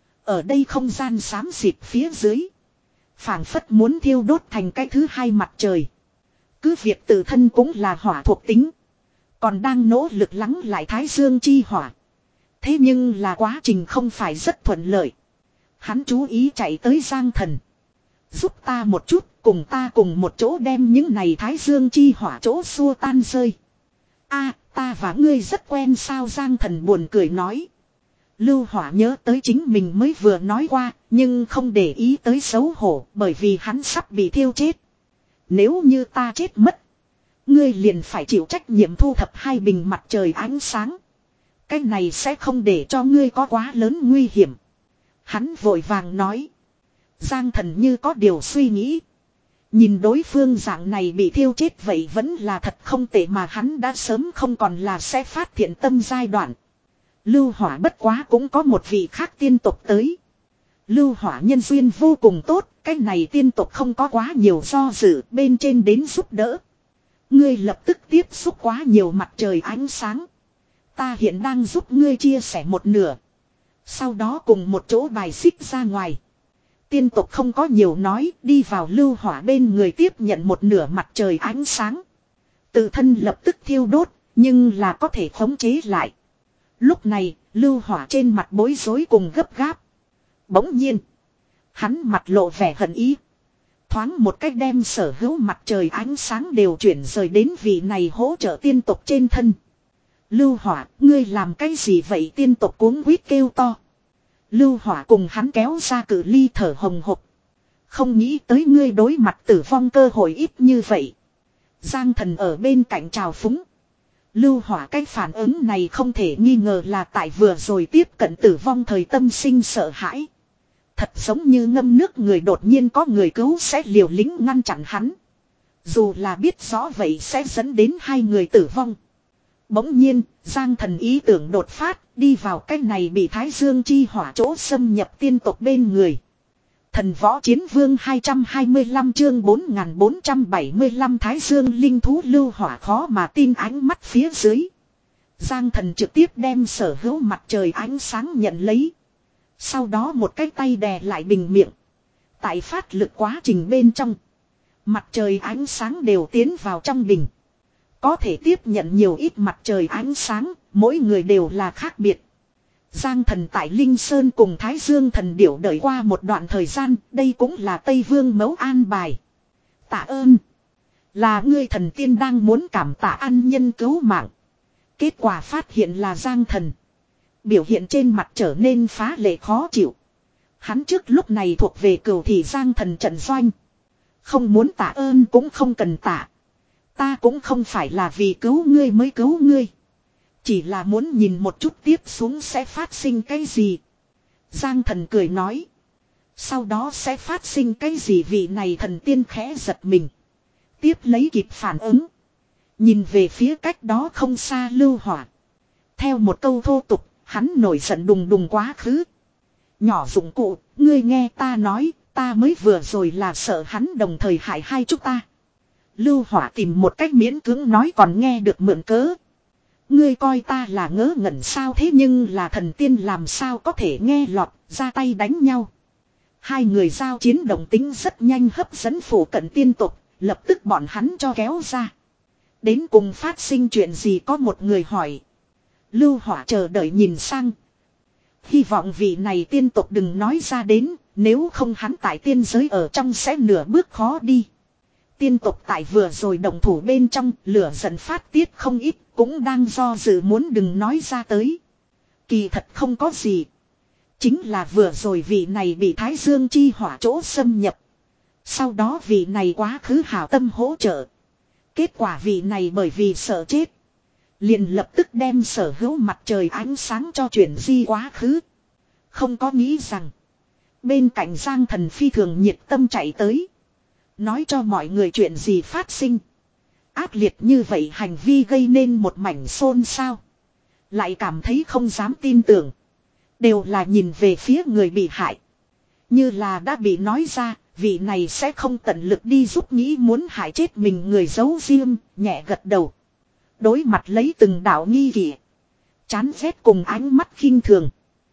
S1: Ở đây không gian xám xịt phía dưới. Phảng phất muốn thiêu đốt thành cái thứ hai mặt trời. Cứ việc tự thân cũng là hỏa thuộc tính. Còn đang nỗ lực lắng lại thái dương chi hỏa. Thế nhưng là quá trình không phải rất thuận lợi. Hắn chú ý chạy tới Giang Thần. Giúp ta một chút, cùng ta cùng một chỗ đem những này thái dương chi hỏa chỗ xua tan rơi. A, ta và ngươi rất quen sao? Giang Thần buồn cười nói. Lưu Hỏa nhớ tới chính mình mới vừa nói qua, nhưng không để ý tới xấu hổ, bởi vì hắn sắp bị thiêu chết. Nếu như ta chết mất, ngươi liền phải chịu trách nhiệm thu thập hai bình mặt trời ánh sáng. Cái này sẽ không để cho ngươi có quá lớn nguy hiểm. Hắn vội vàng nói. Giang Thần như có điều suy nghĩ. Nhìn đối phương dạng này bị thiêu chết vậy vẫn là thật không tệ, mà hắn đã sớm không còn là sẽ phát thiện tâm giai đoạn. Lưu Hỏa bất quá cũng có một vị khác tiên tộc tới. Lưu Hỏa nhân duyên vô cùng tốt, Cái này tiên tộc không có quá nhiều do dự, bên trên đến giúp đỡ. Ngươi lập tức tiếp xúc quá nhiều mặt trời ánh sáng. Ta hiện đang giúp ngươi chia sẻ một nửa. Sau đó cùng một chỗ bài xích ra ngoài. Tiên tộc không có nhiều nói, đi vào lưu hỏa bên người tiếp nhận một nửa mặt trời ánh sáng. Tự thân lập tức thiêu đốt, nhưng là có thể khống chế lại. Lúc này, lưu hỏa trên mặt bối rối cùng gấp gáp. Bỗng nhiên, hắn mặt lộ vẻ hận ý. Thoáng một cách đem sở hữu mặt trời ánh sáng đều chuyển rời đến vị này hỗ trợ tiên tộc trên thân. Lưu hỏa, ngươi làm cái gì vậy? Tiên tộc cuống quýt kêu to. Lưu hỏa cùng hắn kéo ra cự ly thở hồng hộc. Không nghĩ tới ngươi đối mặt tử vong cơ hội ít như vậy. Giang thần ở bên cạnh trào phúng. Lưu hỏa cái phản ứng này không thể nghi ngờ là tại vừa rồi tiếp cận tử vong thời tâm sinh sợ hãi. Thật giống như ngâm nước người đột nhiên có người cứu sẽ liều lĩnh ngăn chặn hắn. Dù là biết rõ vậy sẽ dẫn đến hai người tử vong. Bỗng nhiên, Giang thần ý tưởng đột phát, đi vào cái này bị Thái Dương chi hỏa chỗ xâm nhập tiên tộc bên người. Thần võ chiến vương hai trăm hai mươi lăm chương bốn nghìn bốn trăm bảy mươi lăm Thái Dương linh thú lưu hỏa khó mà tin ánh mắt phía dưới. Giang thần trực tiếp đem sở hữu mặt trời ánh sáng nhận lấy. Sau đó một cái tay đè lại bình miệng. Tại phát lực quá trình bên trong. Mặt trời ánh sáng đều tiến vào trong bình. Có thể tiếp nhận nhiều ít mặt trời ánh sáng, mỗi người đều là khác biệt. Giang thần tại Linh Sơn cùng Thái Dương thần điểu đợi qua một đoạn thời gian, đây cũng là Tây Vương mẫu an bài. Tạ ơn. Là ngươi thần tiên đang muốn cảm tạ ân nhân cứu mạng. Kết quả phát hiện là Giang thần. Biểu hiện trên mặt trở nên phá lệ khó chịu. Hắn trước lúc này thuộc về cửu thị Giang thần trận doanh. Không muốn tạ ơn cũng không cần tạ. Ta cũng không phải là vì cứu ngươi mới cứu ngươi. Chỉ là muốn nhìn một chút tiếp xuống sẽ phát sinh cái gì. Giang thần cười nói. Sau đó sẽ phát sinh cái gì, vị này thần tiên khẽ giật mình. Tiếp lấy kịp phản ứng. Nhìn về phía cách đó không xa lưu hỏa. Theo một câu thô tục, hắn nổi giận đùng đùng quá khứ. Nhỏ dụng cụ, ngươi nghe ta nói, ta mới vừa rồi là sợ hắn đồng thời hại hai chúng ta. Lưu hỏa tìm một cách miễn cưỡng nói còn nghe được mượn cớ. Ngươi coi ta là ngớ ngẩn sao, thế nhưng là thần tiên làm sao có thể nghe lọt, ra tay đánh nhau. Hai người giao chiến động tính rất nhanh hấp dẫn phủ cận tiên tộc, lập tức bọn hắn cho kéo ra. Đến cùng phát sinh chuyện gì, có một người hỏi. Lưu hỏa chờ đợi nhìn sang. Hy vọng vị này tiên tộc đừng nói ra đến, nếu không hắn tại tiên giới ở trong sẽ nửa bước khó đi. Tiên tộc tại vừa rồi động thủ bên trong, lửa giận phát tiết không ít, cũng đang do dự muốn đừng nói ra tới. Kỳ thật không có gì. Chính là vừa rồi vị này bị Thái Dương chi hỏa chỗ xâm nhập. Sau đó vị này quá khứ hảo tâm hỗ trợ. Kết quả vị này bởi vì sợ chết. Liền lập tức đem sở hữu mặt trời ánh sáng cho chuyển di quá khứ. Không có nghĩ rằng. Bên cạnh Giang thần phi thường nhiệt tâm chạy tới. Nói cho mọi người chuyện gì phát sinh. Ác liệt như vậy hành vi gây nên một mảnh xôn xao. Lại cảm thấy không dám tin tưởng. Đều là nhìn về phía người bị hại. Như là đã bị nói ra, vị này sẽ không tận lực đi giúp nghĩ muốn hại chết mình người giấu riêng, nhẹ gật đầu. Đối mặt lấy từng đạo nghi kỵ. Chán ghét cùng ánh mắt khinh thường.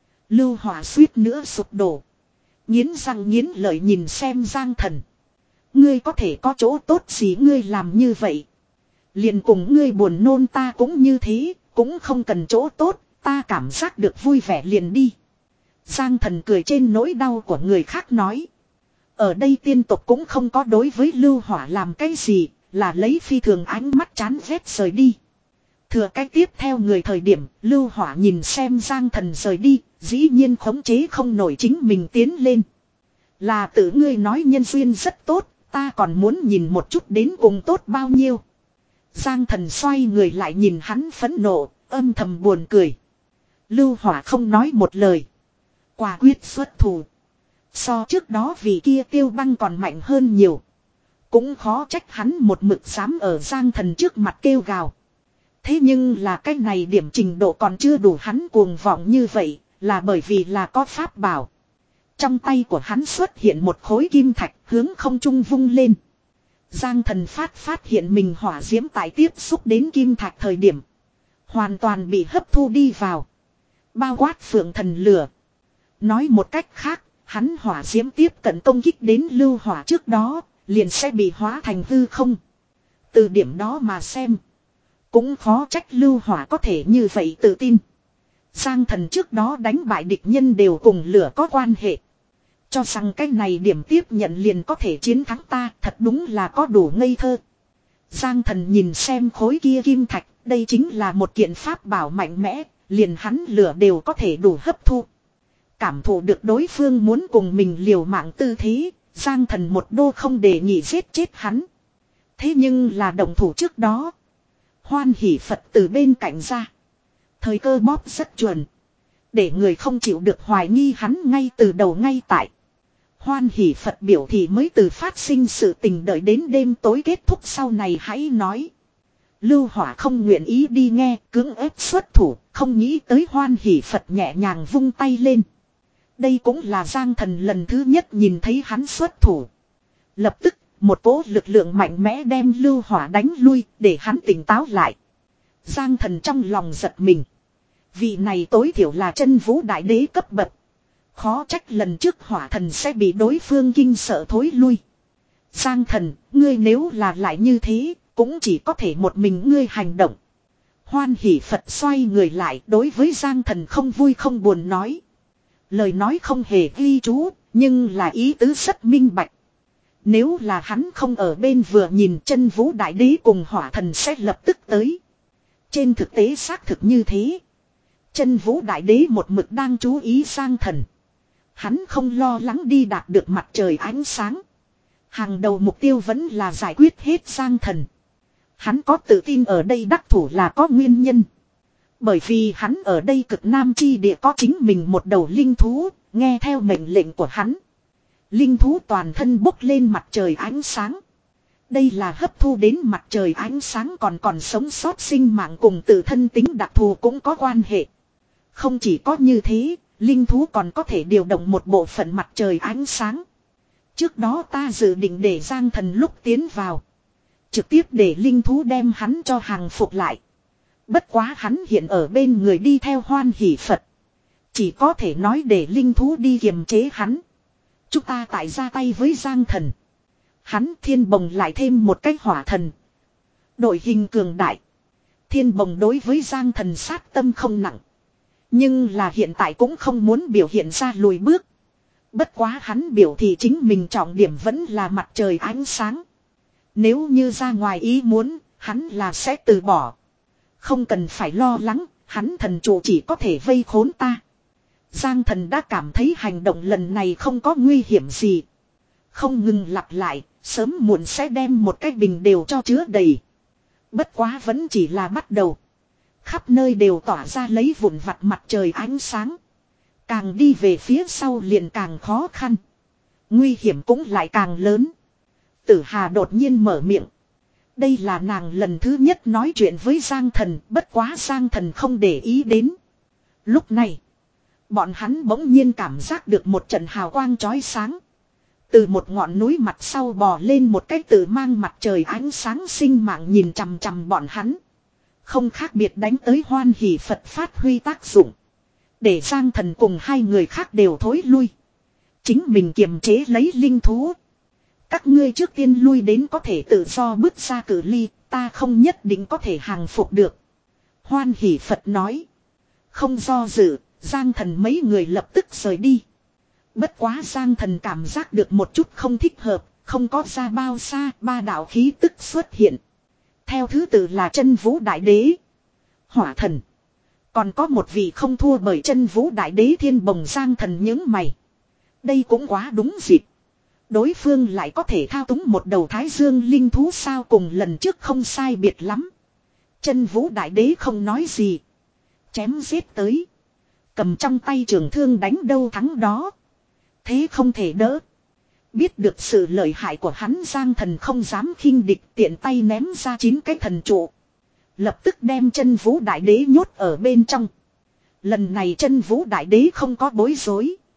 S1: Lưu hỏa suýt nữa sụp đổ. Nghiến răng nghiến lợi nhìn xem Giang thần. Ngươi có thể có chỗ tốt gì ngươi làm như vậy. Liền cùng ngươi buồn nôn ta cũng như thế, cũng không cần chỗ tốt, ta cảm giác được vui vẻ liền đi. Giang thần cười trên nỗi đau của người khác nói. Ở đây tiên tộc cũng không có đối với lưu hỏa làm cái gì, là lấy phi thường ánh mắt chán ghét rời đi. Thừa cái tiếp theo người thời điểm, lưu hỏa nhìn xem Giang thần rời đi, dĩ nhiên khống chế không nổi chính mình tiến lên. Là tự ngươi nói nhân duyên rất tốt, ta còn muốn nhìn một chút đến cùng tốt bao nhiêu. Giang thần xoay người lại nhìn hắn phẫn nộ, âm thầm buồn cười. Lưu hỏa không nói một lời. Quả quyết xuất thủ. So trước đó vì kia Tiêu Băng còn mạnh hơn nhiều. Cũng khó trách hắn một mực dám ở Giang thần trước mặt kêu gào. Thế nhưng là cái này điểm trình độ còn chưa đủ hắn cuồng vọng như vậy, là bởi vì là có pháp bảo. Trong tay của hắn xuất hiện một khối kim thạch hướng không trung vung lên. Giang Thần Phát phát hiện mình hỏa diễm tại tiếp xúc đến kim thạch thời điểm. Hoàn toàn bị hấp thu đi vào. Bao quát phượng thần lửa. Nói một cách khác, hắn hỏa diễm tiếp cận công kích đến lưu hỏa trước đó, liền sẽ bị hóa thành hư không. Từ điểm đó mà xem. Cũng khó trách lưu hỏa có thể như vậy tự tin. Giang Thần trước đó đánh bại địch nhân đều cùng lửa có quan hệ. Cho rằng cái này điểm tiếp nhận liền có thể chiến thắng ta, thật đúng là có đủ ngây thơ. Giang Thần nhìn xem khối kia kim thạch, đây chính là một kiện pháp bảo mạnh mẽ, liền hắn lửa đều có thể đủ hấp thu. Cảm thụ được đối phương muốn cùng mình liều mạng tư thế, Giang Thần một đô không để nhị giết chết hắn. Thế nhưng là động thủ trước đó. Hoan Hỷ Phật từ bên cạnh ra. Thời cơ bóp rất chuẩn. Để người không chịu được hoài nghi hắn ngay từ đầu ngay tại. Hoan Hỷ Phật biểu thì mới từ phát sinh sự tình đợi đến đêm tối kết thúc sau này hãy nói. Lưu Hỏa không nguyện ý đi nghe, cưỡng ép xuất thủ, không nghĩ tới Hoan Hỷ Phật nhẹ nhàng vung tay lên. Đây cũng là Giang Thần lần thứ nhất nhìn thấy hắn xuất thủ. Lập tức, một cỗ lực lượng mạnh mẽ đem Lưu Hỏa đánh lui, để hắn tỉnh táo lại. Giang Thần trong lòng giật mình. Vị này tối thiểu là chân vũ đại đế cấp bậc. Khó trách lần trước hỏa thần sẽ bị đối phương kinh sợ thối lui. Giang Thần, ngươi nếu là lại như thế, cũng chỉ có thể một mình ngươi hành động. Hoan Hỷ Phật xoay người lại đối với Giang Thần không vui không buồn nói. Lời nói không hề ghi chú, nhưng là ý tứ rất minh bạch. Nếu là hắn không ở bên vừa nhìn chân vũ đại đế cùng hỏa thần sẽ lập tức tới. Trên thực tế xác thực như thế. Chân vũ đại đế một mực đang chú ý Giang Thần. Hắn không lo lắng đi đạt được mặt trời ánh sáng. Hàng đầu mục tiêu vẫn là giải quyết hết Giang Thần. Hắn có tự tin ở đây đắc thủ là có nguyên nhân. Bởi vì hắn ở đây cực nam chi địa có chính mình một đầu linh thú, nghe theo mệnh lệnh của hắn. Linh thú toàn thân bốc lên mặt trời ánh sáng. Đây là hấp thu đến mặt trời ánh sáng còn còn sống sót sinh mạng cùng tự thân tính đặc thù cũng có quan hệ. Không chỉ có như thế, linh thú còn có thể điều động một bộ phận mặt trời ánh sáng. Trước đó ta dự định để Giang Thần lúc tiến vào. Trực tiếp để linh thú đem hắn cho hàng phục lại. Bất quá hắn hiện ở bên người đi theo Hoan Hỷ Phật. Chỉ có thể nói để linh thú đi kiềm chế hắn. Chúng ta tại ra tay với Giang Thần. Hắn Thiên Bồng lại thêm một cái hỏa thần. Đội hình cường đại. Thiên Bồng đối với Giang Thần sát tâm không nặng. Nhưng là hiện tại cũng không muốn biểu hiện ra lùi bước. Bất quá hắn biểu thì chính mình trọng điểm vẫn là mặt trời ánh sáng. Nếu như ra ngoài ý muốn, hắn là sẽ từ bỏ. Không cần phải lo lắng, hắn thần chủ chỉ có thể vây khốn ta. Giang Thần đã cảm thấy hành động lần này không có nguy hiểm gì. Không ngừng lặp lại, sớm muộn sẽ đem một cái bình đều cho chứa đầy. Bất quá vẫn chỉ là bắt đầu. Khắp nơi đều tỏa ra lấy vụn vặt mặt trời ánh sáng. Càng đi về phía sau liền càng khó khăn. Nguy hiểm cũng lại càng lớn. Tử Hà đột nhiên mở miệng. Đây là nàng lần thứ nhất nói chuyện với Giang Thần, bất quá Giang Thần không để ý đến. Lúc này, bọn hắn bỗng nhiên cảm giác được một trận hào quang chói sáng. Từ một ngọn núi mặt sau bò lên một cái tự mang mặt trời ánh sáng sinh mạng nhìn chằm chằm bọn hắn. Không khác biệt đánh tới Hoan Hỷ Phật phát huy tác dụng. Để Giang Thần cùng hai người khác đều thối lui. Chính mình kiềm chế lấy linh thú. Các ngươi trước tiên lui đến có thể tự do bước ra cử ly, ta không nhất định có thể hàng phục được. Hoan Hỷ Phật nói. Không do dự, Giang Thần mấy người lập tức rời đi. Bất quá Giang Thần cảm giác được một chút không thích hợp, không có ra bao xa, ba đạo khí tức xuất hiện. Theo thứ tự là chân vũ đại đế, hỏa thần. Còn có một vị không thua bởi chân vũ đại đế Thiên Bồng. Giang Thần nhướng mày. Đây cũng quá đúng dịp. Đối phương lại có thể thao túng một đầu thái dương linh thú sao cùng lần trước không sai biệt lắm. Chân vũ đại đế không nói gì. Chém giết tới. Cầm trong tay trường thương đánh đâu thắng đó. Thế không thể đỡ. Biết được sự lợi hại của hắn Giang Thần không dám khinh địch tiện tay ném ra chín cái thần trụ. Lập tức đem chân vũ đại đế nhốt ở bên trong. Lần này chân vũ đại đế không có bối rối.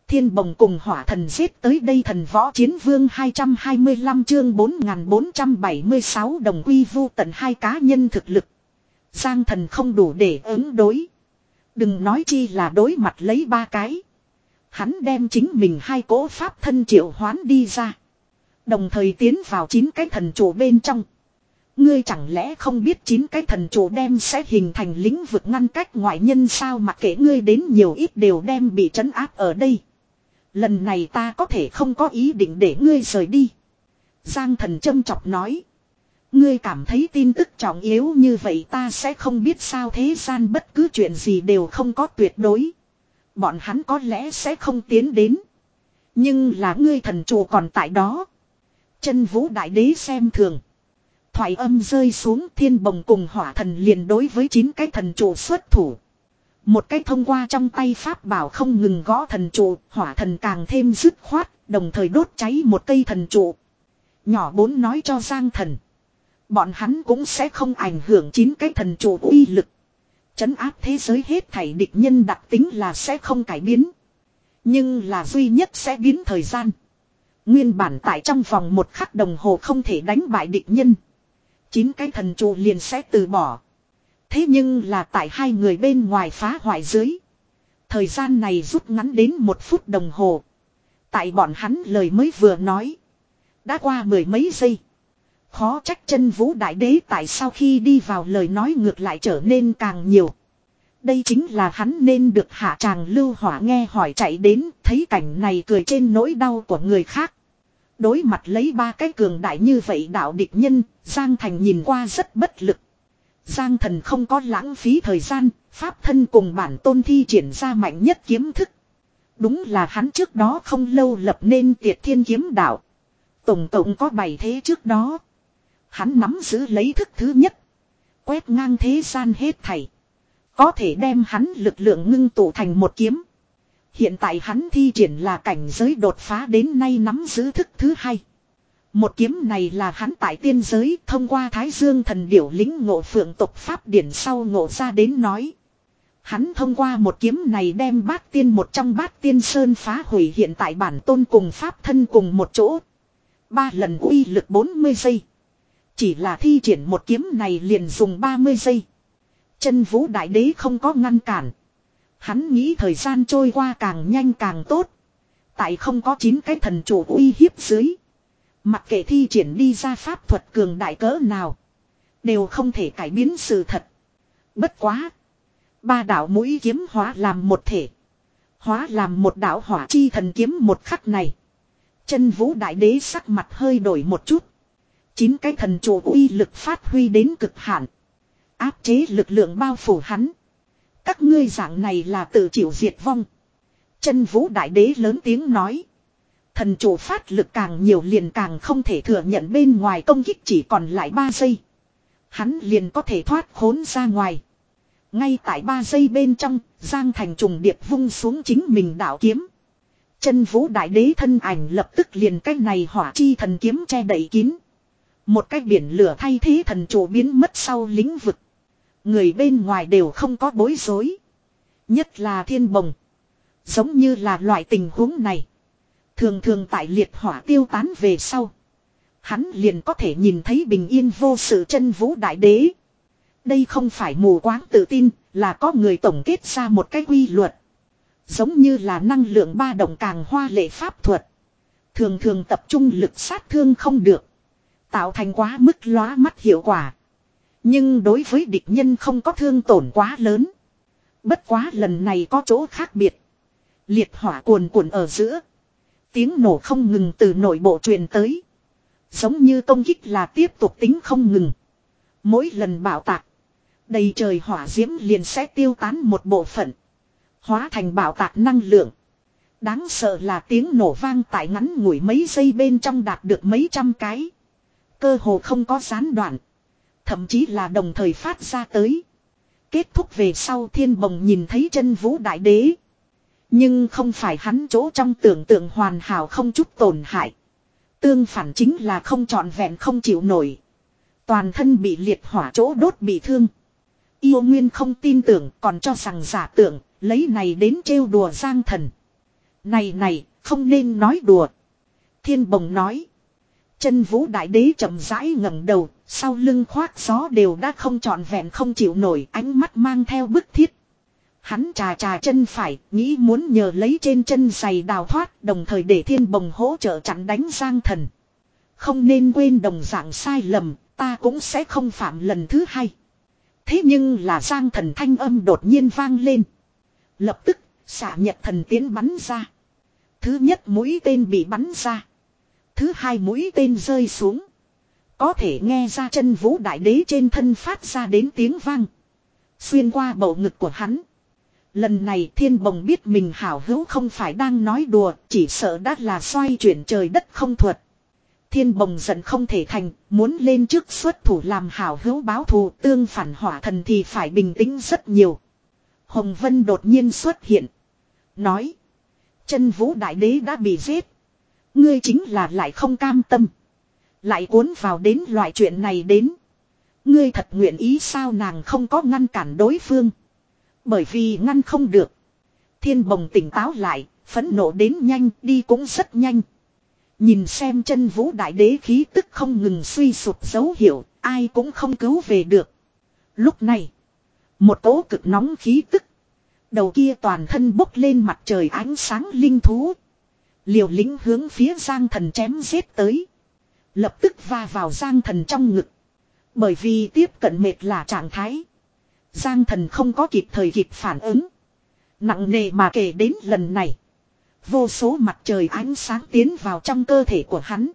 S1: Thiên bồng cùng hỏa thần giết tới đây thần võ chiến vương hai trăm hai mươi lăm chương bốn nghìn bốn trăm bảy mươi sáu đồng quy vu tận hai cá nhân thực lực. Giang thần không đủ để ứng đối. Đừng nói chi là đối mặt lấy ba cái. Hắn đem chính mình hai cỗ pháp thân triệu hoán đi ra. Đồng thời tiến vào chín cái thần trụ bên trong. Ngươi chẳng lẽ không biết chín cái thần trụ đem sẽ hình thành lĩnh vực ngăn cách ngoại nhân sao, mặc kệ ngươi đến nhiều ít đều đem bị trấn áp ở đây. Lần này ta có thể không có ý định để ngươi rời đi. Giang thần châm chọc nói. Ngươi cảm thấy tin tức trọng yếu như vậy ta sẽ không biết sao, thế gian bất cứ chuyện gì đều không có tuyệt đối. Bọn hắn có lẽ sẽ không tiến đến. Nhưng là ngươi thần trụ còn tại đó. Chân vũ đại đế xem thường. Thoại âm rơi xuống, thiên bồng cùng hỏa thần liền đối với chín cái thần trụ xuất thủ. Một cái thông qua trong tay pháp bảo không ngừng gõ thần trụ, hỏa thần càng thêm dứt khoát, đồng thời đốt cháy một cây thần trụ. Nhỏ bốn nói cho Giang thần. Bọn hắn cũng sẽ không ảnh hưởng chín cái thần trụ uy lực. Trấn áp thế giới hết thảy địch nhân đặc tính là sẽ không cải biến. Nhưng là duy nhất sẽ biến thời gian. Nguyên bản tại trong vòng một khắc đồng hồ không thể đánh bại địch nhân. Chín cái thần trụ liền sẽ từ bỏ. Thế nhưng là tại hai người bên ngoài phá hoại dưới. Thời gian này rút ngắn đến một phút đồng hồ. Tại bọn hắn lời mới vừa nói. Đã qua mười mấy giây. Khó trách chân vũ đại đế tại sao khi đi vào lời nói ngược lại trở nên càng nhiều. Đây chính là hắn nên được hạ tràng lưu hỏa nghe hỏi chạy đến, thấy cảnh này cười trên nỗi đau của người khác. Đối mặt lấy ba cái cường đại như vậy đạo địch nhân, Giang Thành nhìn qua rất bất lực. Giang Thần không có lãng phí thời gian, pháp thân cùng bản tôn thi triển ra mạnh nhất kiếm thức. Đúng là hắn trước đó không lâu lập nên Tiệt Thiên Kiếm Đạo. Tổng cộng có bảy thế trước đó. Hắn nắm giữ lấy thức thứ nhất. Quét ngang thế gian hết thảy. Có thể đem hắn lực lượng ngưng tụ thành một kiếm. Hiện tại hắn thi triển là cảnh giới đột phá đến nay nắm giữ thức thứ hai. Một kiếm này là hắn tại tiên giới thông qua Thái Dương thần điểu lĩnh ngộ phượng tộc pháp điển sau ngộ ra đến nói. Hắn thông qua một kiếm này đem bát tiên một trong bát tiên sơn phá hủy, hiện tại bản tôn cùng pháp thân cùng một chỗ. Ba lần uy lực bốn mươi giây. Chỉ là thi triển một kiếm này liền dùng ba mươi giây. Chân vũ đại đế không có ngăn cản. Hắn nghĩ thời gian trôi qua càng nhanh càng tốt. Tại không có chín cái thần chủ uy hiếp dưới. Mặc kệ thi triển đi ra pháp thuật cường đại cỡ nào. Đều không thể cải biến sự thật. Bất quá. Ba đạo mũi kiếm hóa làm một thể. Hóa làm một đạo hỏa chi thần kiếm một khắc này. Chân vũ đại đế sắc mặt hơi đổi một chút. Chín cái thần chủ uy lực phát huy đến cực hạn. Áp chế lực lượng bao phủ hắn. Các ngươi dạng này là tự chịu diệt vong. Chân vũ đại đế lớn tiếng nói. Thần chủ phát lực càng nhiều liền càng không thể thừa nhận bên ngoài công kích, chỉ còn lại ba giây. Hắn liền có thể thoát khốn ra ngoài. Ngay tại ba giây bên trong, Giang Thành trùng điệp vung xuống chính mình đạo kiếm. Chân vũ đại đế thân ảnh lập tức liền cái này hỏa chi thần kiếm che đậy kín. Một cái biển lửa thay thế thần chủ biến mất sau lĩnh vực. Người bên ngoài đều không có bối rối. Nhất là Thiên Bồng. Giống như là loại tình huống này. Thường thường tại liệt hỏa tiêu tán về sau. Hắn liền có thể nhìn thấy bình yên vô sự chân vũ đại đế. Đây không phải mù quáng tự tin, là có người tổng kết ra một cái quy luật. Giống như là năng lượng ba động càng hoa lệ pháp thuật. Thường thường tập trung lực sát thương không được. Tạo thành quá mức lóa mắt hiệu quả. Nhưng đối với địch nhân không có thương tổn quá lớn. Bất quá lần này có chỗ khác biệt. Liệt hỏa cuồn cuộn ở giữa. Tiếng nổ không ngừng từ nội bộ truyền tới. Giống như công kích là tiếp tục tính không ngừng. Mỗi lần bạo tạc. Đầy trời hỏa diễm liền sẽ tiêu tán một bộ phận. Hóa thành bạo tạc năng lượng. Đáng sợ là tiếng nổ vang tại ngắn ngủi mấy giây bên trong đạt được mấy trăm cái. Cơ hồ không có gián đoạn. Thậm chí là đồng thời phát ra tới. Kết thúc về sau Thiên Bồng nhìn thấy chân vũ đại đế. Nhưng không phải hắn chỗ trong tưởng tượng hoàn hảo không chút tổn hại. Tương phản chính là không trọn vẹn không chịu nổi. Toàn thân bị liệt hỏa chỗ đốt bị thương. Yêu Nguyên không tin tưởng còn cho rằng giả tưởng, lấy này đến trêu đùa Giang Thần. Này này, không nên nói đùa. Thiên Bồng nói. Chân Vũ Đại Đế chậm rãi ngẩng đầu, sau lưng khoác gió đều đã không trọn vẹn không chịu nổi, ánh mắt mang theo bức thiết. Hắn trà trà chân phải, nghĩ muốn nhờ lấy trên chân giày đào thoát, đồng thời để Thiên Bồng hỗ trợ chặn đánh Giang Thần. Không nên quên đồng dạng sai lầm, ta cũng sẽ không phạm lần thứ hai. Thế nhưng là Giang Thần thanh âm đột nhiên vang lên. Lập tức, xạ nhật thần tiến bắn ra. Thứ nhất mũi tên bị bắn ra. Thứ hai mũi tên rơi xuống. Có thể nghe ra Chân Vũ Đại Đế trên thân phát ra đến tiếng vang. Xuyên qua bầu ngực của hắn. Lần này Thiên Bồng biết mình hảo hữu không phải đang nói đùa, chỉ sợ đã là xoay chuyển trời đất không thuật. Thiên Bồng giận không thể thành, muốn lên trước xuất thủ làm hảo hữu báo thù, tương phản hỏa thần thì phải bình tĩnh rất nhiều. Hồng Vân đột nhiên xuất hiện. Nói. Chân Vũ Đại Đế đã bị giết. Ngươi chính là lại không cam tâm. Lại cuốn vào đến loại chuyện này đến. Ngươi thật nguyện ý sao? Nàng không có ngăn cản đối phương. Bởi vì ngăn không được. Thiên Bồng tỉnh táo lại, phẫn nộ đến nhanh, đi cũng rất nhanh. Nhìn xem Chân Vũ Đại Đế khí tức không ngừng suy sụp dấu hiệu, ai cũng không cứu về được. Lúc này, một cỗ cực nóng khí tức. Đầu kia toàn thân bốc lên mặt trời ánh sáng linh thú. Liều lĩnh hướng phía Giang Thần chém giết tới. Lập tức va vào Giang Thần trong ngực. Bởi vì tiếp cận mệt là trạng thái. Giang Thần không có kịp thời kịp phản ứng. Nặng nề mà kể đến lần này. Vô số mặt trời ánh sáng tiến vào trong cơ thể của hắn.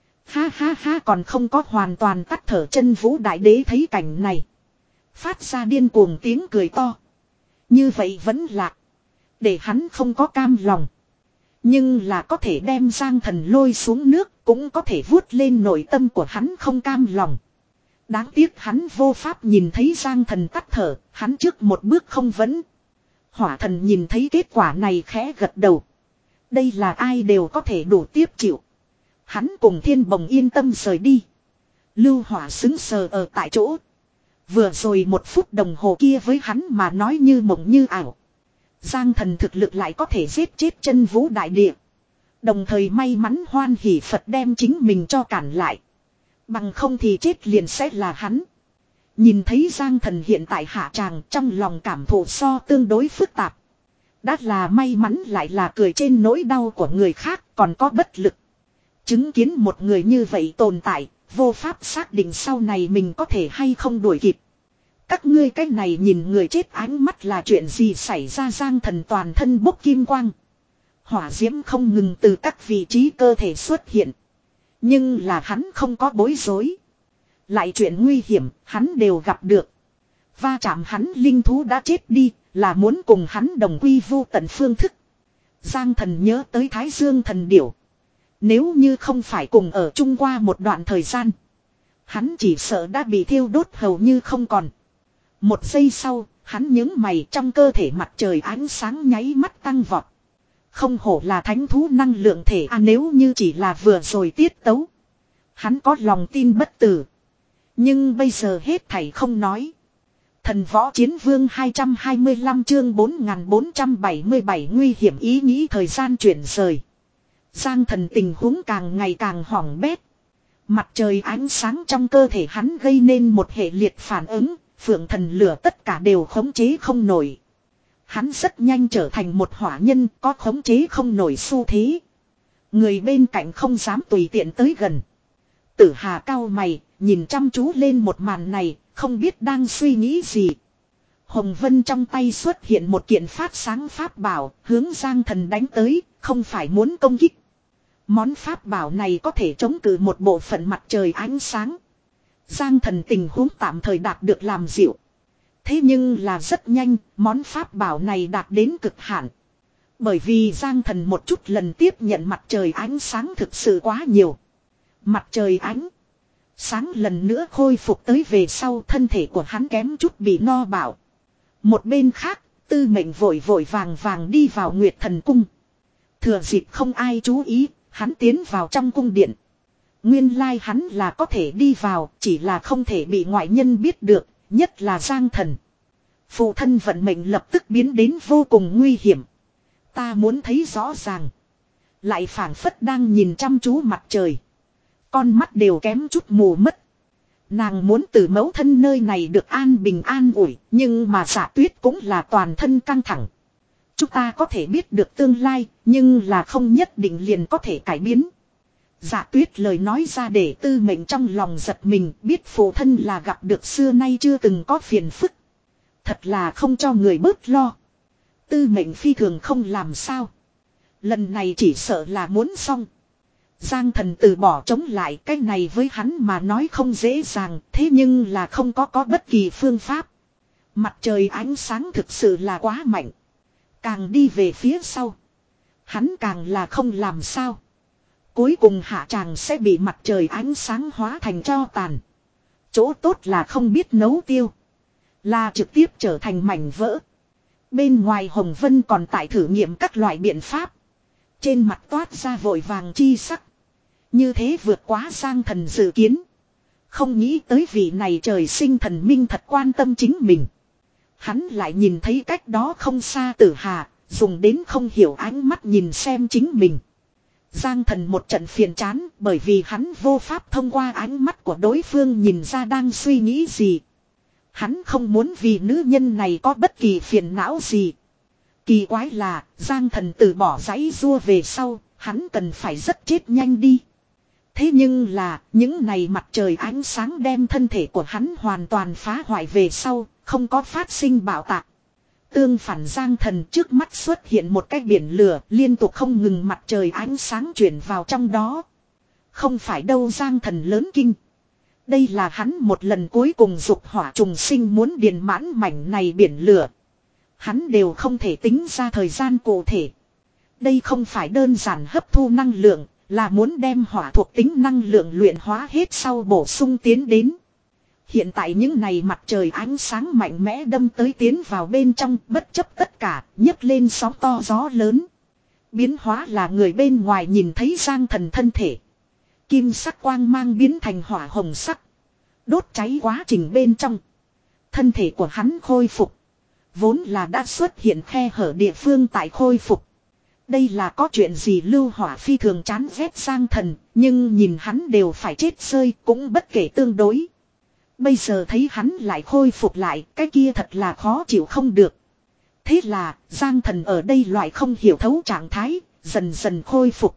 S1: Ha ha ha, còn không có hoàn toàn tắt thở. Chân Vũ Đại Đế thấy cảnh này. Phát ra điên cuồng tiếng cười to. Như vậy vẫn lạc. Để hắn không có cam lòng. Nhưng là có thể đem Giang Thần lôi xuống nước. Cũng có thể vuốt lên nội tâm của hắn không cam lòng. Đáng tiếc hắn vô pháp nhìn thấy Giang Thần tắt thở. Hắn trước một bước không vấn. Hỏa thần nhìn thấy kết quả này khẽ gật đầu. Đây là ai đều có thể đủ tiếp chịu. Hắn cùng Thiên Bồng yên tâm rời đi. Lưu Hỏa sững sờ ở tại chỗ. Vừa rồi một phút đồng hồ kia với hắn mà nói như mộng như ảo. Giang Thần thực lực lại có thể giết chết Chân Vũ Đại Địa. Đồng thời may mắn hoan hỉ Phật đem chính mình cho cản lại. Bằng không thì chết liền sẽ là hắn. Nhìn thấy Giang Thần hiện tại hạ tràng, trong lòng cảm thụ so tương đối phức tạp. Đã là may mắn lại là cười trên nỗi đau của người khác, còn có bất lực. Chứng kiến một người như vậy tồn tại, vô pháp xác định sau này mình có thể hay không đuổi kịp. Các ngươi cái này nhìn người chết ánh mắt là chuyện gì xảy ra? Giang Thần toàn thân bốc kim quang. Hỏa diễm không ngừng từ các vị trí cơ thể xuất hiện. Nhưng là hắn không có bối rối. Lại chuyện nguy hiểm, hắn đều gặp được. Va chạm hắn linh thú đã chết đi, là muốn cùng hắn đồng quy vu tận phương thức. Giang Thần nhớ tới Thái Dương Thần Điểu. Nếu như không phải cùng ở chung qua một đoạn thời gian, hắn chỉ sợ đã bị thiêu đốt hầu như không còn. Một giây sau, hắn nhướng mày, trong cơ thể mặt trời ánh sáng nháy mắt tăng vọt. Không hổ là thánh thú năng lượng thể à, nếu như chỉ là vừa rồi tiết tấu. Hắn có lòng tin bất tử. Nhưng bây giờ hết thảy không nói. Thần Võ Chiến Vương hai trăm hai mươi lăm chương bốn nghìn bốn trăm bảy mươi bảy nguy hiểm ý nghĩ thời gian chuyển rời. Giang Thần tình huống càng ngày càng hoảng bét. Mặt trời ánh sáng trong cơ thể hắn gây nên một hệ liệt phản ứng, phượng thần lửa tất cả đều khống chế không nổi. Hắn rất nhanh trở thành một hỏa nhân có khống chế không nổi xu thế. Người bên cạnh không dám tùy tiện tới gần. Tử Hà cau mày, nhìn chăm chú lên một màn này, không biết đang suy nghĩ gì. Hồng Vân trong tay xuất hiện một kiện phát sáng pháp bảo, hướng Giang Thần đánh tới, không phải muốn công kích. Món pháp bảo này có thể chống cự một bộ phận mặt trời ánh sáng. Giang Thần tình huống tạm thời đạt được làm dịu. Thế nhưng là rất nhanh, món pháp bảo này đạt đến cực hạn. Bởi vì Giang Thần một chút lần tiếp nhận mặt trời ánh sáng thực sự quá nhiều. Mặt trời ánh sáng lần nữa khôi phục tới về sau, thân thể của hắn kém chút bị no bạo. Một bên khác, Tư Mệnh vội vội vàng vàng đi vào Nguyệt Thần Cung. Thừa dịp không ai chú ý, hắn tiến vào trong cung điện. Nguyên lai hắn là có thể đi vào, chỉ là không thể bị ngoại nhân biết được, nhất là Giang Thần. Phụ thân vận mệnh lập tức biến đến vô cùng nguy hiểm. Ta muốn thấy rõ ràng. Lại phảng phất đang nhìn chăm chú mặt trời. Con mắt đều kém chút mù mất. Nàng muốn từ mẫu thân nơi này được an bình an ủi. Nhưng mà Dạ Tuyết cũng là toàn thân căng thẳng. Chúng ta có thể biết được tương lai. Nhưng là không nhất định liền có thể cải biến. Dạ Tuyết lời nói ra để Tư Mệnh trong lòng giật mình. Biết phụ thân là gặp được xưa nay chưa từng có phiền phức. Thật là không cho người bớt lo. Tư Mệnh phi thường không làm sao. Lần này chỉ sợ là muốn xong. Giang Thần từ bỏ chống lại, cái này với hắn mà nói không dễ dàng, thế nhưng là không có có bất kỳ phương pháp. Mặt trời ánh sáng thực sự là quá mạnh. Càng đi về phía sau, hắn càng là không làm sao. Cuối cùng hạ tràng sẽ bị mặt trời ánh sáng hóa thành tro tàn. Chỗ tốt là không biết nấu tiêu, là trực tiếp trở thành mảnh vỡ. Bên ngoài Hồng Vân còn tại thử nghiệm các loại biện pháp. Trên mặt toát ra vội vàng chi sắc. Như thế vượt quá Giang Thần dự kiến. Không nghĩ tới vị này trời sinh thần minh thật quan tâm chính mình. Hắn lại nhìn thấy cách đó không xa Tử Hà, dùng đến không hiểu ánh mắt nhìn xem chính mình. Giang Thần một trận phiền chán bởi vì hắn vô pháp thông qua ánh mắt của đối phương nhìn ra đang suy nghĩ gì. Hắn không muốn vì nữ nhân này có bất kỳ phiền não gì. Kỳ quái là Giang Thần từ bỏ giấy rua về sau, hắn cần phải rất chết nhanh đi. Thế nhưng là những này mặt trời ánh sáng đem thân thể của hắn hoàn toàn phá hoại về sau, không có phát sinh bạo tạc. Tương phản Giang Thần trước mắt xuất hiện một cái biển lửa liên tục không ngừng mặt trời ánh sáng chuyển vào trong đó. Không phải đâu Giang Thần lớn kinh. Đây là hắn một lần cuối cùng dục hỏa trùng sinh muốn điền mãn mảnh này biển lửa. Hắn đều không thể tính ra thời gian cụ thể. Đây không phải đơn giản hấp thu năng lượng, là muốn đem hỏa thuộc tính năng lượng luyện hóa hết sau bổ sung tiến đến. Hiện tại những này mặt trời ánh sáng mạnh mẽ đâm tới tiến vào bên trong bất chấp tất cả, nhấc lên sóng to gió lớn. Biến hóa là người bên ngoài nhìn thấy Giang Thần thân thể. Kim sắc quang mang biến thành hỏa hồng sắc. Đốt cháy quá trình bên trong. Thân thể của hắn khôi phục. Vốn là đã xuất hiện khe hở địa phương tại khôi phục. Đây là có chuyện gì Lưu Hỏa phi thường chán ghét Giang Thần, nhưng nhìn hắn đều phải chết rơi cũng bất kể tương đối. Bây giờ thấy hắn lại khôi phục lại, cái kia thật là khó chịu không được. Thế là, Giang Thần ở đây loại không hiểu thấu trạng thái, dần dần khôi phục.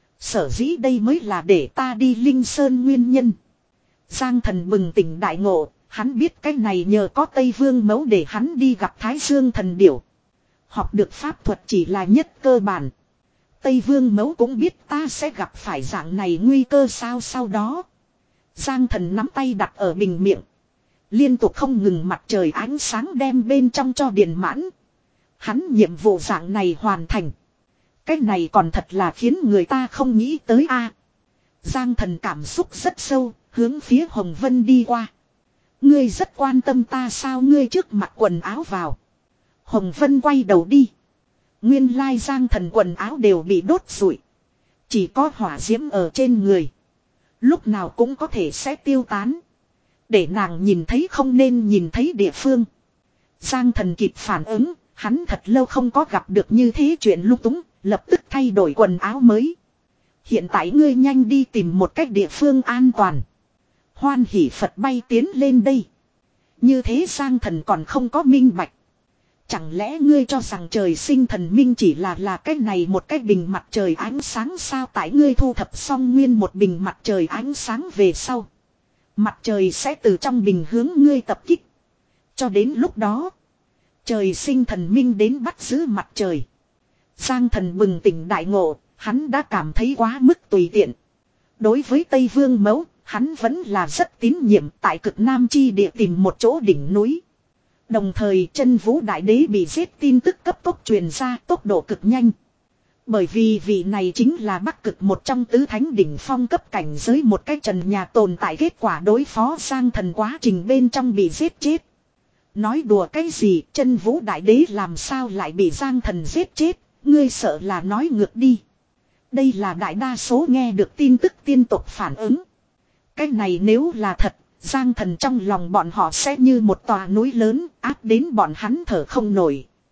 S1: Sở dĩ đây mới là để ta đi Linh Sơn nguyên nhân. Giang Thần bừng tỉnh đại ngộ, hắn biết cái này nhờ có Tây Vương Mẫu để hắn đi gặp Thái Dương Thần Điểu. Học được pháp thuật chỉ là nhất cơ bản. Tây Vương Mẫu cũng biết ta sẽ gặp phải dạng này nguy cơ sao sau đó. Giang Thần nắm tay đặt ở bình miệng. Liên tục không ngừng mặt trời ánh sáng đem bên trong cho điền mãn. Hắn nhiệm vụ dạng này hoàn thành. Cái này còn thật là khiến người ta không nghĩ tới a. Giang Thần cảm xúc rất sâu, hướng phía Hồng Vân đi qua. Ngươi rất quan tâm ta sao ngươi trước mặc quần áo vào. Hồng Vân quay đầu đi. Nguyên lai Giang Thần quần áo đều bị đốt rụi. Chỉ có hỏa diễm ở trên người. Lúc nào cũng có thể sẽ tiêu tán. Để nàng nhìn thấy không nên nhìn thấy địa phương. Giang Thần kịp phản ứng. Hắn thật lâu không có gặp được như thế chuyện lung túng. Lập tức thay đổi quần áo mới. Hiện tại ngươi nhanh đi tìm một cách địa phương an toàn. Hoan hỉ Phật bay tiến lên đây. Như thế Giang Thần còn không có minh bạch. Chẳng lẽ ngươi cho rằng trời sinh thần minh chỉ là là cái này một cái bình mặt trời ánh sáng sao tại ngươi thu thập xong nguyên một bình mặt trời ánh sáng về sau. Mặt trời sẽ từ trong bình hướng ngươi tập kích. Cho đến lúc đó. Trời sinh thần minh đến bắt giữ mặt trời. Giang Thần bừng tỉnh đại ngộ, hắn đã cảm thấy quá mức tùy tiện. Đối với Tây Vương Mẫu, hắn vẫn là rất tín nhiệm tại cực Nam chi địa tìm một chỗ đỉnh núi. Đồng thời chân vũ đại đế bị giết tin tức cấp tốc truyền ra tốc độ cực nhanh. Bởi vì vị này chính là Bắc Cực một trong tứ thánh đỉnh phong cấp cảnh giới một cái trần nhà tồn tại kết quả đối phó Giang Thần quá trình bên trong bị giết chết. Nói đùa cái gì chân vũ đại đế làm sao lại bị Giang Thần giết chết, ngươi sợ là nói ngược đi. Đây là đại đa số nghe được tin tức tiên tộc phản ứng. Cái này nếu là thật, Giang Thần trong lòng bọn họ sẽ như một tòa núi lớn áp đến bọn hắn thở không nổi.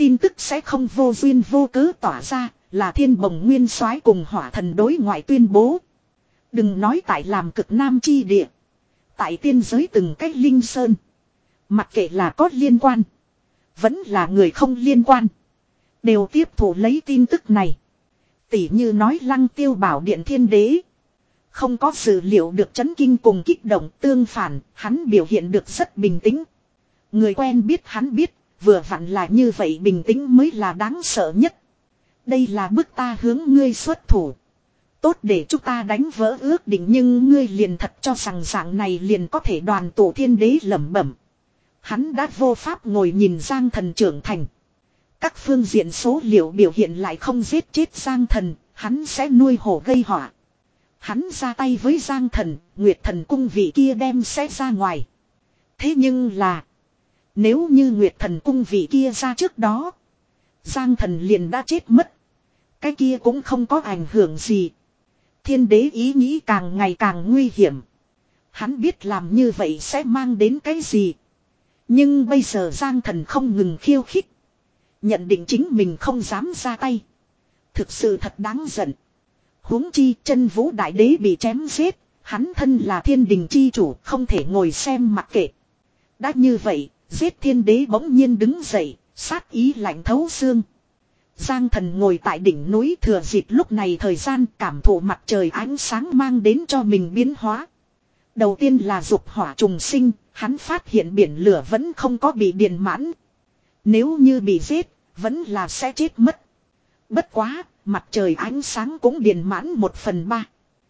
S1: tin tức sẽ không vô duyên vô cớ tỏa ra, là Thiên Bồng Nguyên Soái cùng Hỏa Thần đối ngoại tuyên bố. Đừng nói tại làm Cực Nam chi địa, tại tiên giới từng cách linh sơn, mặc kệ là có liên quan, vẫn là người không liên quan, đều tiếp thủ lấy tin tức này. Tỷ như nói Lăng Tiêu Bảo Điện Thiên Đế, không có dữ liệu được chấn kinh cùng kích động, tương phản, hắn biểu hiện được rất bình tĩnh. Người quen biết hắn biết, vừa vặn là như vậy bình tĩnh mới là đáng sợ nhất. Đây là bức ta hướng ngươi xuất thủ. Tốt để chúng ta đánh vỡ ước định, nhưng ngươi liền thật cho rằng dạng này liền có thể đoàn tụ. Thiên Đế lẩm bẩm. Hắn đã vô pháp ngồi nhìn Giang Thần trưởng thành. Các phương diện số liệu biểu hiện lại không giết chết Giang Thần, hắn sẽ nuôi hổ gây họa. Hắn ra tay với Giang Thần, Nguyệt Thần cung vị kia đem sẽ ra ngoài. Thế nhưng là, nếu như Nguyệt Thần cung vị kia ra trước đó, Giang Thần liền đã chết mất. Cái kia cũng không có ảnh hưởng gì. Thiên Đế ý nghĩ càng ngày càng nguy hiểm. Hắn biết làm như vậy sẽ mang đến cái gì. Nhưng bây giờ Giang Thần không ngừng khiêu khích, nhận định chính mình không dám ra tay. Thực sự thật đáng giận. Huống chi Chân Vũ Đại Đế bị chém giết, hắn thân là Thiên Đình chi chủ, không thể ngồi xem mặc kệ. Đã như vậy, giết Thiên Đế bỗng nhiên đứng dậy, sát ý lạnh thấu xương. Giang Thần ngồi tại đỉnh núi, thừa dịp lúc này thời gian cảm thụ mặt trời ánh sáng mang đến cho mình biến hóa. Đầu tiên là dục hỏa trùng sinh, hắn phát hiện biển lửa vẫn không có bị điền mãn. Nếu như bị giết, vẫn là sẽ chết mất. Bất quá, mặt trời ánh sáng cũng điền mãn một phần ba.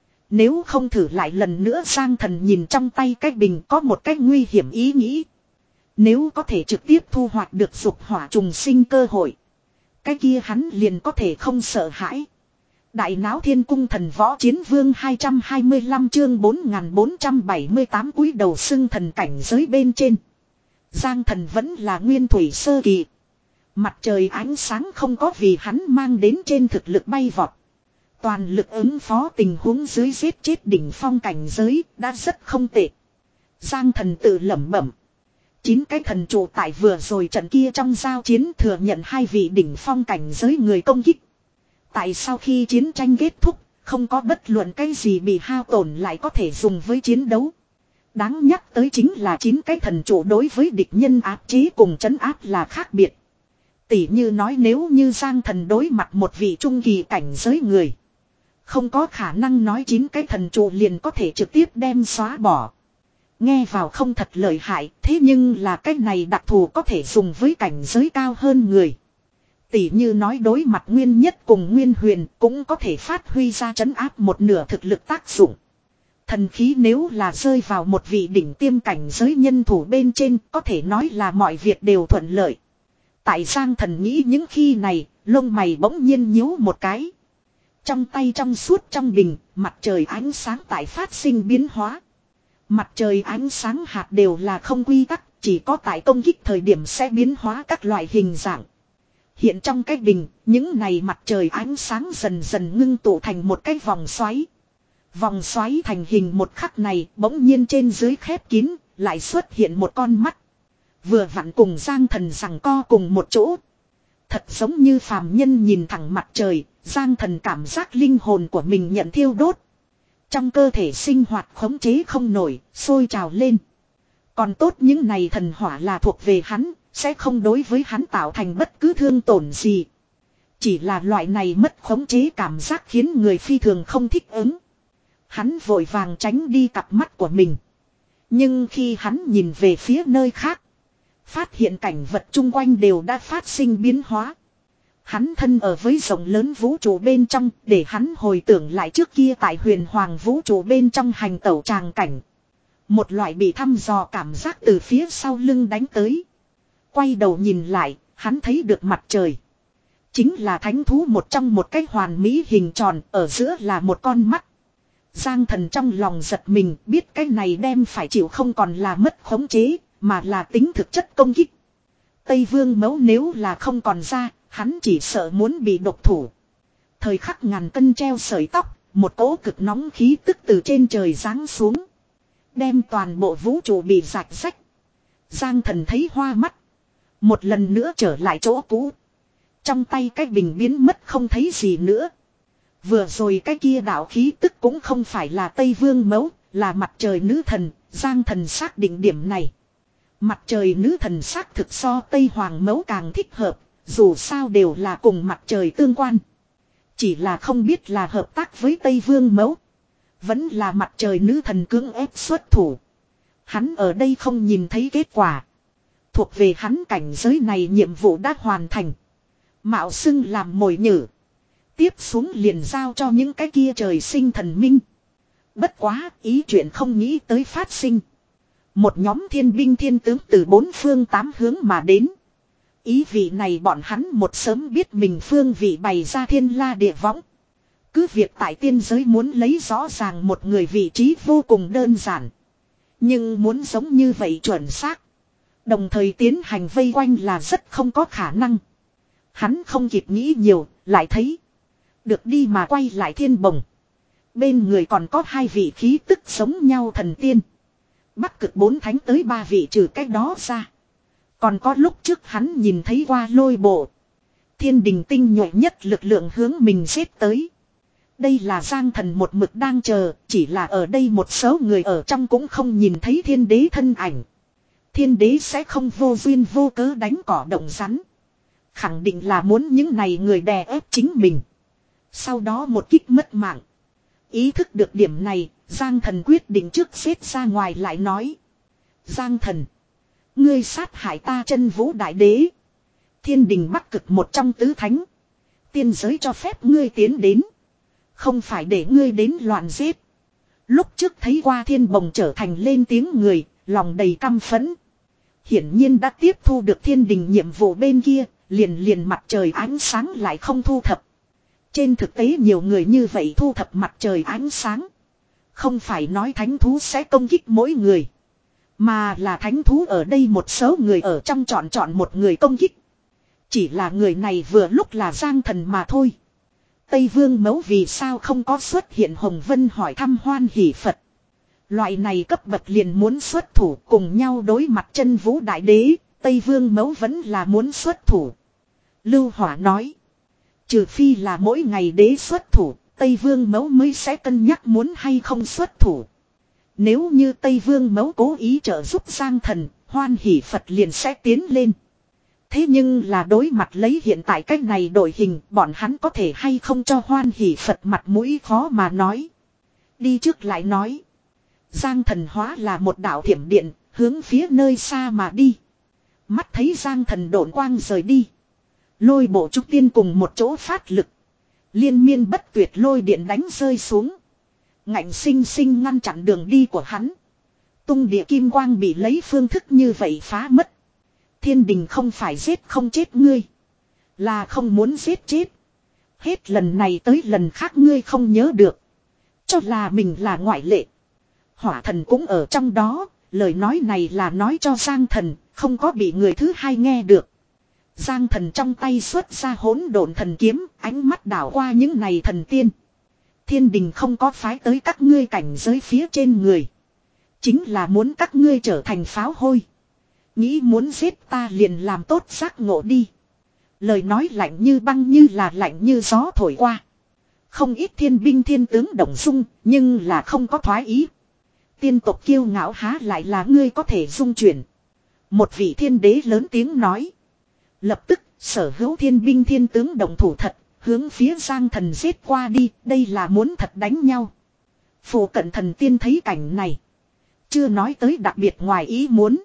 S1: Nếu không thử lại lần nữa, Giang Thần nhìn trong tay cái bình có một cái nguy hiểm ý nghĩ. Nếu có thể trực tiếp thu hoạch được dục hỏa trùng sinh cơ hội, cái kia hắn liền có thể không sợ hãi. Đại náo Thiên Cung Thần Võ Chiến Vương hai trăm hai mươi lăm chương bốn nghìn bốn trăm bảy mươi tám cúi đầu xưng thần cảnh giới bên trên. Giang Thần vẫn là nguyên thủy sơ kỳ. Mặt trời ánh sáng không có vì hắn mang đến trên thực lực bay vọt. Toàn lực ứng phó tình huống dưới giết chết đỉnh phong cảnh giới đã rất không tệ. Giang Thần tự lẩm bẩm. Chín cái thần trụ tại vừa rồi trận kia trong giao chiến thừa nhận hai vị đỉnh phong cảnh giới người công kích. Tại sau khi chiến tranh kết thúc, không có bất luận cái gì bị hao tổn lại có thể dùng với chiến đấu. Đáng nhắc tới chính là chín cái thần trụ đối với địch nhân áp chế cùng trấn áp là khác biệt. Tỉ như nói nếu như Giang Thần đối mặt một vị trung kỳ cảnh giới người, không có khả năng nói chín cái thần trụ liền có thể trực tiếp đem xóa bỏ. Nghe vào không thật lợi hại, thế nhưng là cái này đặc thù có thể dùng với cảnh giới cao hơn người. Tỉ như nói đối mặt Nguyên Nhất cùng Nguyên Huyền cũng có thể phát huy ra trấn áp một nửa thực lực tác dụng. Thần khí nếu là rơi vào một vị đỉnh tiêm cảnh giới nhân thủ bên trên, có thể nói là mọi việc đều thuận lợi. Tại Giang Thần nghĩ những khi này, lông mày bỗng nhiên nhíu một cái. Trong tay trong suốt trong bình, mặt trời ánh sáng tại phát sinh biến hóa. Mặt trời ánh sáng hạt đều là không quy tắc, chỉ có tại công kích thời điểm sẽ biến hóa các loại hình dạng. Hiện trong cái bình, những này mặt trời ánh sáng dần dần ngưng tụ thành một cái vòng xoáy. Vòng xoáy thành hình một khắc này, bỗng nhiên trên dưới khép kín, lại xuất hiện một con mắt. Vừa vặn cùng Giang Thần giằng co cùng một chỗ. Thật giống như phàm nhân nhìn thẳng mặt trời, Giang Thần cảm giác linh hồn của mình nhận thiêu đốt. Trong cơ thể sinh hoạt khống chế không nổi, sôi trào lên. Còn tốt những này thần hỏa là thuộc về hắn, sẽ không đối với hắn tạo thành bất cứ thương tổn gì. Chỉ là loại này mất khống chế cảm giác khiến người phi thường không thích ứng. Hắn vội vàng tránh đi cặp mắt của mình. Nhưng khi hắn nhìn về phía nơi khác, phát hiện cảnh vật chung quanh đều đã phát sinh biến hóa. Hắn thân ở với rộng lớn vũ trụ bên trong, để hắn hồi tưởng lại trước kia tại huyền hoàng vũ trụ bên trong hành tẩu tràng cảnh. Một loại bị thăm dò cảm giác từ phía sau lưng đánh tới. Quay đầu nhìn lại, hắn thấy được mặt trời. Chính là thánh thú một trong một cái hoàn mỹ hình tròn, ở giữa là một con mắt. Giang Thần trong lòng giật mình, biết cái này đem phải chịu không còn là mất khống chế, mà là tính thực chất công kích. Tây Vương Mẫu nếu là không còn ra, hắn chỉ sợ muốn bị độc thủ. Thời khắc ngàn cân treo sợi tóc, một cỗ cực nóng khí tức từ trên trời giáng xuống. Đem toàn bộ vũ trụ bị rạch rách. Giang Thần thấy hoa mắt. Một lần nữa trở lại chỗ cũ. Trong tay cái bình biến mất không thấy gì nữa. Vừa rồi cái kia đạo khí tức cũng không phải là Tây Vương Mẫu, là mặt trời nữ thần, Giang Thần xác định điểm này. Mặt trời nữ thần xác thực so Tây Hoàng Mẫu càng thích hợp, dù sao đều là cùng mặt trời tương quan. Chỉ là không biết là hợp tác với Tây Vương Mẫu, vẫn là mặt trời nữ thần cưỡng ép xuất thủ. Hắn ở đây không nhìn thấy kết quả. Thuộc về hắn cảnh giới này nhiệm vụ đã hoàn thành. Mạo xưng làm mồi nhử. Tiếp xuống liền giao cho những cái kia trời sinh thần minh. Bất quá ý chuyện không nghĩ tới phát sinh. Một nhóm thiên binh thiên tướng từ bốn phương tám hướng mà đến. Ý vị này bọn hắn một sớm biết mình phương vị bày ra thiên la địa võng. Cứ việc tại tiên giới muốn lấy rõ ràng một người vị trí vô cùng đơn giản. Nhưng muốn giống như vậy chuẩn xác. Đồng thời tiến hành vây quanh là rất không có khả năng. Hắn không kịp nghĩ nhiều, lại thấy. Được đi mà quay lại thiên bồng. Bên người còn có hai vị khí tức giống nhau thần tiên. Bắc cực bốn thánh tới ba vị trừ cách đó ra. Còn có lúc trước hắn nhìn thấy qua lôi bộ. Thiên đình tinh nhuệ nhất lực lượng hướng mình xếp tới. Đây là Giang Thần một mực đang chờ, chỉ là ở đây một số người ở trong cũng không nhìn thấy thiên đế thân ảnh. Thiên đế sẽ không vô duyên vô cớ đánh cỏ động rắn. Khẳng định là muốn những này người đè ép chính mình. Sau đó một kích mất mạng. Ý thức được điểm này, Giang Thần quyết định trước xếp ra ngoài lại nói. Giang Thần, ngươi sát hại ta Chân Vũ Đại Đế. Thiên đình Bắc cực một trong tứ thánh. Tiên giới cho phép ngươi tiến đến. Không phải để ngươi đến loạn giết. Lúc trước thấy qua thiên bồng trở thành lên tiếng người, lòng đầy căm phẫn. Hiển nhiên đã tiếp thu được thiên đình nhiệm vụ bên kia, liền liền mặt trời ánh sáng lại không thu thập. Trên thực tế nhiều người như vậy thu thập mặt trời ánh sáng. Không phải nói thánh thú sẽ công kích mỗi người. Mà là thánh thú ở đây một số người ở trong chọn chọn một người công kích. Chỉ là người này vừa lúc là Giang Thần mà thôi. Tây Vương Mẫu vì sao không có xuất hiện Hồng Vân hỏi thăm Hoan Hỷ Phật. Loại này cấp bậc liền muốn xuất thủ cùng nhau đối mặt Chân Vũ Đại Đế. Tây Vương Mẫu vẫn là muốn xuất thủ. Lưu Hỏa nói. Trừ phi là mỗi ngày đế xuất thủ, Tây Vương Mẫu mới sẽ cân nhắc muốn hay không xuất thủ. Nếu như Tây Vương Mẫu cố ý trợ giúp Giang Thần, Hoan Hỷ Phật liền sẽ tiến lên. Thế nhưng là đối mặt lấy hiện tại cách này đội hình, bọn hắn có thể hay không cho Hoan Hỷ Phật mặt mũi khó mà nói. Đi trước lại nói. Giang Thần hóa là một đạo thiểm điện, hướng phía nơi xa mà đi. Mắt thấy Giang Thần độn quang rời đi. Lôi bộ trúc tiên cùng một chỗ phát lực. Liên miên bất tuyệt lôi điện đánh rơi xuống. Ngạnh sinh sinh ngăn chặn đường đi của hắn. Tung địa kim quang bị lấy phương thức như vậy phá mất. Thiên đình không phải giết không chết ngươi. Là không muốn giết chết. Hết lần này tới lần khác ngươi không nhớ được. Cho là mình là ngoại lệ. Hỏa thần cũng ở trong đó. Lời nói này là nói cho Giang Thần. Không có bị người thứ hai nghe được. Giang Thần trong tay xuất ra hỗn độn thần kiếm, ánh mắt đảo qua những này thần tiên. Thiên đình không có phái tới các ngươi cảnh giới phía trên người. Chính là muốn các ngươi trở thành pháo hôi. Nghĩ muốn giết ta liền làm tốt giác ngộ đi. Lời nói lạnh như băng như là lạnh như gió thổi qua. Không ít thiên binh thiên tướng động dung, nhưng là không có thoái ý. Tiên tộc kiêu ngạo há lại là ngươi có thể dung chuyển. Một vị thiên đế lớn tiếng nói. Lập tức, sở hữu thiên binh thiên tướng động thủ thật, hướng phía Giang Thần giết qua đi, đây là muốn thật đánh nhau. Phù cận thần tiên thấy cảnh này. Chưa nói tới đặc biệt ngoài ý muốn.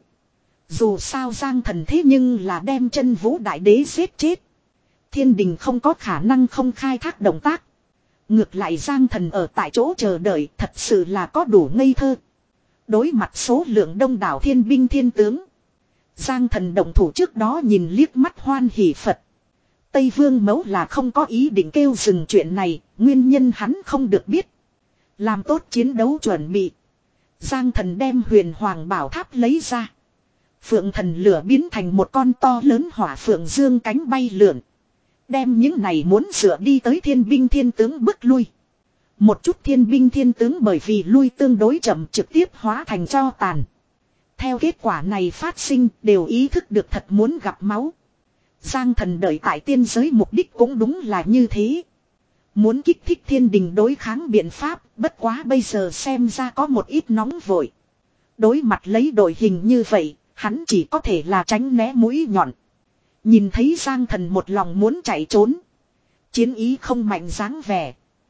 S1: Dù sao Giang Thần thế nhưng là đem Chân Vũ Đại Đế giết chết. Thiên đình không có khả năng không khai thác động tác. Ngược lại Giang Thần ở tại chỗ chờ đợi thật sự là có đủ ngây thơ. Đối mặt số lượng đông đảo thiên binh thiên tướng. Giang Thần động thủ trước đó nhìn liếc mắt Hoan Hỷ Phật. Tây Vương Mẫu là không có ý định kêu dừng chuyện này, nguyên nhân hắn không được biết. Làm tốt chiến đấu chuẩn bị. Giang Thần đem huyền hoàng bảo tháp lấy ra. Phượng thần lửa biến thành một con to lớn hỏa phượng dương cánh bay lượn. Đem những này muốn dựa đi tới thiên binh thiên tướng bước lui. Một chút thiên binh thiên tướng bởi vì lui tương đối chậm trực tiếp hóa thành tro tàn. Theo kết quả này phát sinh đều ý thức được thật muốn gặp máu. Giang Thần đợi tại tiên giới mục đích cũng đúng là như thế. Muốn kích thích thiên đình đối kháng biện pháp, bất quá bây giờ xem ra có một ít nóng vội. Đối mặt lấy đội hình như vậy, hắn chỉ có thể là tránh né mũi nhọn. Nhìn thấy Giang Thần một lòng muốn chạy trốn. Chiến ý không mạnh dáng vẻ.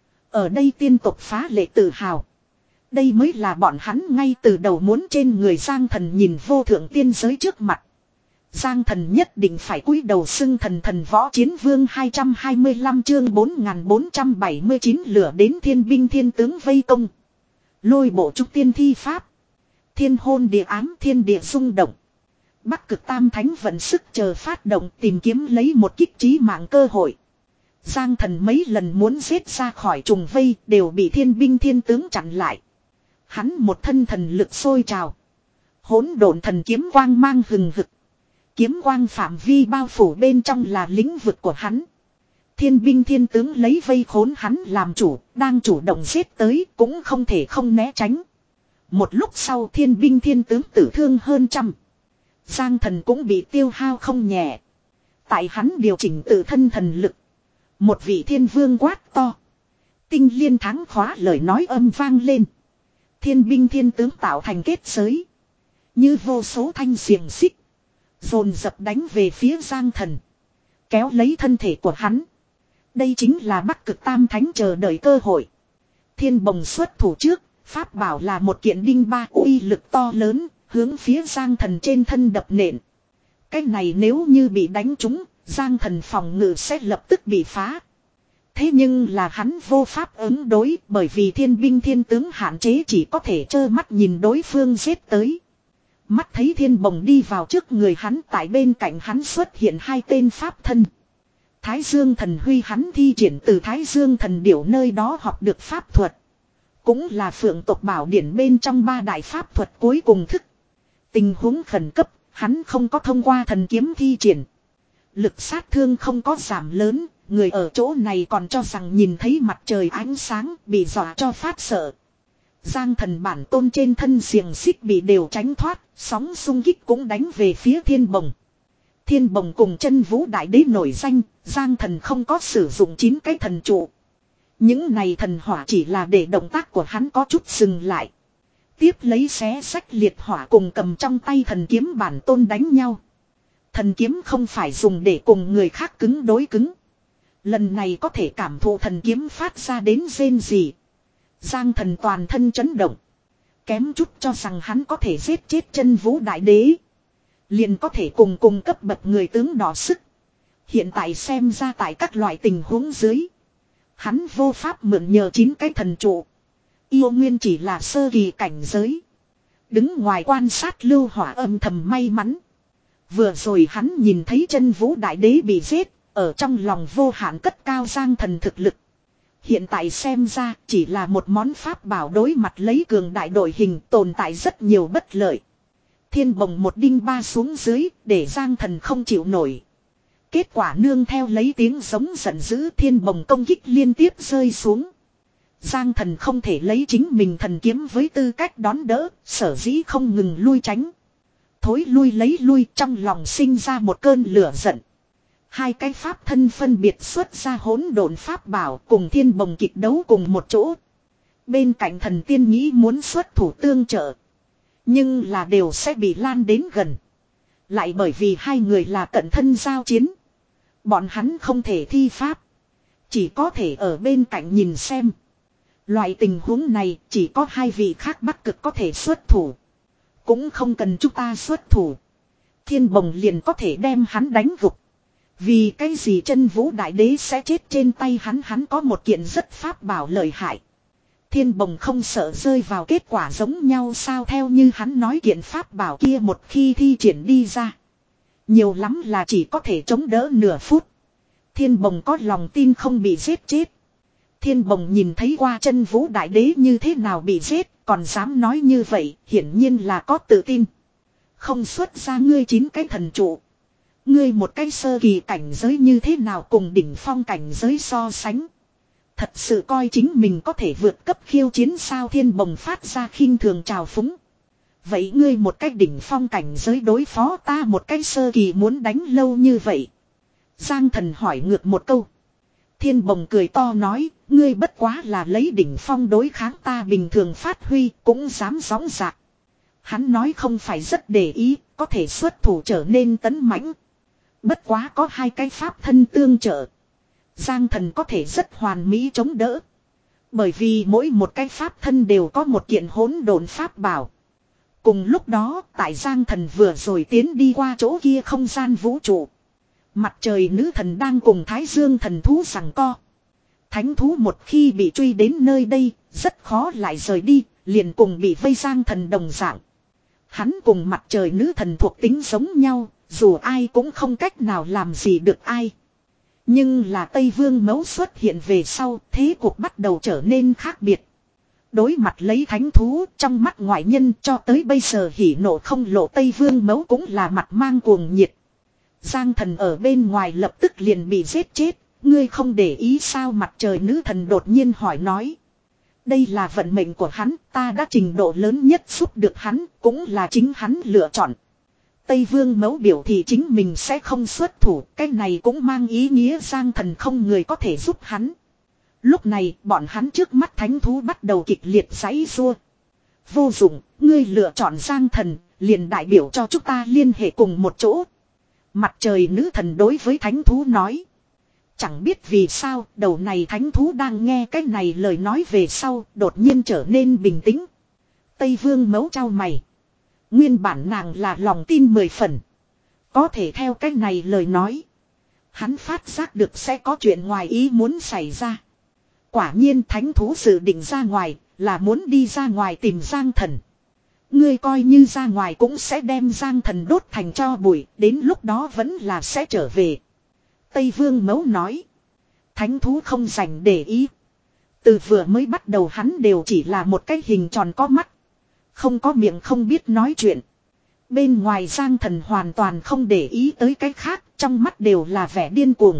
S1: Ở đây tiên tộc phá lệ tự hào. Đây mới là bọn hắn ngay từ đầu muốn trên người Giang Thần nhìn vô thượng tiên giới trước mặt. Giang Thần nhất định phải cúi đầu xưng thần thần võ chiến vương hai trăm hai mươi lăm chương bốn nghìn bốn trăm bảy mươi chín lửa đến thiên binh thiên tướng vây công. Lôi bộ trúc tiên thi pháp. Thiên hôn địa ám thiên địa rung động. Bắc cực tam thánh vận sức chờ phát động tìm kiếm lấy một kích trí mạng cơ hội. Giang Thần mấy lần muốn giết ra khỏi trùng vây đều bị thiên binh thiên tướng chặn lại. Hắn một thân thần lực sôi trào. Hỗn độn thần kiếm quang mang hừng hực. Kiếm quang phạm vi bao phủ bên trong là lĩnh vực của hắn. Thiên binh thiên tướng lấy vây khốn hắn làm chủ, đang chủ động giết tới cũng không thể không né tránh. Một lúc sau thiên binh thiên tướng tử thương hơn trăm. Giang Thần cũng bị tiêu hao không nhẹ. Tại hắn điều chỉnh tự thân thần lực. Một vị thiên vương quát to. Tinh liên thắng khóa lời nói âm vang lên. Thiên binh thiên tướng tạo thành kết giới. Như vô số thanh xiềng xích. Dồn dập đánh về phía Giang Thần. Kéo lấy thân thể của hắn. Đây chính là Bắc cực tam thánh chờ đợi cơ hội. Thiên bồng xuất thủ trước. Pháp bảo là một kiện đinh ba uy lực to lớn. Hướng phía Giang Thần trên thân đập nện. Cái này nếu như bị đánh trúng. Giang Thần phòng ngự sẽ lập tức bị phá. Thế nhưng là hắn vô pháp ứng đối. Bởi vì thiên binh thiên tướng hạn chế chỉ có thể trơ mắt nhìn đối phương giết tới. Mắt thấy thiên bồng đi vào trước người hắn, tại bên cạnh hắn xuất hiện hai tên pháp thân. Thái Dương thần huy hắn thi triển từ Thái Dương thần điểu nơi đó học được pháp thuật. Cũng là phượng tộc bảo điển bên trong ba đại pháp thuật cuối cùng thức. Tình huống khẩn cấp, hắn không có thông qua thần kiếm thi triển. Lực sát thương không có giảm lớn, người ở chỗ này còn cho rằng nhìn thấy mặt trời ánh sáng, bị dọa cho phát sợ. Giang Thần bản tôn trên thân xiềng xích bị đều tránh thoát, sóng xung kích cũng đánh về phía thiên bồng. Thiên bồng cùng chân vũ đại đế nổi danh, Giang Thần không có sử dụng chín cái thần trụ. Những này thần hỏa chỉ là để động tác của hắn có chút dừng lại. Tiếp lấy xé sách liệt hỏa cùng cầm trong tay thần kiếm bản tôn đánh nhau. Thần kiếm không phải dùng để cùng người khác cứng đối cứng. Lần này có thể cảm thụ thần kiếm phát ra đến rên gì. Giang Thần toàn thân chấn động. Kém chút cho rằng hắn có thể giết chết chân vũ đại đế. Liền có thể cùng cùng cấp bậc người tướng đỏ sức. Hiện tại xem ra tại các loại tình huống dưới. Hắn vô pháp mượn nhờ chín cái thần trụ. Yêu nguyên chỉ là sơ kỳ cảnh giới. Đứng ngoài quan sát lưu hỏa âm thầm may mắn. Vừa rồi hắn nhìn thấy chân vũ đại đế bị giết. Ở trong lòng vô hạn cất cao Giang Thần thực lực. Hiện tại xem ra chỉ là một món pháp bảo đối mặt lấy cường đại đội hình tồn tại rất nhiều bất lợi. Thiên bồng một đinh ba xuống dưới để Giang Thần không chịu nổi. Kết quả nương theo lấy tiếng giống giận dữ thiên bồng công kích liên tiếp rơi xuống. Giang Thần không thể lấy chính mình thần kiếm với tư cách đón đỡ, sở dĩ không ngừng lui tránh. Thối lui lấy lui trong lòng sinh ra một cơn lửa giận. Hai cái pháp thân phân biệt xuất ra hỗn độn pháp bảo cùng thiên bồng kịch đấu cùng một chỗ. Bên cạnh thần tiên nghĩ muốn xuất thủ tương trợ. Nhưng là đều sẽ bị lan đến gần. Lại bởi vì hai người là cận thân giao chiến. Bọn hắn không thể thi pháp. Chỉ có thể ở bên cạnh nhìn xem. Loại tình huống này chỉ có hai vị khác Bắc cực có thể xuất thủ. Cũng không cần chúng ta xuất thủ. Thiên bồng liền có thể đem hắn đánh gục. Vì cái gì chân vũ đại đế sẽ chết trên tay hắn hắn có một kiện rất pháp bảo lợi hại. Thiên bồng không sợ rơi vào kết quả giống nhau sao theo như hắn nói kiện pháp bảo kia một khi thi triển đi ra. Nhiều lắm là chỉ có thể chống đỡ nửa phút. Thiên bồng có lòng tin không bị giết chết. Thiên bồng nhìn thấy qua chân vũ đại đế như thế nào bị giết còn dám nói như vậy hiển nhiên là có tự tin. Không xuất ra ngươi chín cái thần trụ. Ngươi một cái sơ kỳ cảnh giới như thế nào cùng đỉnh phong cảnh giới so sánh. Thật sự coi chính mình có thể vượt cấp khiêu chiến sao thiên bồng phát ra khinh thường trào phúng. Vậy ngươi một cái đỉnh phong cảnh giới đối phó ta một cái sơ kỳ muốn đánh lâu như vậy. Giang Thần hỏi ngược một câu. Thiên Bồng cười to nói, ngươi bất quá là lấy đỉnh phong đối kháng ta bình thường phát huy, cũng dám gióng dạc. Hắn nói không phải rất để ý, có thể xuất thủ trở nên tấn mãnh. Bất quá có hai cái pháp thân tương trợ. Giang Thần có thể rất hoàn mỹ chống đỡ. Bởi vì mỗi một cái pháp thân đều có một kiện hỗn độn pháp bảo. Cùng lúc đó, tại Giang Thần vừa rồi tiến đi qua chỗ kia không gian vũ trụ. Mặt trời nữ thần đang cùng Thái Dương thần thú giằng co. Thánh thú một khi bị truy đến nơi đây, rất khó lại rời đi, liền cùng bị vây Giang Thần đồng dạng. Hắn cùng mặt trời nữ thần thuộc tính giống nhau, dù ai cũng không cách nào làm gì được ai. Nhưng là Tây Vương Mẫu xuất hiện về sau, thế cuộc bắt đầu trở nên khác biệt. Đối mặt lấy thánh thú trong mắt ngoại nhân cho tới bây giờ hỉ nộ không lộ, Tây Vương Mẫu cũng là mặt mang cuồng nhiệt. Giang Thần ở bên ngoài lập tức liền bị giết chết, ngươi không để ý sao? Mặt trời nữ thần đột nhiên hỏi nói. Đây là vận mệnh của hắn, ta đã trình độ lớn nhất giúp được hắn, cũng là chính hắn lựa chọn. Tây Vương Mẫu biểu thì chính mình sẽ không xuất thủ, cái này cũng mang ý nghĩa Giang Thần không người có thể giúp hắn. Lúc này bọn hắn trước mắt thánh thú bắt đầu kịch liệt giãy giụa. Vô dụng, ngươi lựa chọn Giang Thần, liền đại biểu cho chúng ta liên hệ cùng một chỗ. Mặt trời nữ thần đối với thánh thú nói. Chẳng biết vì sao, đầu này thánh thú đang nghe cái này lời nói về sau, đột nhiên trở nên bình tĩnh. Tây Vương Mẫu chau mày. Nguyên bản nàng là lòng tin mười phần. Có thể theo cái này lời nói. Hắn phát giác được sẽ có chuyện ngoài ý muốn xảy ra. Quả nhiên thánh thú dự định ra ngoài, là muốn đi ra ngoài tìm Giang Thần. Ngươi coi như ra ngoài cũng sẽ đem Giang Thần đốt thành tro bụi, đến lúc đó vẫn là sẽ trở về. Tây Vương Mẫu nói. Thánh thú không dành để ý. Từ vừa mới bắt đầu hắn đều chỉ là một cái hình tròn có mắt. Không có miệng không biết nói chuyện. Bên ngoài Giang Thần hoàn toàn không để ý tới cái khác, trong mắt đều là vẻ điên cuồng.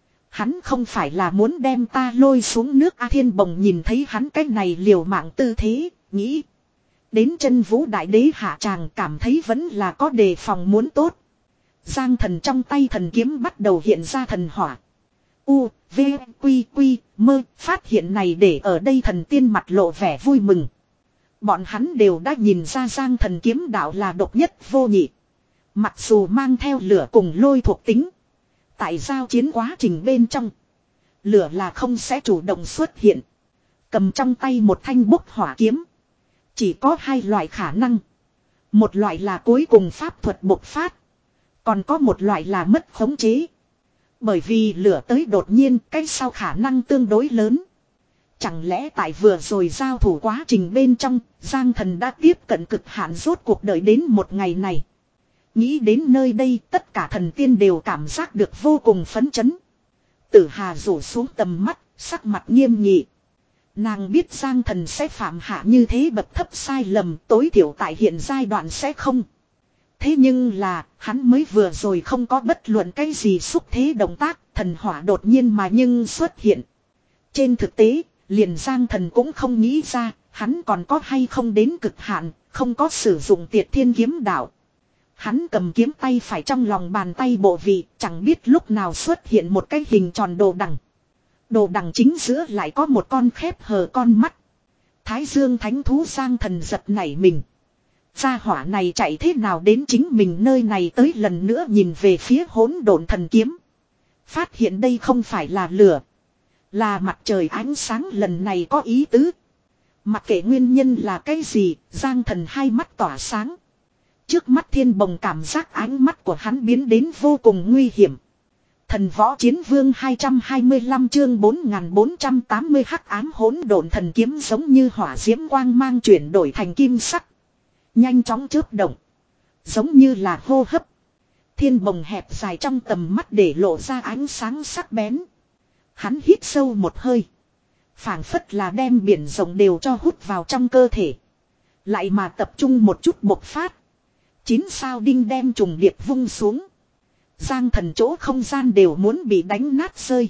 S1: Hắn không phải là muốn đem ta lôi xuống nước. A Thiên Bồng nhìn thấy hắn cái này liều mạng tư thế, nghĩ. Đến chân vũ đại đế hạ tràng cảm thấy vẫn là có đề phòng muốn tốt. Giang Thần trong tay thần kiếm bắt đầu hiện ra thần hỏa. U, V, Quy, Quy, Mơ, phát hiện này để ở đây thần tiên mặt lộ vẻ vui mừng. Bọn hắn đều đã nhìn ra Giang Thần kiếm đạo là độc nhất vô nhị. Mặc dù mang theo lửa cùng lôi thuộc tính. Tại giao chiến quá trình bên trong. Lửa là không sẽ chủ động xuất hiện. Cầm trong tay một thanh bốc hỏa kiếm. Chỉ có hai loại khả năng. Một loại là cuối cùng pháp thuật bộc phát. Còn có một loại là mất khống chế. Bởi vì lửa tới đột nhiên, cái sau khả năng tương đối lớn. Chẳng lẽ tại vừa rồi giao thủ quá trình bên trong, Giang Thần đã tiếp cận cực hạn, rốt cuộc đợi đến một ngày này. Nghĩ đến nơi đây, tất cả thần tiên đều cảm giác được vô cùng phấn chấn. Tử Hà rủ xuống tầm mắt, sắc mặt nghiêm nghị. Nàng biết Giang Thần sẽ phạm hạ như thế bậc thấp sai lầm, tối thiểu tại hiện giai đoạn sẽ không. Thế nhưng là, hắn mới vừa rồi không có bất luận cái gì xúc thế động tác, thần hỏa đột nhiên mà nhưng xuất hiện. Trên thực tế, liền Giang Thần cũng không nghĩ ra, hắn còn có hay không đến cực hạn, không có sử dụng Tiệt Thiên kiếm đạo. Hắn cầm kiếm tay phải trong lòng bàn tay bộ vị, chẳng biết lúc nào xuất hiện một cái hình tròn đồ đằng. Đồ đằng chính giữa lại có một con khép hờ con mắt. Thái Dương thánh thú Giang Thần giật nảy mình. Gia hỏa này chạy thế nào đến chính mình nơi này tới, lần nữa nhìn về phía hỗn độn thần kiếm. Phát hiện đây không phải là lửa. Là mặt trời ánh sáng, lần này có ý tứ. Mặc kệ nguyên nhân là cái gì, Giang Thần hai mắt tỏa sáng. Trước mắt Thiên Bồng cảm giác ánh mắt của hắn biến đến vô cùng nguy hiểm. Thần võ chiến vương hai trăm hai mươi lăm chương bốn nghìn bốn trăm tám mươi hắc ám hỗn độn thần kiếm giống như hỏa diễm quang mang chuyển đổi thành kim sắc. Nhanh chóng chớp động. Giống như là hô hấp. Thiên Bồng hẹp dài trong tầm mắt để lộ ra ánh sáng sắc bén. Hắn hít sâu một hơi. Phảng phất là đem biển rộng đều cho hút vào trong cơ thể. Lại mà tập trung một chút bộc phát. Chín sao đinh đem trùng điệp vung xuống. Giang Thần chỗ không gian đều muốn bị đánh nát rơi.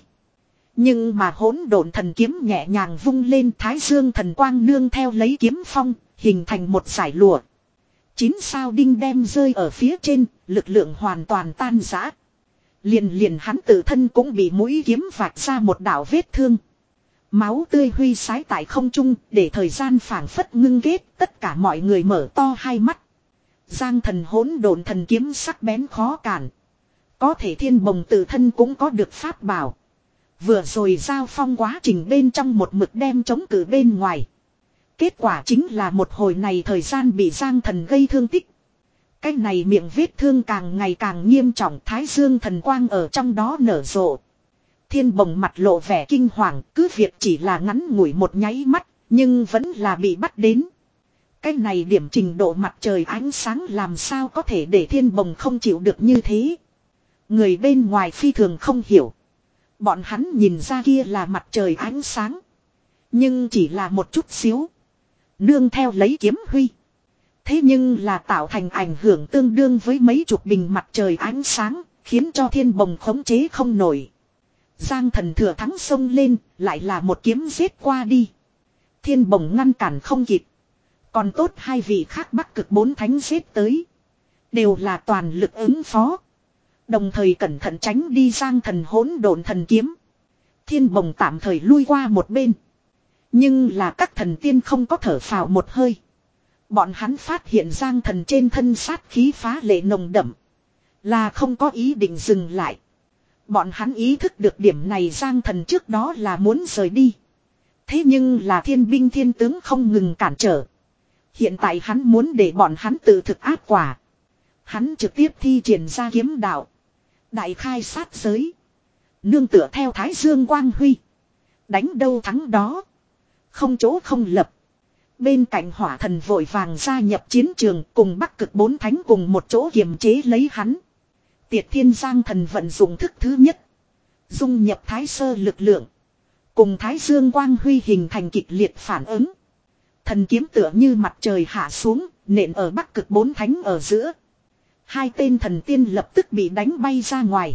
S1: Nhưng mà hỗn độn thần kiếm nhẹ nhàng vung lên, Thái Dương thần quang nương theo lấy kiếm phong, hình thành một dải lụa. Chín sao đinh đem rơi ở phía trên, lực lượng hoàn toàn tan rã. Liền liền hắn tự thân cũng bị mũi kiếm vạch ra một đạo vết thương. Máu tươi huy sái tại không trung, để thời gian phảng phất ngưng kết, tất cả mọi người mở to hai mắt. Giang thần hỗn độn thần kiếm sắc bén khó cản. Có thể Thiên Bồng tự thân cũng có được pháp bảo. Vừa rồi giao phong quá trình bên trong một mực đem chống cự bên ngoài. Kết quả chính là một hồi này thời gian bị Giang thần gây thương tích. Cái này miệng vết thương càng ngày càng nghiêm trọng, thái dương thần quang ở trong đó nở rộ. Thiên Bồng mặt lộ vẻ kinh hoàng, cứ việc chỉ là ngắn ngủi một nháy mắt, nhưng vẫn là bị bắt đến. Cái này điểm trình độ mặt trời ánh sáng làm sao có thể để Thiên Bồng không chịu được như thế. Người bên ngoài phi thường không hiểu. Bọn hắn nhìn ra kia là mặt trời ánh sáng. Nhưng chỉ là một chút xíu. Nương theo lấy kiếm huy. Thế nhưng là tạo thành ảnh hưởng tương đương với mấy chục bình mặt trời ánh sáng, khiến cho Thiên Bồng khống chế không nổi. Giang thần thừa thắng xông lên, lại là một kiếm giết qua đi. Thiên Bồng ngăn cản không kịp. Còn tốt hai vị khác Bắc Cực bốn thánh giết tới. Đều là toàn lực ứng phó. Đồng thời cẩn thận tránh đi Giang thần hỗn độn thần kiếm. Thiên Bồng tạm thời lui qua một bên. Nhưng là các thần tiên không có thở phào một hơi. Bọn hắn phát hiện Giang thần trên thân sát khí phá lệ nồng đậm. Là không có ý định dừng lại. Bọn hắn ý thức được điểm này Giang thần trước đó là muốn rời đi. Thế nhưng là thiên binh thiên tướng không ngừng cản trở. Hiện tại hắn muốn để bọn hắn tự thực áp quả. Hắn trực tiếp thi triển ra kiếm đạo. Đại khai sát giới. Nương tựa theo Thái Dương Quang Huy. Đánh đâu thắng đó. Không chỗ không lập. Bên cạnh hỏa thần vội vàng gia nhập chiến trường cùng Bắc Cực bốn thánh cùng một chỗ kiềm chế lấy hắn. Tiệt Thiên Giang thần vận dụng thức thứ nhất. Dung nhập Thái Sơ lực lượng. Cùng Thái Dương Quang Huy hình thành kịch liệt phản ứng. Thần kiếm tựa như mặt trời hạ xuống, nện ở Bắc Cực bốn thánh ở giữa. Hai tên thần tiên lập tức bị đánh bay ra ngoài.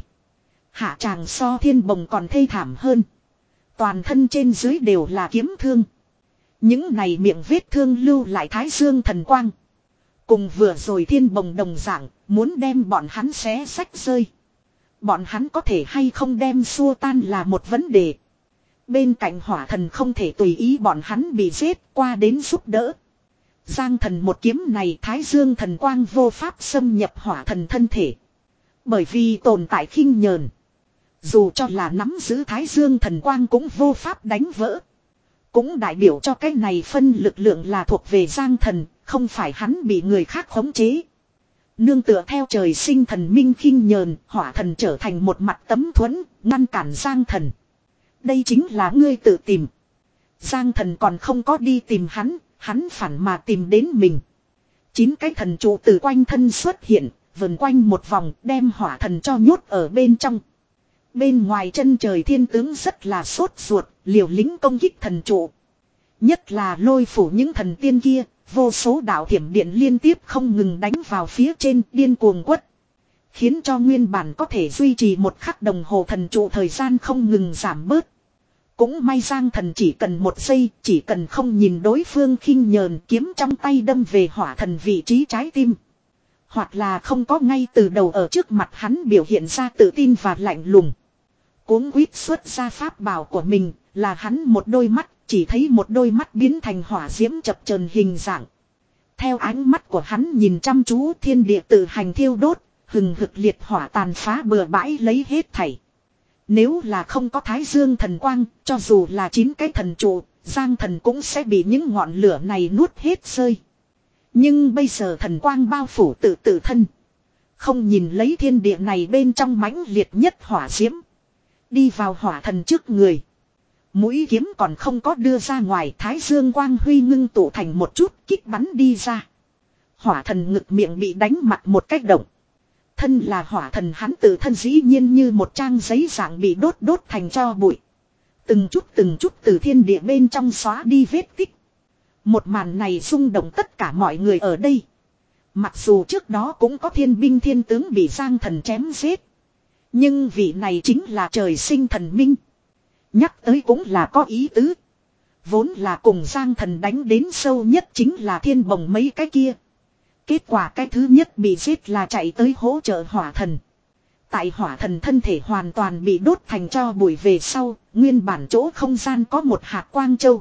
S1: Hạ tràng so Thiên Bồng còn thê thảm hơn. Toàn thân trên dưới đều là kiếm thương. Những này miệng vết thương lưu lại Thái Dương thần quang. Cùng vừa rồi Thiên Bồng đồng dạng, muốn đem bọn hắn xé sách rơi. Bọn hắn có thể hay không đem xua tan là một vấn đề. Bên cạnh hỏa thần không thể tùy ý bọn hắn bị giết qua đến giúp đỡ. Giang thần một kiếm này Thái Dương thần quang vô pháp xâm nhập hỏa thần thân thể. Bởi vì tồn tại khinh nhờn. Dù cho là nắm giữ Thái Dương thần quang cũng vô pháp đánh vỡ. Cũng đại biểu cho cái này phân lực lượng là thuộc về Giang thần, không phải hắn bị người khác khống chế. Nương tựa theo trời sinh thần minh khinh nhờn, hỏa thần trở thành một mặt tấm thuẫn, ngăn cản Giang thần. Đây chính là ngươi tự tìm. Giang thần còn không có đi tìm hắn, hắn phản mà tìm đến mình. Chín cái thần trụ từ quanh thân xuất hiện, vần quanh một vòng đem hỏa thần cho nhốt ở bên trong. Bên ngoài chân trời thiên tướng rất là sốt ruột, liều lính công kích thần trụ. Nhất là lôi phủ những thần tiên kia, vô số đạo thiểm điện liên tiếp không ngừng đánh vào phía trên điên cuồng quất. Khiến cho nguyên bản có thể duy trì một khắc đồng hồ thần trụ thời gian không ngừng giảm bớt. Cũng may Giang thần chỉ cần một giây, chỉ cần không nhìn đối phương khinh nhờn kiếm trong tay đâm về hỏa thần vị trí trái tim. Hoặc là không có ngay từ đầu ở trước mặt hắn biểu hiện ra tự tin và lạnh lùng. Cuống quýt xuất ra pháp bảo của mình, là hắn một đôi mắt, chỉ thấy một đôi mắt biến thành hỏa diễm chập chờn hình dạng. Theo ánh mắt của hắn nhìn chăm chú thiên địa tự hành thiêu đốt, hừng hực liệt hỏa tàn phá bừa bãi lấy hết thảy. Nếu là không có Thái Dương thần quang, cho dù là chín cái thần trụ, Giang thần cũng sẽ bị những ngọn lửa này nuốt hết rơi. Nhưng bây giờ thần quang bao phủ tự tự thân. Không nhìn lấy thiên địa này bên trong mãnh liệt nhất hỏa diễm. Đi vào hỏa thần trước người. Mũi kiếm còn không có đưa ra ngoài, Thái Dương quang huy ngưng tụ thành một chút kích bắn đi ra. Hỏa thần ngực miệng bị đánh mặt một cách động. Thân là hỏa thần hắn tự thân dĩ nhiên như một trang giấy dạng bị đốt đốt thành tro bụi. Từng chút từng chút từ thiên địa bên trong xóa đi vết tích. Một màn này rung động tất cả mọi người ở đây. Mặc dù trước đó cũng có thiên binh thiên tướng bị Giang thần chém giết. Nhưng vị này chính là trời sinh thần minh. Nhắc tới cũng là có ý tứ. Vốn là cùng Giang thần đánh đến sâu nhất chính là Thiên Bồng mấy cái kia. Kết quả cái thứ nhất bị giết là chạy tới hỗ trợ hỏa thần. Tại hỏa thần thân thể hoàn toàn bị đốt thành tro bụi về sau, nguyên bản chỗ không gian có một hạt quang châu.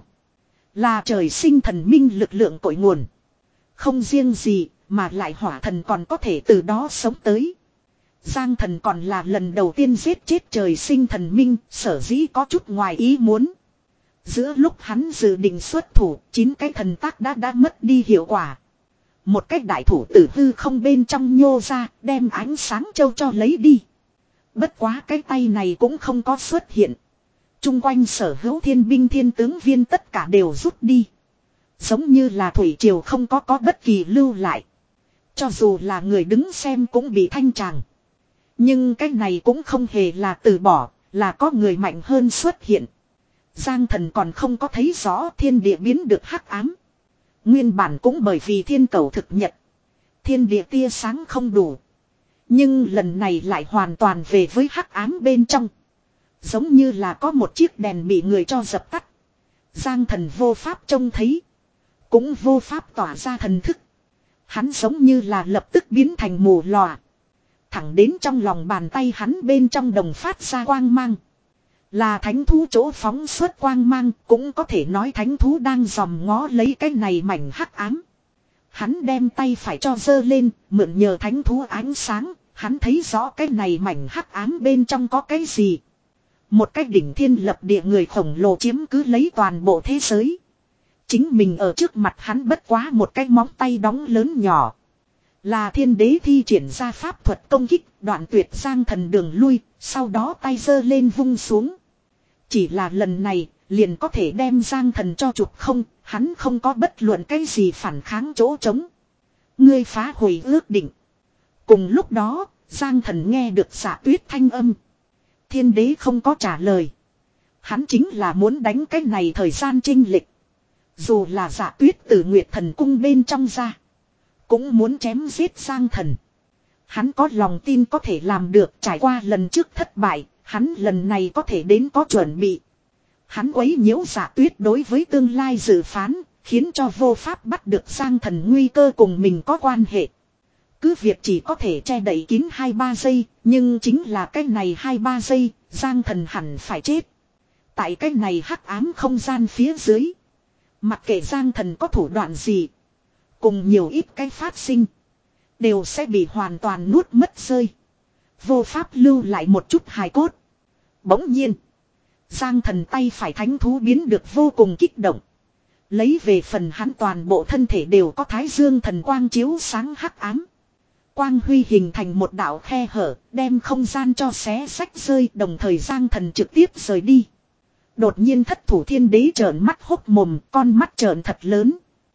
S1: Là trời sinh thần minh lực lượng cội nguồn. Không riêng gì, mà lại hỏa thần còn có thể từ đó sống tới. Giang thần còn là lần đầu tiên giết chết trời sinh thần minh, sở dĩ có chút ngoài ý muốn. Giữa lúc hắn dự định xuất thủ, chín cái thần tác đã đã mất đi hiệu quả. Một cái đại thủ tử hư không bên trong nhô ra, đem ánh sáng châu cho lấy đi. Bất quá cái tay này cũng không có xuất hiện. Trung quanh sở hữu thiên binh thiên tướng viên tất cả đều rút đi. Giống như là thủy triều không có có bất kỳ lưu lại. Cho dù là người đứng xem cũng bị thanh tràng. Nhưng cái này cũng không hề là từ bỏ, là có người mạnh hơn xuất hiện. Giang thần còn không có thấy rõ thiên địa biến được hắc ám. Nguyên bản cũng bởi vì thiên cầu thực nhật. Thiên địa tia sáng không đủ. Nhưng lần này lại hoàn toàn về với hắc ám bên trong. Giống như là có một chiếc đèn bị người cho dập tắt. Giang thần vô pháp trông thấy. Cũng vô pháp tỏa ra thần thức. Hắn giống như là lập tức biến thành mù lòa. Thẳng đến trong lòng bàn tay hắn bên trong đồng phát ra quang mang. Là thánh thú chỗ phóng xuất quang mang, cũng có thể nói thánh thú đang dòm ngó lấy cái này mảnh hắc ám. Hắn đem tay phải cho giơ lên, mượn nhờ thánh thú ánh sáng, hắn thấy rõ cái này mảnh hắc ám bên trong có cái gì. Một cái đỉnh thiên lập địa người khổng lồ chiếm cứ lấy toàn bộ thế giới. Chính mình ở trước mặt hắn bất quá một cái móng tay đóng lớn nhỏ. Là thiên đế thi triển ra pháp thuật công kích, đoạn tuyệt Giang thần đường lui, sau đó tay giơ lên vung xuống. Chỉ là lần này, liền có thể đem Giang thần cho chụp không, hắn không có bất luận cái gì phản kháng chỗ trống. Ngươi phá hủy ước định. Cùng lúc đó, Giang thần nghe được Dạ Tuyết thanh âm. Thiên đế không có trả lời. Hắn chính là muốn đánh cái này thời gian chênh lệch. Dù là Dạ Tuyết từ Nguyệt thần cung bên trong ra, cũng muốn chém giết Giang thần. Hắn có lòng tin có thể làm được, trải qua lần trước thất bại, hắn lần này có thể đến có chuẩn bị. Hắn quấy nhiễu Dạ Tuyết đối với tương lai dự phán, khiến cho vô pháp bắt được Giang thần nguy cơ cùng mình có quan hệ. Cứ việc chỉ có thể che đậy kín hai ba giây, nhưng chính là cái này hai ba giây, Giang thần hẳn phải chết. Tại cái này hắc ám không gian phía dưới, mặc kệ Giang thần có thủ đoạn gì, cùng nhiều ít cái phát sinh, đều sẽ bị hoàn toàn nuốt mất rơi. Vô pháp lưu lại một chút hài cốt. Bỗng nhiên, Giang thần tay phải thánh thú biến được vô cùng kích động. Lấy về phần hắn toàn bộ thân thể đều có thái dương thần quang chiếu sáng hắc ám. Quang huy hình thành một đạo khe hở, đem không gian cho xé rách rơi, đồng thời Giang thần trực tiếp rời đi. Đột nhiên thất thủ thiên đế trợn mắt hốc mồm, con mắt trợn thật lớn.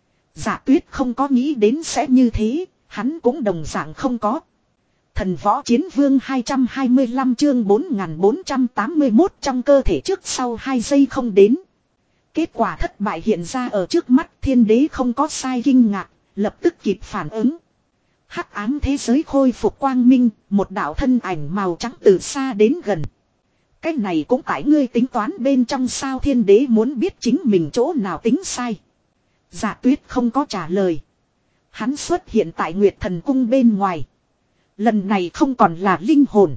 S1: Dạ Tuyết không có nghĩ đến sẽ như thế, hắn cũng đồng dạng không có. Thần võ chiến vương hai trăm hai mươi lăm chương bốn nghìn bốn trăm tám mươi mốt trong cơ thể trước sau hai giây không đến. Kết quả thất bại hiện ra ở trước mắt, thiên đế không có sai kinh ngạc, lập tức kịp phản ứng. Hắc ám thế giới khôi phục quang minh, một đạo thân ảnh màu trắng từ xa đến gần. Cái này cũng tại ngươi tính toán bên trong sao, thiên đế muốn biết chính mình chỗ nào tính sai. Dạ Tuyết không có trả lời. Hắn xuất hiện tại Nguyệt thần cung bên ngoài. Lần này không còn là linh hồn,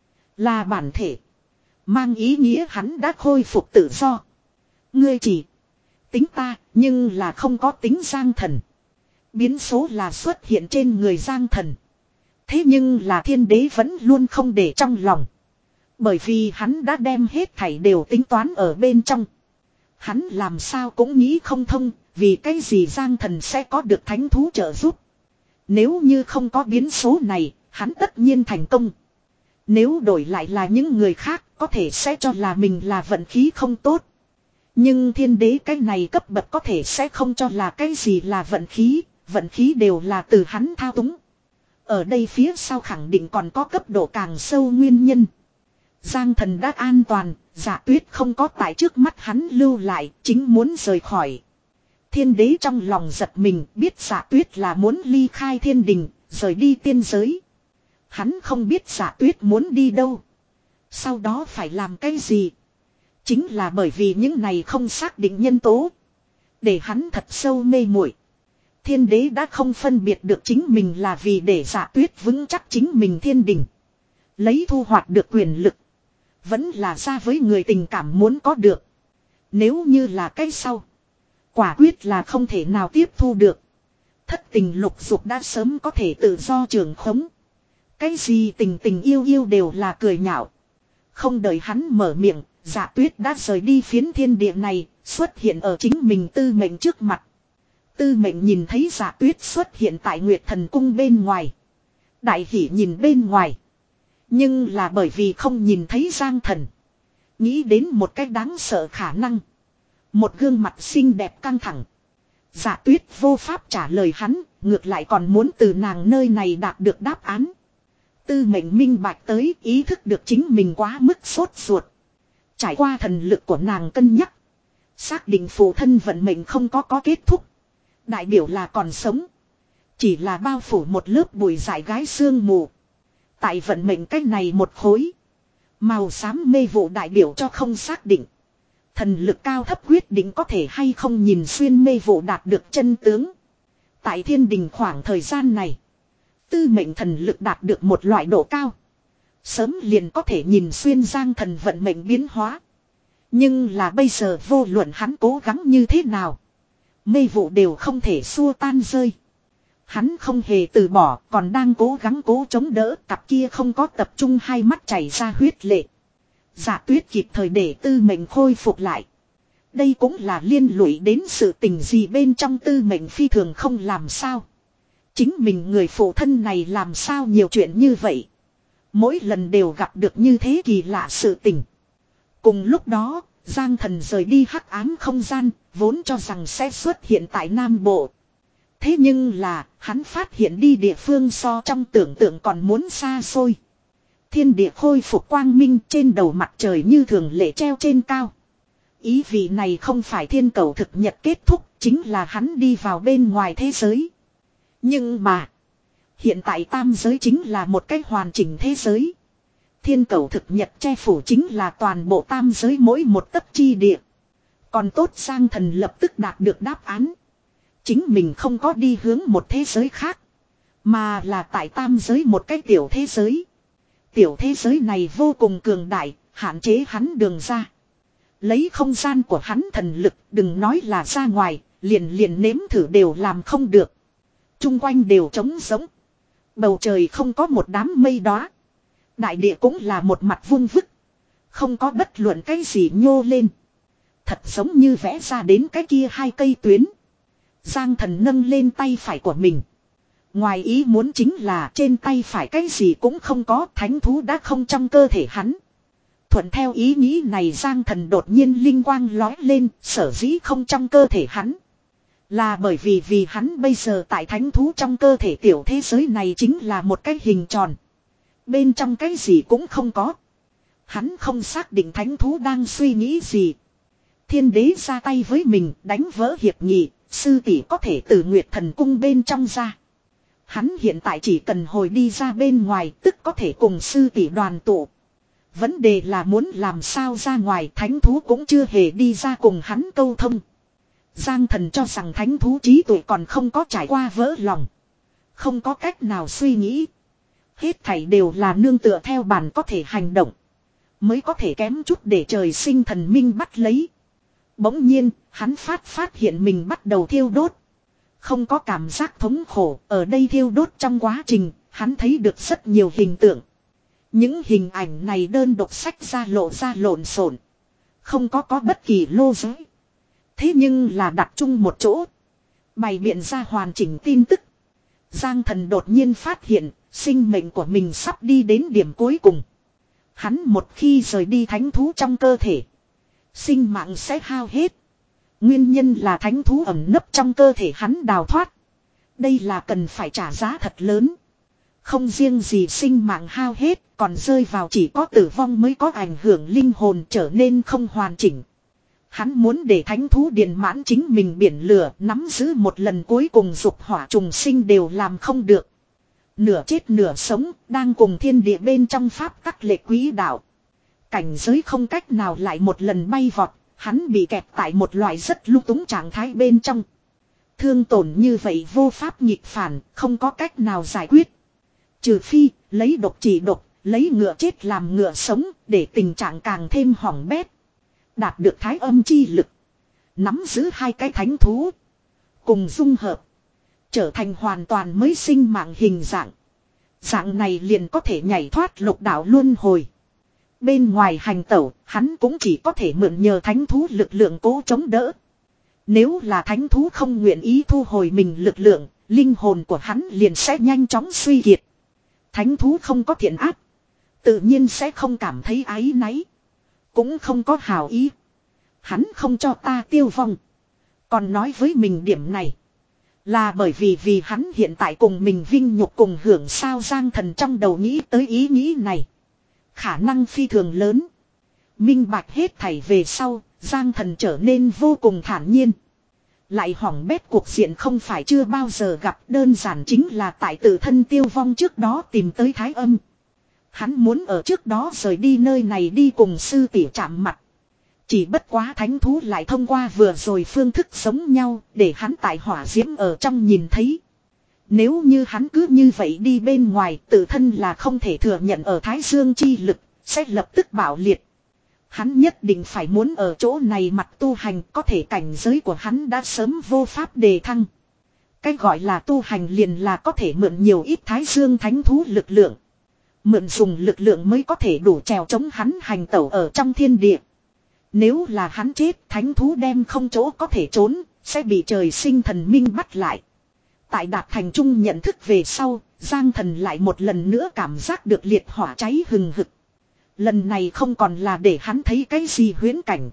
S1: là bản thể. Mang ý nghĩa hắn đã khôi phục tự do. Ngươi chỉ tính ta, nhưng là không có tính Giang thần. Biến số là xuất hiện trên người Giang thần. Thế nhưng là thiên đế vẫn luôn không để trong lòng. Bởi vì hắn đã đem hết thảy đều tính toán ở bên trong. Hắn làm sao cũng nghĩ không thông, vì cái gì Giang thần sẽ có được thánh thú trợ giúp. Nếu như không có biến số này, hắn tất nhiên thành công. Nếu đổi lại là những người khác, có thể sẽ cho là mình là vận khí không tốt. Nhưng thiên đế cái này cấp bậc có thể sẽ không cho là cái gì là vận khí, vận khí đều là từ hắn thao túng. Ở đây phía sau khẳng định còn có cấp độ càng sâu nguyên nhân. Giang thần đã an toàn, Dạ Tuyết không có tại trước mắt hắn lưu lại, chính muốn rời khỏi. Thiên đế trong lòng giật mình, biết Dạ Tuyết là muốn ly khai thiên đình, rời đi tiên giới. Hắn không biết Dạ Tuyết muốn đi đâu, sau đó phải làm cái gì. Chính là bởi vì những này không xác định nhân tố, để hắn thật sâu mê muội. Thiên đế đã không phân biệt được chính mình là vì để Dạ Tuyết vững chắc chính mình thiên đình, Lấy thu hoạch được quyền lực. Vẫn là ra với người tình cảm muốn có được. Nếu như là cái sau. Quả quyết là không thể nào tiếp thu được. Thất tình lục dục đã sớm có thể tự do trường khống. Cái gì tình tình yêu yêu đều là cười nhạo. Không đợi hắn mở miệng, Dạ Tuyết đã rời đi phiến thiên địa này, xuất hiện ở chính mình Tư Mệnh trước mặt. Tư Mệnh nhìn thấy Dạ Tuyết xuất hiện tại Nguyệt Thần Cung bên ngoài. Đại hỉ nhìn bên ngoài. Nhưng là bởi vì không nhìn thấy Giang Thần. Nghĩ đến một cách đáng sợ khả năng. Một gương mặt xinh đẹp căng thẳng. Dạ Tuyết vô pháp trả lời hắn, ngược lại còn muốn từ nàng nơi này đạt được đáp án. Tư Mệnh minh bạch tới, ý thức được chính mình quá mức sốt ruột. Trải qua thần lực của nàng cân nhắc. Xác định phụ thân vận mệnh không có có kết thúc. Đại biểu là còn sống. Chỉ là bao phủ một lớp bụi dại gái sương mù. Tại vận mệnh cách này một khối. Màu xám mê vụ đại biểu cho không xác định. Thần lực cao thấp quyết định có thể hay không nhìn xuyên mê vụ đạt được chân tướng. Tại thiên đình khoảng thời gian này. Tư Mệnh thần lực đạt được một loại độ cao. Sớm liền có thể nhìn xuyên Giang Thần vận mệnh biến hóa. Nhưng là bây giờ vô luận hắn cố gắng như thế nào. Mê vụ đều không thể xua tan rơi. Hắn không hề từ bỏ, còn đang cố gắng cố chống đỡ, cặp kia không có tập trung hai mắt chảy ra huyết lệ. Dạ Tuyết kịp thời để Tư Mệnh khôi phục lại. Đây cũng là liên lụy đến sự tình gì bên trong Tư Mệnh phi thường không làm sao. Chính mình người phụ thân này làm sao nhiều chuyện như vậy. Mỗi lần đều gặp được như thế kỳ lạ sự tình. Cùng lúc đó, Giang Thần rời đi hắc ám không gian, vốn cho rằng sẽ xuất hiện tại Nam Bộ. Thế nhưng là, hắn phát hiện đi địa phương so trong tưởng tượng còn muốn xa xôi. Thiên địa khôi phục quang minh, trên đầu mặt trời như thường lệ treo trên cao. Ý vị này không phải thiên cầu thực nhật kết thúc, chính là hắn đi vào bên ngoài thế giới. Nhưng mà, hiện tại tam giới chính là một cách hoàn chỉnh thế giới. Thiên cầu thực nhật che phủ chính là toàn bộ tam giới mỗi một tấc chi địa. Còn tốt Giang Thần lập tức đạt được đáp án. Chính mình không có đi hướng một thế giới khác. Mà là tại tam giới một cái tiểu thế giới. Tiểu thế giới này vô cùng cường đại, hạn chế hắn đường ra. Lấy không gian của hắn thần lực, đừng nói là ra ngoài, liền liền nếm thử đều làm không được. Trung quanh đều trống rỗng. Bầu trời không có một đám mây đóa. Đại địa cũng là một mặt vung vức. Không có bất luận cái gì nhô lên. Thật giống như vẽ ra đến cái kia hai cây tuyến. Giang Thần nâng lên tay phải của mình. Ngoài ý muốn chính là trên tay phải cái gì cũng không có, thánh thú đã không trong cơ thể hắn. Thuận theo ý nghĩ này Giang Thần đột nhiên linh quang lói lên, sở dĩ không trong cơ thể hắn. Là bởi vì vì hắn bây giờ tại thánh thú trong cơ thể tiểu thế giới này chính là một cái hình tròn. Bên trong cái gì cũng không có. Hắn không xác định thánh thú đang suy nghĩ gì. Thiên đế ra tay với mình đánh vỡ hiệp nghị, sư tỷ có thể từ Nguyệt Thần Cung bên trong ra. Hắn hiện tại chỉ cần hồi đi ra bên ngoài tức có thể cùng sư tỷ đoàn tụ. Vấn đề là muốn làm sao ra ngoài, thánh thú cũng chưa hề đi ra cùng hắn câu thông. Giang Thần cho rằng thánh thú trí tuệ còn không có trải qua vỡ lòng. Không có cách nào suy nghĩ. Hết thảy đều là nương tựa theo bản có thể hành động. Mới có thể kém chút để trời sinh thần minh bắt lấy. Bỗng nhiên, hắn phát phát hiện mình bắt đầu thiêu đốt. Không có cảm giác thống khổ, ở đây thiêu đốt trong quá trình, hắn thấy được rất nhiều hình tượng. Những hình ảnh này đơn độc sách ra lộ ra lộn xộn, không có có bất kỳ lô giới. Thế nhưng là đặt chung một chỗ, bày biện ra hoàn chỉnh tin tức. Giang Thần đột nhiên phát hiện, sinh mệnh của mình sắp đi đến điểm cuối cùng. Hắn một khi rời đi thánh thú trong cơ thể, sinh mạng sẽ hao hết. Nguyên nhân là thánh thú ẩn nấp trong cơ thể hắn đào thoát. Đây là cần phải trả giá thật lớn. Không riêng gì sinh mạng hao hết, còn rơi vào chỉ có tử vong mới có ảnh hưởng linh hồn trở nên không hoàn chỉnh. Hắn muốn để thánh thú điền mãn chính mình biển lửa, nắm giữ một lần cuối cùng dục hỏa trùng sinh đều làm không được. Nửa chết nửa sống, đang cùng thiên địa bên trong pháp tắc lệ quý đạo. Cảnh giới không cách nào lại một lần bay vọt, hắn bị kẹt tại một loại rất lung túng trạng thái bên trong. Thương tổn như vậy vô pháp nghịch phản, không có cách nào giải quyết. Trừ phi, lấy độc trị độc, Lấy ngựa chết làm ngựa sống để tình trạng càng thêm hỏng bét. Đạt được thái âm chi lực. Nắm giữ hai cái thánh thú. Cùng dung hợp. Trở thành hoàn toàn mới sinh mạng hình dạng. Dạng này liền có thể nhảy thoát lục đạo luân hồi. Bên ngoài hành tẩu, hắn cũng chỉ có thể mượn nhờ thánh thú lực lượng cố chống đỡ. Nếu là thánh thú không nguyện ý thu hồi mình lực lượng, linh hồn của hắn liền sẽ nhanh chóng suy kiệt. Thánh thú không có thiện ác, tự nhiên sẽ không cảm thấy áy náy. Cũng không có hảo ý. Hắn không cho ta tiêu vong. Còn nói với mình điểm này. Là bởi vì vì hắn hiện tại cùng mình vinh nhục cùng hưởng sao Giang Thần trong đầu nghĩ tới ý nghĩ này. Khả năng phi thường lớn. Minh bạch hết thảy về sau, Giang Thần trở nên vô cùng thản nhiên. Lại hỏng bét cuộc diện không phải chưa bao giờ gặp, đơn giản chính là tại tự thân tiêu vong trước đó tìm tới thái âm. Hắn muốn ở trước đó rời đi nơi này đi cùng sư tỷ chạm mặt. Chỉ bất quá thánh thú lại thông qua vừa rồi phương thức giống nhau để hắn tại hỏa diễm ở trong nhìn thấy. Nếu như hắn cứ như vậy đi bên ngoài tự thân là không thể thừa nhận ở thái dương chi lực, sẽ lập tức bạo liệt. Hắn nhất định phải muốn ở chỗ này mặt tu hành, có thể cảnh giới của hắn đã sớm vô pháp đề thăng. Cái gọi là tu hành liền là có thể mượn nhiều ít thái dương thánh thú lực lượng. Mượn dùng lực lượng mới có thể đủ trèo chống hắn hành tẩu ở trong thiên địa. Nếu là hắn chết, thánh thú đem không chỗ có thể trốn, sẽ bị trời sinh thần minh bắt lại. Tại đạt thành chung nhận thức về sau, Giang Thần lại một lần nữa cảm giác được liệt hỏa cháy hừng hực. Lần này không còn là để hắn thấy cái gì huyễn cảnh,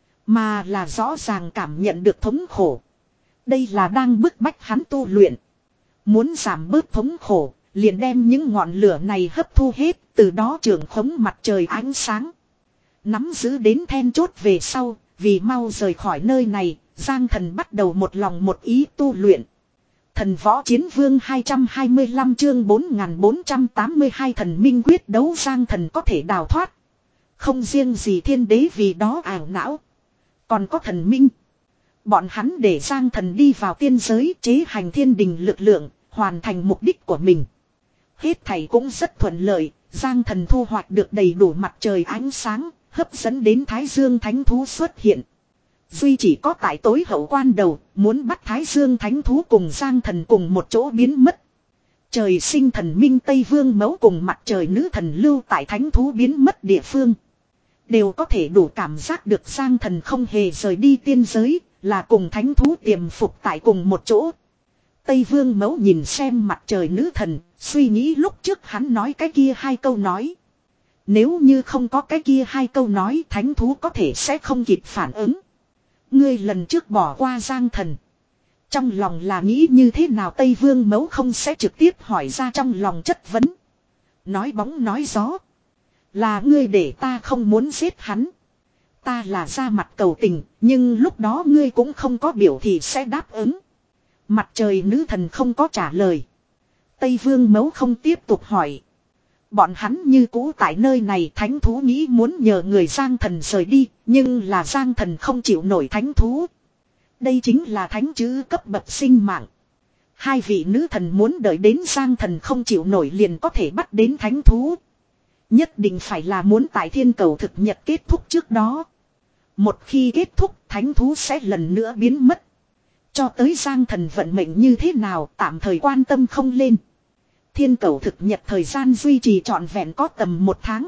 S1: mà là rõ ràng cảm nhận được thống khổ. Đây là đang bức bách hắn tu luyện. Muốn giảm bớt thống khổ, liền đem những ngọn lửa này hấp thu hết, từ đó trưởng khống mặt trời ánh sáng. Nắm giữ đến then chốt về sau, vì mau rời khỏi nơi này, Giang Thần bắt đầu một lòng một ý tu luyện. Thần võ chiến vương hai trăm hai mươi lăm chương bốn nghìn bốn trăm tám mươi hai thần minh quyết đấu Giang Thần có thể đào thoát. Không riêng gì thiên đế vì đó ảo não. Còn có thần minh. Bọn hắn để Giang Thần đi vào tiên giới chế hành thiên đình lực lượng, hoàn thành mục đích của mình. Hết thảy cũng rất thuận lợi, Giang Thần thu hoạch được đầy đủ mặt trời ánh sáng, hấp dẫn đến Thái Dương Thánh Thú xuất hiện. Duy chỉ có tại tối hậu quan đầu, muốn bắt Thái Dương Thánh Thú cùng Giang Thần cùng một chỗ biến mất. Trời sinh thần minh Tây Vương Mẫu cùng mặt trời nữ thần lưu tại Thánh Thú biến mất địa phương. Đều có thể đủ cảm giác được Giang Thần không hề rời đi tiên giới, là cùng Thánh Thú tiềm phục tại cùng một chỗ. Tây Vương Mẫu nhìn xem mặt trời nữ thần, suy nghĩ lúc trước hắn nói cái kia hai câu nói. Nếu như không có cái kia hai câu nói, Thánh Thú có thể sẽ không kịp phản ứng. Ngươi lần trước bỏ qua Giang Thần. Trong lòng là nghĩ như thế nào Tây Vương Mẫu không sẽ trực tiếp hỏi ra trong lòng chất vấn. Nói bóng nói gió. Là ngươi để ta không muốn giết hắn. Ta là ra mặt cầu tình, nhưng lúc đó ngươi cũng không có biểu thị sẽ đáp ứng. Mặt trời nữ thần không có trả lời. Tây Vương Mẫu không tiếp tục hỏi. Bọn hắn như cũ tại nơi này, Thánh Thú nghĩ muốn nhờ người Giang Thần rời đi, nhưng là Giang Thần không chịu nổi Thánh Thú. Đây chính là thánh chữ cấp bậc sinh mạng. Hai vị nữ thần muốn đợi đến Giang Thần không chịu nổi liền có thể bắt đến Thánh Thú. Nhất định phải là muốn tại thiên cầu thực nhật kết thúc trước đó. Một khi kết thúc, Thánh Thú sẽ lần nữa biến mất. Cho tới Giang Thần vận mệnh như thế nào tạm thời quan tâm không lên. Thiên cầu thực nhật thời gian duy trì trọn vẹn có tầm một tháng.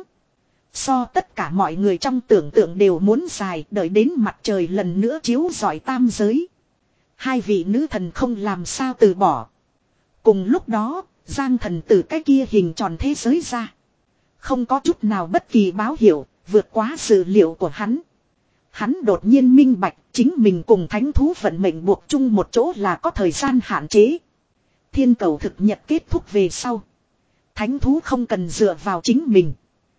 S1: So tất cả mọi người trong tưởng tượng đều muốn dài, đợi đến mặt trời lần nữa chiếu rọi tam giới. Hai vị nữ thần không làm sao từ bỏ. Cùng lúc đó, Giang Thần từ cái kia hình tròn thế giới ra. Không có chút nào bất kỳ báo hiệu, vượt quá dự liệu của hắn. Hắn đột nhiên minh bạch chính mình cùng Thánh Thú vận mệnh buộc chung một chỗ là có thời gian hạn chế. Thiên cầu thực nhật kết thúc về sau. Thánh Thú không cần dựa vào chính mình.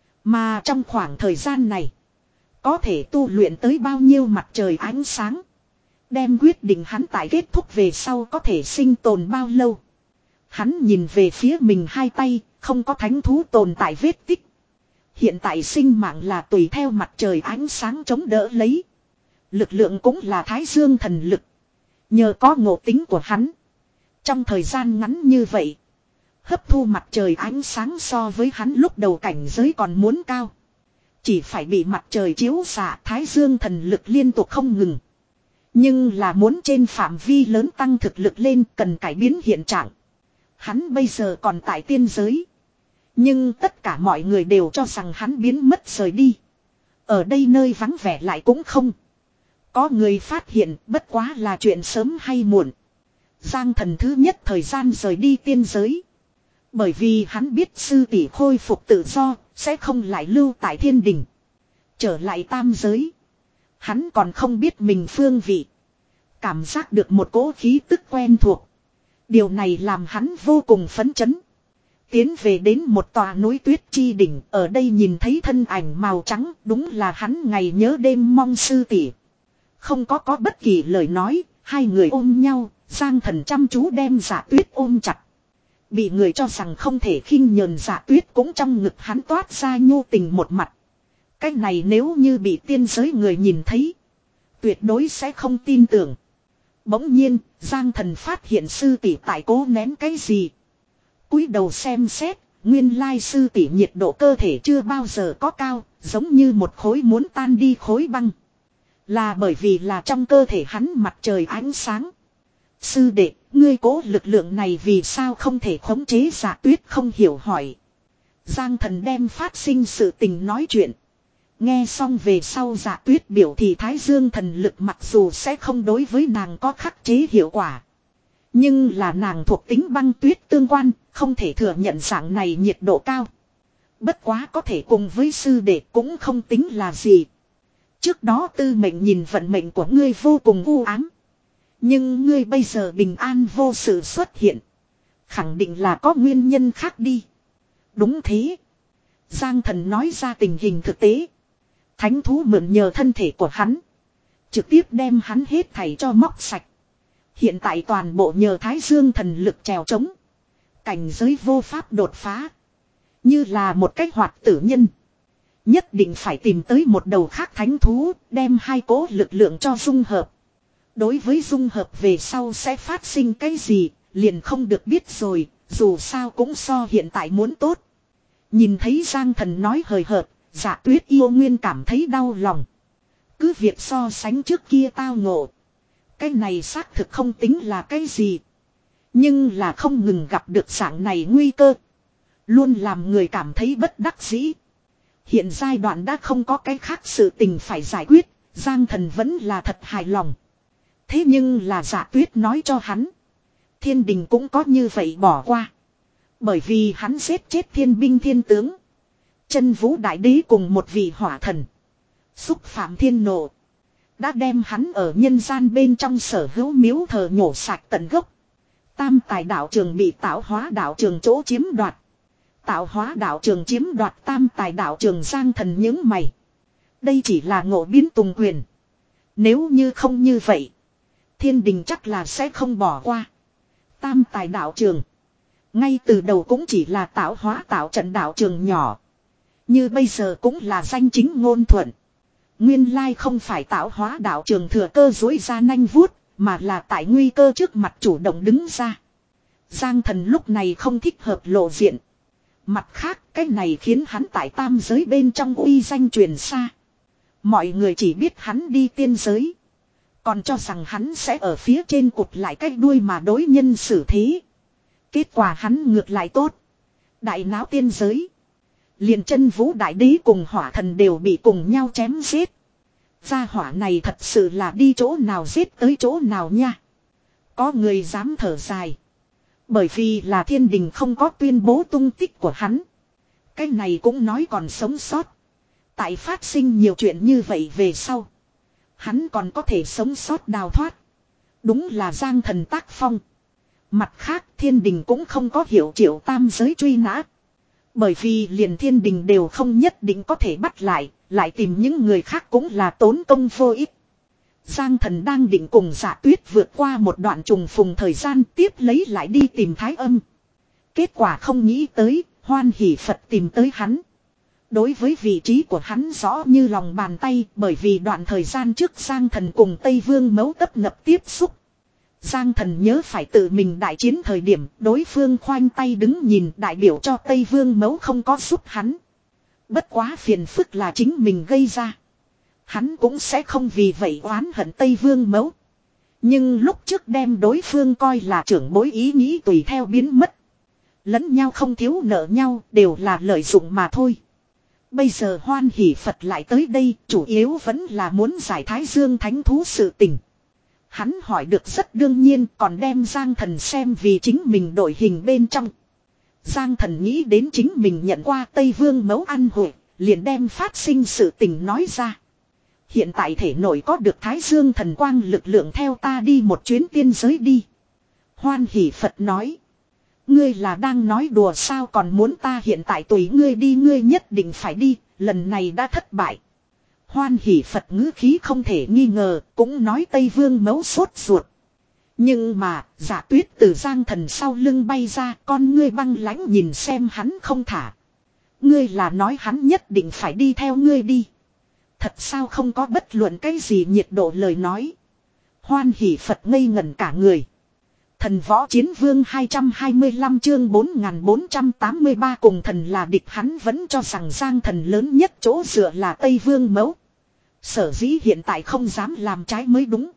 S1: Mà trong khoảng thời gian này. Có thể tu luyện tới bao nhiêu mặt trời ánh sáng. Đem quyết định hắn tại kết thúc về sau có thể sinh tồn bao lâu. Hắn nhìn về phía mình hai tay. Không có Thánh Thú tồn tại vết tích. Hiện tại sinh mạng là tùy theo mặt trời ánh sáng chống đỡ lấy. Lực lượng cũng là Thái Dương thần lực. Nhờ có ngộ tính của hắn. Trong thời gian ngắn như vậy. Hấp thu mặt trời ánh sáng so với hắn lúc đầu cảnh giới còn muốn cao. Chỉ phải bị mặt trời chiếu xạ, thái dương thần lực liên tục không ngừng. Nhưng là muốn trên phạm vi lớn tăng thực lực lên cần cải biến hiện trạng. Hắn bây giờ còn tại tiên giới. Nhưng tất cả mọi người đều cho rằng hắn biến mất rời đi. Ở đây nơi vắng vẻ lại cũng không. Có người phát hiện bất quá là chuyện sớm hay muộn. Giang Thần thứ nhất thời gian rời đi tiên giới. Bởi vì hắn biết sư tỷ khôi phục tự do, sẽ không lại lưu tại thiên đình. Trở lại tam giới. Hắn còn không biết mình phương vị. Cảm giác được một cỗ khí tức quen thuộc. Điều này làm hắn vô cùng phấn chấn. Tiến về đến một tòa núi tuyết chi đỉnh, ở đây nhìn thấy thân ảnh màu trắng, đúng là hắn ngày nhớ đêm mong sư tỷ. Không có có bất kỳ lời nói, hai người ôm nhau, Giang Thần chăm chú đem Dạ Tuyết ôm chặt. Bị người cho rằng không thể khinh nhờn Dạ Tuyết cũng trong ngực hắn toát ra nhu tình một mặt. Cái này nếu như bị tiên giới người nhìn thấy, tuyệt đối sẽ không tin tưởng. Bỗng nhiên, Giang Thần phát hiện sư tỷ tại cố nén cái gì. Cúi đầu xem xét, nguyên lai sư tỷ nhiệt độ cơ thể chưa bao giờ có cao, giống như một khối muốn tan đi khối băng. Là bởi vì là trong cơ thể hắn mặt trời ánh sáng. Sư đệ, ngươi cố lực lượng này vì sao không thể khống chế Dạ Tuyết không hiểu hỏi. Giang Thần đem phát sinh sự tình nói chuyện. Nghe xong về sau Dạ Tuyết biểu thì Thái Dương thần lực mặc dù sẽ không đối với nàng có khắc chế hiệu quả. Nhưng là nàng thuộc tính băng tuyết tương quan, không thể thừa nhận dạng này nhiệt độ cao. Bất quá có thể cùng với sư đệ cũng không tính là gì. Trước đó tư mệnh nhìn vận mệnh của ngươi vô cùng u ám. Nhưng ngươi bây giờ bình an vô sự xuất hiện. Khẳng định là có nguyên nhân khác đi. Đúng thế. Giang Thần nói ra tình hình thực tế. Thánh thú mượn nhờ thân thể của hắn. Trực tiếp đem hắn hết thảy cho móc sạch. Hiện tại toàn bộ nhờ Thái Dương thần lực trèo trống. Cảnh giới vô pháp đột phá. Như là một cách hoạt tử nhân. Nhất định phải tìm tới một đầu khác thánh thú, đem hai cố lực lượng cho dung hợp. Đối với dung hợp về sau sẽ phát sinh cái gì, liền không được biết rồi, dù sao cũng so hiện tại muốn tốt. Nhìn thấy Giang Thần nói hời hợt, Dạ Tuyết yêu nguyên cảm thấy đau lòng. Cứ việc so sánh trước kia tao ngộ. Cái này xác thực không tính là cái gì. Nhưng là không ngừng gặp được dạng này nguy cơ. Luôn làm người cảm thấy bất đắc dĩ. Hiện giai đoạn đã không có cái khác sự tình phải giải quyết, Giang Thần vẫn là thật hài lòng. Thế nhưng là Dạ Tuyết nói cho hắn. Thiên đình cũng có như vậy bỏ qua. Bởi vì hắn giết chết thiên binh thiên tướng. Chân vũ đại đế cùng một vị hỏa thần. Xúc phạm thiên nộ. Đã đem hắn ở nhân gian bên trong sở hữu miếu thờ nhổ sạch tận gốc. Tam tài đạo trường bị tạo hóa đạo trường chỗ chiếm đoạt. Tạo hóa đạo trường chiếm đoạt tam tài đạo trường Giang Thần những mày. Đây chỉ là ngộ biến tùng quyền. Nếu như không như vậy. Thiên đình chắc là sẽ không bỏ qua. Tam tài đạo trường. Ngay từ đầu cũng chỉ là tạo hóa tạo trận đạo trường nhỏ. Như bây giờ cũng là danh chính ngôn thuận. Nguyên lai không phải tạo hóa đạo trường thừa cơ dối ra nanh vuốt. Mà là tại nguy cơ trước mặt chủ động đứng ra. Giang Thần lúc này không thích hợp lộ diện. Mặt khác cái này khiến hắn tại tam giới bên trong uy danh truyền xa. Mọi người chỉ biết hắn đi tiên giới. Còn cho rằng hắn sẽ ở phía trên cụt lại cái đuôi mà đối nhân xử thế. Kết quả hắn ngược lại tốt. Đại náo tiên giới. Liền chân vũ đại đế cùng hỏa thần đều bị cùng nhau chém giết. Gia hỏa này thật sự là đi chỗ nào giết tới chỗ nào nha. Có người dám thở dài. Bởi vì là thiên đình không có tuyên bố tung tích của hắn. Cái này cũng nói còn sống sót. Tại phát sinh nhiều chuyện như vậy về sau. Hắn còn có thể sống sót đào thoát. Đúng là Giang Thần tác phong. Mặt khác thiên đình cũng không có hiểu triệu tam giới truy nã. Bởi vì liền thiên đình đều không nhất định có thể bắt lại. Lại tìm những người khác cũng là tốn công vô ích. Giang Thần đang định cùng Dạ Tuyết vượt qua một đoạn trùng phùng thời gian tiếp lấy lại đi tìm Thái Âm. Kết quả không nghĩ tới, Hoan Hỷ Phật tìm tới hắn. Đối với vị trí của hắn rõ như lòng bàn tay bởi vì đoạn thời gian trước Giang Thần cùng Tây Vương Mấu tấp nập tiếp xúc. Giang Thần nhớ phải tự mình đại chiến thời điểm đối phương khoanh tay đứng nhìn đại biểu cho Tây Vương Mẫu không có giúp hắn. Bất quá phiền phức là chính mình gây ra. Hắn cũng sẽ không vì vậy oán hận Tây Vương Mẫu. Nhưng lúc trước đem đối phương coi là trưởng bối ý nghĩ tùy theo biến mất. Lẫn nhau không thiếu nợ nhau đều là lợi dụng mà thôi. Bây giờ Hoan Hỷ Phật lại tới đây chủ yếu vẫn là muốn giải Thái Dương thánh thú sự tình. Hắn hỏi được rất đương nhiên còn đem Giang Thần xem vì chính mình đội hình bên trong. Giang Thần nghĩ đến chính mình nhận qua Tây Vương Mẫu ăn hội, liền đem phát sinh sự tình nói ra. Hiện tại thể nội có được Thái Dương thần quang lực lượng theo ta đi một chuyến tiên giới đi. Hoan Hỷ Phật nói. Ngươi là đang nói đùa sao còn muốn ta hiện tại tùy ngươi đi ngươi nhất định phải đi, lần này đã thất bại. Hoan Hỷ Phật ngữ khí không thể nghi ngờ, cũng nói Tây Vương Mẫu sốt ruột. Nhưng mà, Dạ Tuyết từ Giang Thần sau lưng bay ra, con ngươi băng lãnh nhìn xem hắn không thả. Ngươi là nói hắn nhất định phải đi theo ngươi đi. Thật sao không có bất luận cái gì nhiệt độ lời nói. Hoan Hỷ Phật ngây ngẩn cả người. Thần Võ Chiến Vương hai trăm hai mươi lăm chương bốn nghìn bốn trăm tám mươi ba cùng thần là địch hắn vẫn cho rằng Giang Thần lớn nhất chỗ dựa là Tây Vương Mẫu. Sở dĩ hiện tại không dám làm trái mới đúng.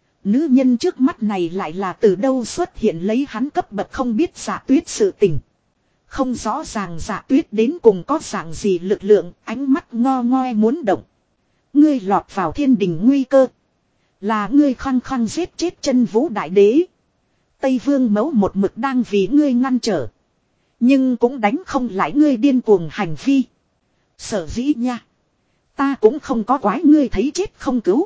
S1: Nữ nhân trước mắt này lại là từ đâu xuất hiện lấy hắn cấp bậc không biết Dạ Tuyết sự tình. Không rõ ràng Dạ Tuyết đến cùng có dạng gì lực lượng, ánh mắt ngo ngoe muốn động. Ngươi lọt vào thiên đình nguy cơ. Là ngươi khăng khăng giết chết chân vũ đại đế. Tây Vương Mẫu một mực đang vì ngươi ngăn trở. Nhưng cũng đánh không lại ngươi điên cuồng hành vi. Sở dĩ nha. Ta cũng không có quái ngươi thấy chết không cứu.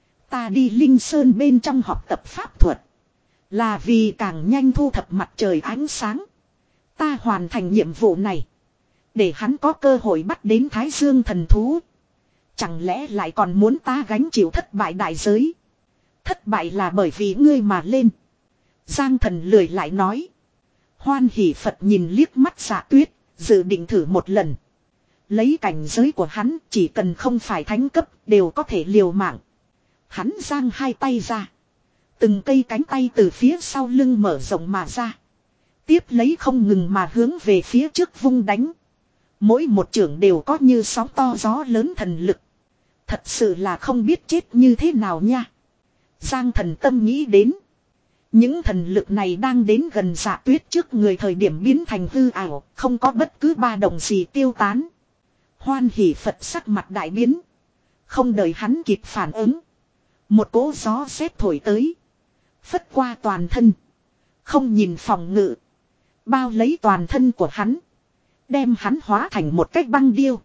S1: Ta đi Linh Sơn bên trong học tập pháp thuật. Là vì càng nhanh thu thập mặt trời ánh sáng. Ta hoàn thành nhiệm vụ này. Để hắn có cơ hội bắt đến Thái Dương thần thú. Chẳng lẽ lại còn muốn ta gánh chịu thất bại đại giới. Thất bại là bởi vì ngươi mà lên. Giang Thần lười lại nói. Hoan Hỷ Phật nhìn liếc mắt Dạ Tuyết, dự định thử một lần. Lấy cảnh giới của hắn chỉ cần không phải thánh cấp đều có thể liều mạng. Hắn giang hai tay ra. Từng cây cánh tay từ phía sau lưng mở rộng mà ra. Tiếp lấy không ngừng mà hướng về phía trước vung đánh. Mỗi một trưởng đều có như sóng to gió lớn thần lực. Thật sự là không biết chết như thế nào nha. Giang Thần tâm nghĩ đến. Những thần lực này đang đến gần Dạ Tuyết trước người thời điểm biến thành hư ảo, không có bất cứ ba động gì tiêu tán. Hoan Hỷ Phật sắc mặt đại biến. Không đợi hắn kịp phản ứng. Một cỗ gió rét thổi tới. Phất qua toàn thân. Không nhìn phòng ngự. Bao lấy toàn thân của hắn. Đem hắn hóa thành một cái băng điêu.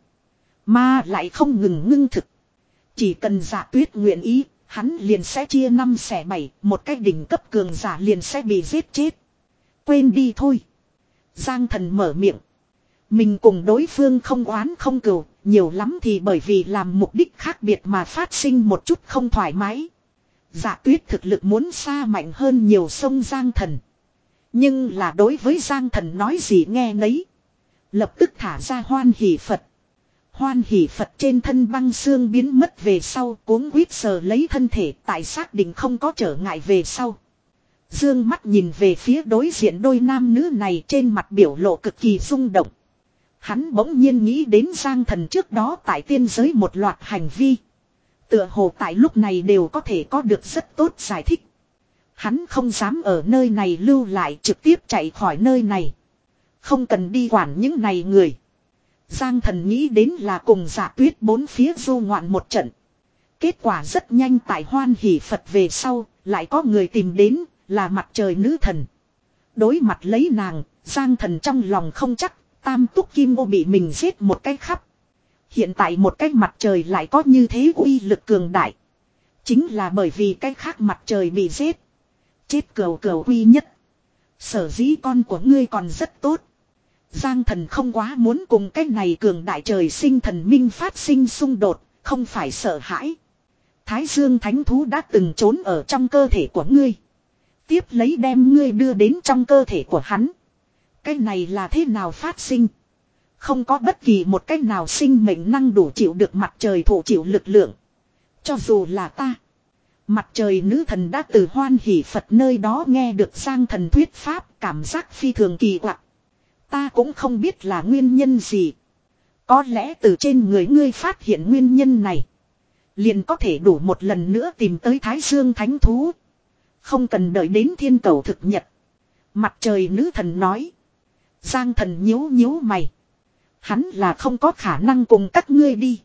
S1: Mà lại không ngừng ngưng thực. Chỉ cần Dạ Tuyết nguyện ý. Hắn liền sẽ chia năm xẻ bảy, một cái đỉnh cấp cường giả liền sẽ bị giết chết. Quên đi thôi. Giang Thần mở miệng. Mình cùng đối phương không oán không cừu, nhiều lắm thì bởi vì làm mục đích khác biệt mà phát sinh một chút không thoải mái. Dạ Tuyết thực lực muốn xa mạnh hơn nhiều sông Giang Thần. Nhưng là đối với Giang Thần nói gì nghe nấy. Lập tức thả ra Hoan Hỷ Phật. Hoan Hỷ Phật trên thân băng xương biến mất về sau cuống quýt sờ lấy thân thể tại xác định không có trở ngại về sau. Dương mắt nhìn về phía đối diện đôi nam nữ này trên mặt biểu lộ cực kỳ rung động. Hắn bỗng nhiên nghĩ đến Giang Thần trước đó tại tiên giới một loạt hành vi. Tựa hồ tại lúc này đều có thể có được rất tốt giải thích. Hắn không dám ở nơi này lưu lại trực tiếp chạy khỏi nơi này. Không cần đi quản những này người. Giang Thần nghĩ đến là cùng Dạ Tuyết bốn phía du ngoạn một trận. Kết quả rất nhanh tại Hoan Hỷ Phật về sau, lại có người tìm đến, là mặt trời nữ thần. Đối mặt lấy nàng, Giang Thần trong lòng không chắc, tam túc kim ô bị mình giết một cái khắp. Hiện tại một cái mặt trời lại có như thế uy lực cường đại. Chính là bởi vì cái khác mặt trời bị giết. Chết cừu cừu uy nhất. Sở dĩ con của ngươi còn rất tốt. Giang Thần không quá muốn cùng cái này cường đại trời sinh thần minh phát sinh xung đột, không phải sợ hãi. Thái Dương thánh thú đã từng trốn ở trong cơ thể của ngươi. Tiếp lấy đem ngươi đưa đến trong cơ thể của hắn. Cái này là thế nào phát sinh? Không có bất kỳ một cách nào sinh mệnh năng đủ chịu được mặt trời thổ chịu lực lượng. Cho dù là ta. Mặt trời nữ thần đã từ Hoan Hỷ Phật nơi đó nghe được Giang Thần thuyết pháp, cảm giác phi thường kỳ quặc. Ta cũng không biết là nguyên nhân gì. Có lẽ từ trên người ngươi phát hiện nguyên nhân này, liền có thể đủ một lần nữa tìm tới Thái Dương Thánh Thú. Không cần đợi đến thiên cầu thực nhật. Mặt trời nữ thần nói. Giang Thần nhíu nhíu mày. Hắn là không có khả năng cùng các ngươi đi.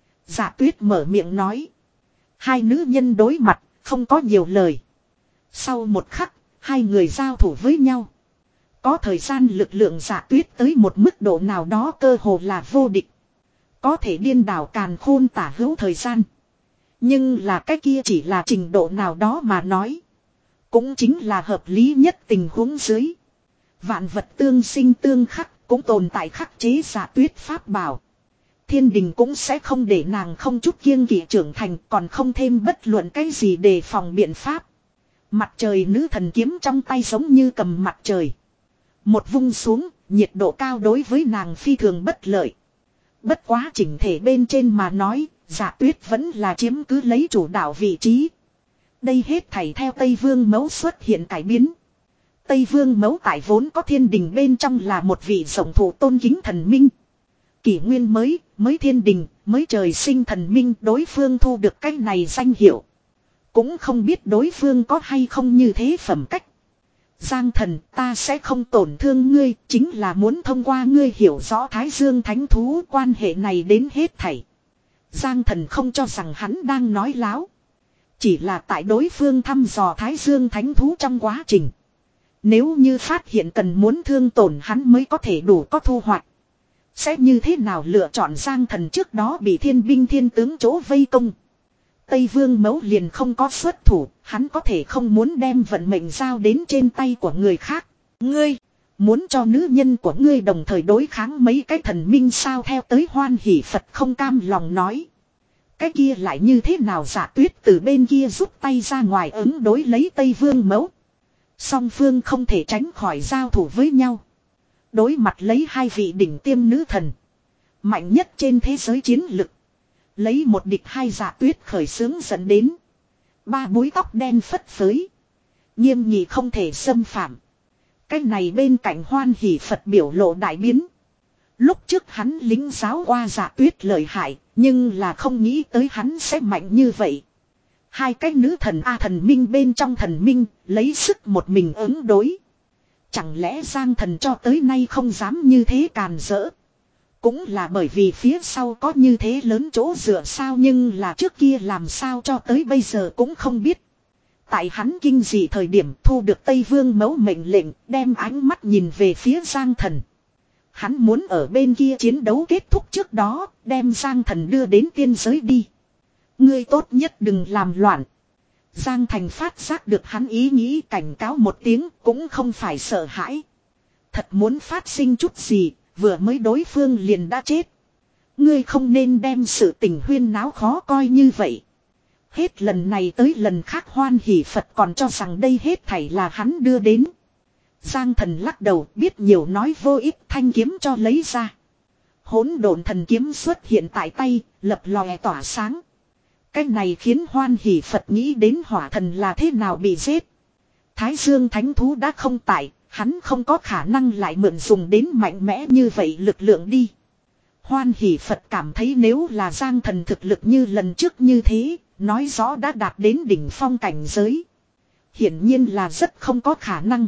S1: Dạ Tuyết mở miệng nói. Hai nữ nhân đối mặt, không có nhiều lời. Sau một khắc, hai người giao thủ với nhau. Có thời gian lực lượng Dạ Tuyết tới một mức độ nào đó cơ hồ là vô địch. Có thể điên đảo càn khôn tả hữu thời gian. Nhưng là cái kia chỉ là trình độ nào đó mà nói. Cũng chính là hợp lý nhất tình huống dưới. Vạn vật tương sinh tương khắc, cũng tồn tại khắc chế Dạ Tuyết pháp bảo. Thiên đình cũng sẽ không để nàng không chút kiêng kỵ trưởng thành, còn không thêm bất luận cái gì để phòng biện pháp. Mặt trời nữ thần kiếm trong tay giống như cầm mặt trời. Một vung xuống, nhiệt độ cao đối với nàng phi thường bất lợi. Bất quá chỉnh thể bên trên mà nói, Dạ Tuyết vẫn là chiếm cứ lấy chủ đạo vị trí. Đây hết thảy theo Tây Vương Mẫu xuất hiện cải biến. Tây Vương Mẫu tại vốn có thiên đình bên trong là một vị rộng thụ tôn kính thần minh. Kỷ nguyên mới, mới thiên đình, mới trời sinh thần minh, đối phương thu được cái này danh hiệu. Cũng không biết đối phương có hay không như thế phẩm cách. Giang Thần, ta sẽ không tổn thương ngươi, chính là muốn thông qua ngươi hiểu rõ Thái Dương Thánh Thú quan hệ này đến hết thảy. Giang Thần không cho rằng hắn đang nói láo. Chỉ là tại đối phương thăm dò Thái Dương Thánh Thú trong quá trình. Nếu như phát hiện cần muốn thương tổn hắn mới có thể đủ có thu hoạch. Sẽ như thế nào lựa chọn Giang Thần trước đó bị thiên binh thiên tướng chỗ vây công. Tây Vương Mẫu liền không có xuất thủ, hắn có thể không muốn đem vận mệnh giao đến trên tay của người khác. Ngươi, muốn cho nữ nhân của ngươi đồng thời đối kháng mấy cái thần minh sao theo tới Hoan Hỷ Phật không cam lòng nói. Cái kia lại như thế nào Dạ Tuyết từ bên kia rút tay ra ngoài ứng đối lấy Tây Vương Mẫu. Song phương không thể tránh khỏi giao thủ với nhau. Đối mặt lấy hai vị đỉnh tiêm nữ thần. Mạnh nhất trên thế giới chiến lực. Lấy một địch hai Dạ Tuyết khởi xướng dẫn đến. Ba búi tóc đen phất phới. Nghiêm nghị không thể xâm phạm. Cái này bên cạnh Hoan Hỷ Phật biểu lộ đại biến. Lúc trước hắn lính giáo qua Dạ Tuyết lợi hại. Nhưng là không nghĩ tới hắn sẽ mạnh như vậy. Hai cái nữ thần A thần minh bên trong thần minh. Lấy sức một mình ứng đối. Chẳng lẽ Giang Thần cho tới nay không dám như thế càn rỡ. Cũng là bởi vì phía sau có như thế lớn chỗ dựa sao nhưng là trước kia làm sao cho tới bây giờ cũng không biết. Tại hắn kinh dị thời điểm thu được Tây Vương Mẫu mệnh lệnh đem ánh mắt nhìn về phía Giang Thần. Hắn muốn ở bên kia chiến đấu kết thúc trước đó đem Giang Thần đưa đến tiên giới đi. Ngươi tốt nhất đừng làm loạn. Giang Thành phát giác được hắn ý nghĩ cảnh cáo một tiếng cũng không phải sợ hãi. Thật muốn phát sinh chút gì, vừa mới đối phương liền đã chết. Ngươi không nên đem sự tình huyên náo khó coi như vậy. Hết lần này tới lần khác Hoan Hỷ Phật còn cho rằng đây hết thảy là hắn đưa đến. Giang Thần lắc đầu biết nhiều nói vô ích thanh kiếm cho lấy ra. Hỗn độn thần kiếm xuất hiện tại tay, lập lòe tỏa sáng. Cái này khiến Hoan Hỷ Phật nghĩ đến hỏa thần là thế nào bị giết. Thái Dương Thánh Thú đã không tại, hắn không có khả năng lại mượn dùng đến mạnh mẽ như vậy lực lượng đi. Hoan Hỷ Phật cảm thấy nếu là Giang Thần thực lực như lần trước như thế, nói rõ đã đạt đến đỉnh phong cảnh giới. Hiển nhiên là rất không có khả năng.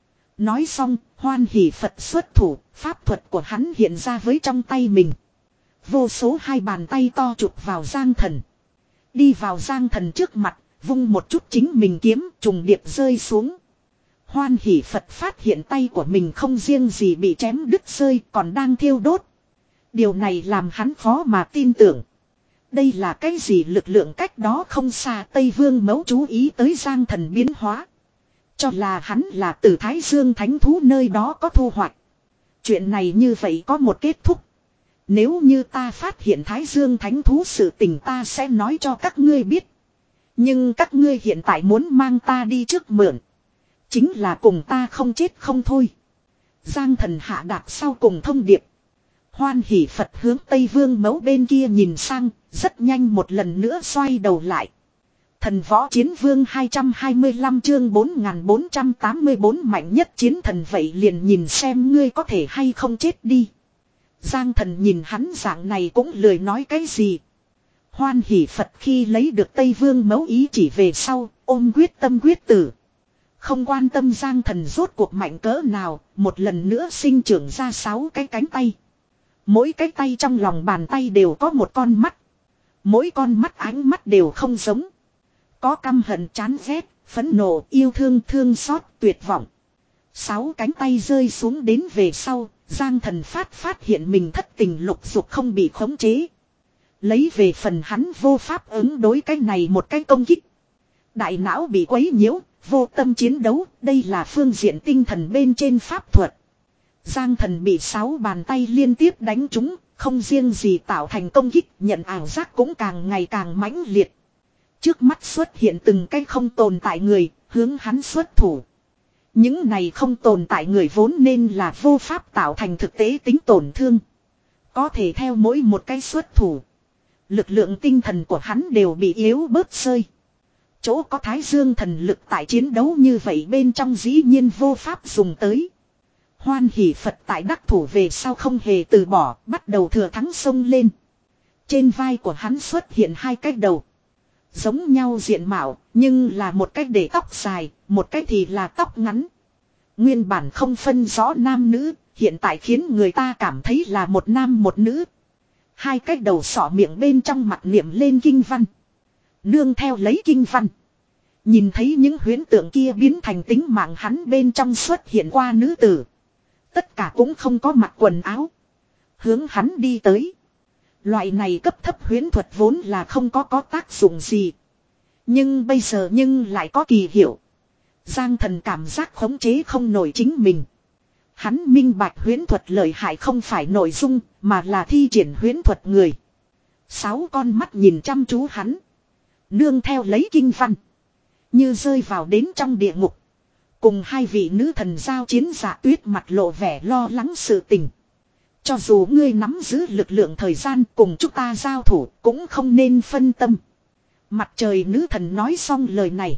S1: Nói xong, Hoan Hỷ Phật xuất thủ, pháp thuật của hắn hiện ra với trong tay mình. Vô số hai bàn tay to chụp vào Giang Thần. Đi vào Giang Thần trước mặt, vung một chút chính mình kiếm trùng điệp rơi xuống. Hoan Hỷ Phật phát hiện tay của mình không riêng gì bị chém đứt rơi còn đang thiêu đốt. Điều này làm hắn khó mà tin tưởng. Đây là cái gì lực lượng cách đó không xa Tây Vương Mẫu chú ý tới Giang Thần biến hóa. Cho là hắn là từ Thái Dương Thánh Thú nơi đó có thu hoạch. Chuyện này như vậy có một kết thúc. Nếu như ta phát hiện Thái Dương Thánh Thú sự tình ta sẽ nói cho các ngươi biết. Nhưng các ngươi hiện tại muốn mang ta đi trước mượn. Chính là cùng ta không chết không thôi. Giang Thần hạ đạt sau cùng thông điệp. Hoan Hỷ Phật hướng Tây Vương Mẫu bên kia nhìn sang, rất nhanh một lần nữa xoay đầu lại. Thần võ chiến vương hai trăm hai mươi lăm chương bốn nghìn bốn trăm tám mươi bốn mạnh nhất chiến thần vậy liền nhìn xem ngươi có thể hay không chết đi. Giang thần nhìn hắn dạng này cũng lười nói cái gì. Hoan hỉ Phật khi lấy được Tây Vương mẫu ý chỉ về sau, ôm quyết tâm quyết tử. Không quan tâm Giang thần rốt cuộc mạnh cỡ nào, một lần nữa sinh trưởng ra sáu cái cánh tay. Mỗi cái tay trong lòng bàn tay đều có một con mắt. Mỗi con mắt ánh mắt đều không giống. Có căm hận chán ghét, phẫn nộ, yêu thương thương xót, tuyệt vọng. Sáu cánh tay rơi xuống đến về sau, Giang thần phát phát hiện mình thất tình lục dục không bị khống chế. Lấy về phần hắn vô pháp ứng đối cái này một cái công kích. Đại não bị quấy nhiễu, vô tâm chiến đấu, đây là phương diện tinh thần bên trên pháp thuật. Giang thần bị sáu bàn tay liên tiếp đánh trúng, không riêng gì tạo thành công kích, nhận ảo giác cũng càng ngày càng mãnh liệt. Trước mắt xuất hiện từng cái không tồn tại người, hướng hắn xuất thủ. Những này không tồn tại người vốn nên là vô pháp tạo thành thực tế tính tổn thương. Có thể theo mỗi một cái xuất thủ. Lực lượng tinh thần của hắn đều bị yếu bớt rơi. Chỗ có Thái Dương thần lực tại chiến đấu như vậy bên trong dĩ nhiên vô pháp dùng tới. Hoan hỉ Phật tại đắc thủ về sau không hề từ bỏ, bắt đầu thừa thắng xông lên. Trên vai của hắn xuất hiện hai cái đầu. Giống nhau diện mạo, nhưng là một cách để tóc dài, một cách thì là tóc ngắn. Nguyên bản không phân rõ nam nữ, hiện tại khiến người ta cảm thấy là một nam một nữ. Hai cái đầu sọ miệng bên trong mặt niệm lên kinh văn. Nương theo lấy kinh văn. Nhìn thấy những huyễn tượng kia biến thành tính mạng hắn bên trong xuất hiện qua nữ tử. Tất cả cũng không có mặc quần áo. Hướng hắn đi tới. Loại này cấp thấp huyễn thuật vốn là không có có tác dụng gì. Nhưng bây giờ nhưng lại có kỳ hiệu. Giang thần cảm giác khống chế không nổi chính mình. Hắn minh bạch huyễn thuật lợi hại không phải nội dung mà là thi triển huyễn thuật người. Sáu con mắt nhìn chăm chú hắn. Nương theo lấy kinh văn. Như rơi vào đến trong địa ngục. Cùng hai vị nữ thần giao chiến Dạ Tuyết mặt lộ vẻ lo lắng sự tình. Cho dù ngươi nắm giữ lực lượng thời gian cùng chúng ta giao thủ cũng không nên phân tâm. Mặt trời nữ thần nói xong lời này.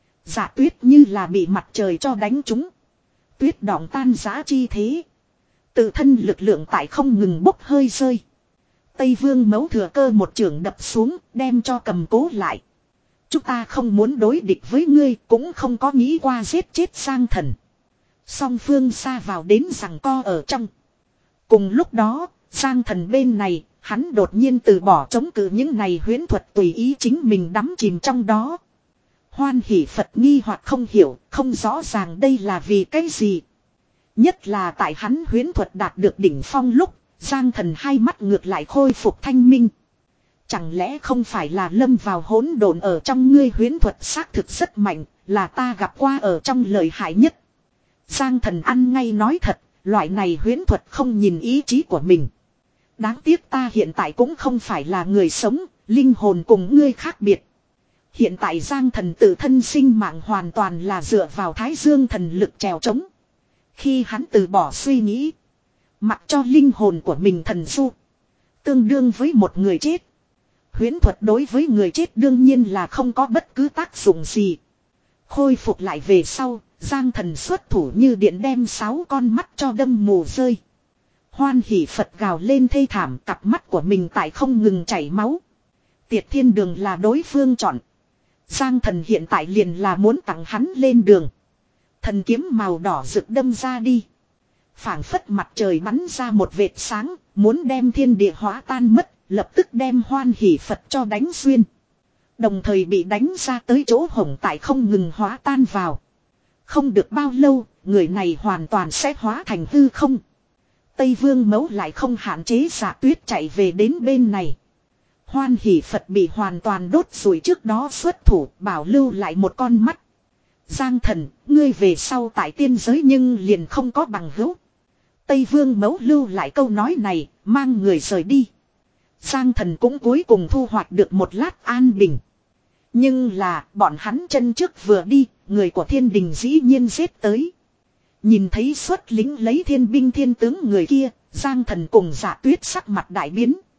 S1: Dạ Tuyết như là bị mặt trời cho đánh trúng. Tuyết đọng tan giã chi thế. Tự thân lực lượng tại không ngừng bốc hơi rơi. Tây Vương mẫu thừa cơ một chưởng đập xuống đem cho cầm cố lại. Chúng ta không muốn đối địch với ngươi cũng không có nghĩ qua giết chết Giang thần. Song phương xa vào đến rằng co ở trong. Cùng lúc đó, Giang thần bên này, hắn đột nhiên từ bỏ chống cự những này huyễn thuật tùy ý chính mình đắm chìm trong đó. Hoan hỉ Phật nghi hoặc không hiểu, không rõ ràng đây là vì cái gì. Nhất là tại hắn huyễn thuật đạt được đỉnh phong lúc, Giang thần hai mắt ngược lại khôi phục thanh minh. Chẳng lẽ không phải là lâm vào hỗn độn ở trong ngươi huyễn thuật xác thực rất mạnh, là ta gặp qua ở trong lợi hại nhất. Giang thần ăn ngay nói thật, loại này huyễn thuật không nhìn ý chí của mình. Đáng tiếc ta hiện tại cũng không phải là người sống, linh hồn cùng ngươi khác biệt. Hiện tại Giang thần tự thân sinh mạng hoàn toàn là dựa vào Thái Dương thần lực trèo trống. Khi hắn từ bỏ suy nghĩ, mặc cho linh hồn của mình thần du, tương đương với một người chết. Huyễn thuật đối với người chết đương nhiên là không có bất cứ tác dụng gì. Khôi phục lại về sau, Giang thần xuất thủ như điện đem sáu con mắt cho đâm mù rơi. Hoan hỉ Phật gào lên thê thảm, cặp mắt của mình tại không ngừng chảy máu. Tiệt thiên đường là đối phương chọn. Giang thần hiện tại liền là muốn tặng hắn lên đường. Thần kiếm màu đỏ rực đâm ra đi. Phảng phất mặt trời bắn ra một vệt sáng, muốn đem thiên địa hóa tan mất, lập tức đem hoan hỉ Phật cho đánh xuyên. Đồng thời bị đánh ra tới chỗ hổng tại không ngừng hóa tan vào. Không được bao lâu, người này hoàn toàn sẽ hóa thành hư không. Tây Vương mẫu lại không hạn chế Dạ Tuyết chạy về đến bên này. Hoan hỉ Phật bị hoàn toàn đốt rủi trước đó xuất thủ, bảo lưu lại một con mắt. Giang thần, ngươi về sau tại tiên giới nhưng liền không có bằng hữu. Tây Vương mẫu lưu lại câu nói này, mang người rời đi. Giang thần cũng cuối cùng thu hoạch được một lát an bình. Nhưng là, bọn hắn chân trước vừa đi, người của thiên đình dĩ nhiên giết tới. Nhìn thấy xuất lính lấy thiên binh thiên tướng người kia, Giang thần cùng Dạ Tuyết sắc mặt đại biến.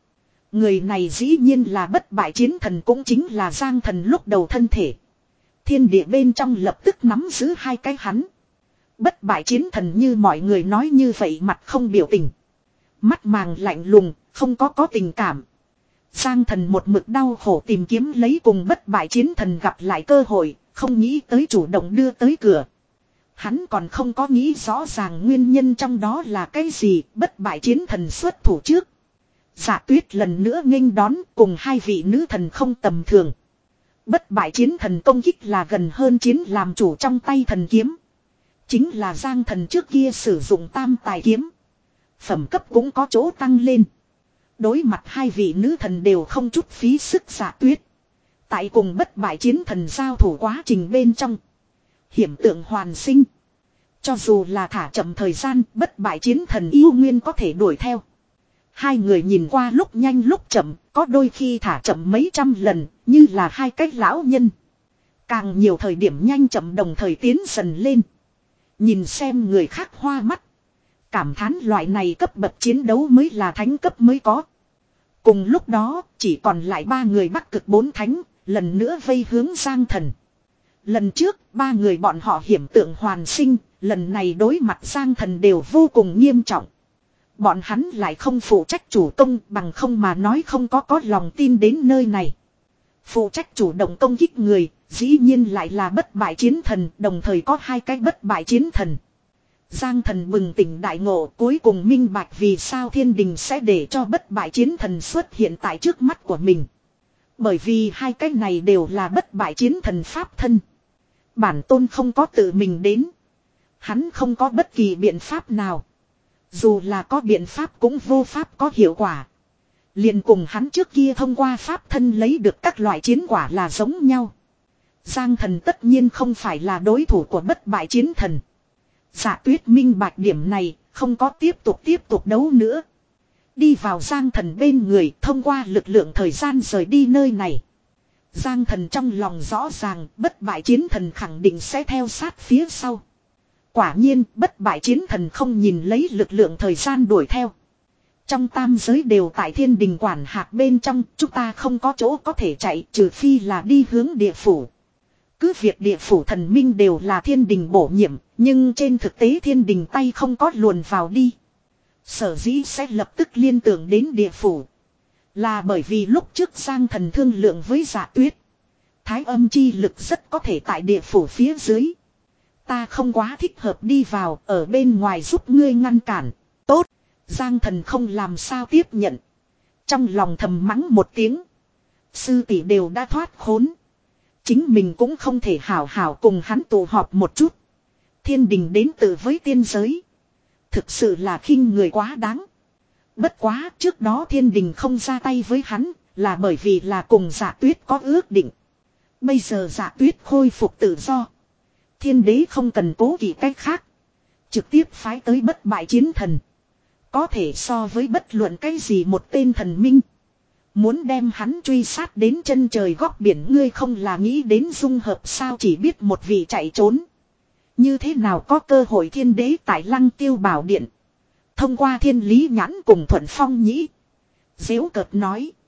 S1: Người này dĩ nhiên là bất bại chiến thần, cũng chính là Giang Thần lúc đầu thân thể. Thiên địa bên trong lập tức nắm giữ hai cái hắn. Bất bại chiến thần như mọi người nói như vậy, mặt không biểu tình. Mắt màng lạnh lùng, không có có tình cảm. Giang Thần một mực đau khổ tìm kiếm lấy cùng bất bại chiến thần gặp lại cơ hội, không nghĩ tới chủ động đưa tới cửa. Hắn còn không có nghĩ rõ ràng nguyên nhân trong đó là cái gì, bất bại chiến thần xuất thủ trước. Dạ Tuyết lần nữa nghênh đón, cùng hai vị nữ thần không tầm thường. Bất bại chiến thần công kích là gần hơn chiến làm chủ trong tay thần kiếm. Chính là Giang Thần trước kia sử dụng tam tài kiếm. Phẩm cấp cũng có chỗ tăng lên. Đối mặt hai vị nữ thần đều không chút phí sức. Dạ Tuyết tại cùng bất bại chiến thần giao thủ quá trình bên trong, hiểm tượng hoàn sinh. Cho dù là thả chậm thời gian, bất bại chiến thần yêu nguyên có thể đuổi theo. Hai người nhìn qua lúc nhanh lúc chậm, có đôi khi thả chậm mấy trăm lần, như là hai cái lão nhân. Càng nhiều thời điểm nhanh chậm đồng thời tiến dần lên. Nhìn xem người khác hoa mắt. Cảm thán loại này cấp bậc chiến đấu mới là thánh cấp mới có. Cùng lúc đó, chỉ còn lại ba người Bắc Cực bốn thánh, lần nữa vây hướng Giang Thần. Lần trước, ba người bọn họ hiểm tượng hoàn sinh, lần này đối mặt Giang Thần đều vô cùng nghiêm trọng. Bọn hắn lại không phụ trách chủ công, bằng không mà nói không có có lòng tin đến nơi này. Phụ trách chủ động công kích người, dĩ nhiên lại là bất bại chiến thần, đồng thời có hai cái bất bại chiến thần. Giang Thần bừng tỉnh đại ngộ, cuối cùng minh bạch vì sao thiên đình sẽ để cho bất bại chiến thần xuất hiện tại trước mắt của mình. Bởi vì hai cái này đều là bất bại chiến thần pháp thân. Bản tôn không có tự mình đến. Hắn không có bất kỳ biện pháp nào. Dù là có biện pháp cũng vô pháp có hiệu quả. Liền cùng hắn trước kia thông qua pháp thân lấy được các loại chiến quả là giống nhau. Giang Thần tất nhiên không phải là đối thủ của bất bại chiến thần. Dạ Tuyết minh bạch điểm này, không có tiếp tục tiếp tục đấu nữa. Đi vào Giang Thần bên người, thông qua lực lượng thời gian rời đi nơi này. Giang Thần trong lòng rõ ràng, bất bại chiến thần khẳng định sẽ theo sát phía sau. Quả nhiên, bất bại chiến thần không nhìn lấy lực lượng thời gian đuổi theo. Trong tam giới đều tại thiên đình quản hạt bên trong, chúng ta không có chỗ có thể chạy, trừ phi là đi hướng địa phủ. Cứ việc địa phủ thần minh đều là thiên đình bổ nhiệm, nhưng trên thực tế thiên đình tay không có luồn vào đi. Sở dĩ sẽ lập tức liên tưởng đến địa phủ. Là bởi vì lúc trước Giang Thần thương lượng với Dạ Tuyết. Thái âm chi lực rất có thể tại địa phủ phía dưới. Ta không quá thích hợp đi vào, ở bên ngoài giúp ngươi ngăn cản. Tốt, Giang Thần không làm sao tiếp nhận. Trong lòng thầm mắng một tiếng. Sư tỷ đều đã thoát khốn. Chính mình cũng không thể hảo hảo cùng hắn tụ họp một chút. Thiên đình đến từ với tiên giới. Thực sự là khinh người quá đáng. Bất quá trước đó thiên đình không ra tay với hắn, là bởi vì là cùng Dạ Tuyết có ước định. Bây giờ Dạ Tuyết khôi phục tự do. Thiên đế không cần cố kỵ cách khác. Trực tiếp phái tới bất bại chiến thần. Có thể so với bất luận cái gì một tên thần minh. Muốn đem hắn truy sát đến chân trời góc biển, ngươi không là nghĩ đến dung hợp sao, chỉ biết một vị chạy trốn. Như thế nào có cơ hội thiên đế tại Lăng Tiêu Bảo Điện. Thông qua thiên lý nhãn cùng Thuận Phong Nhĩ. Dễu cợt nói.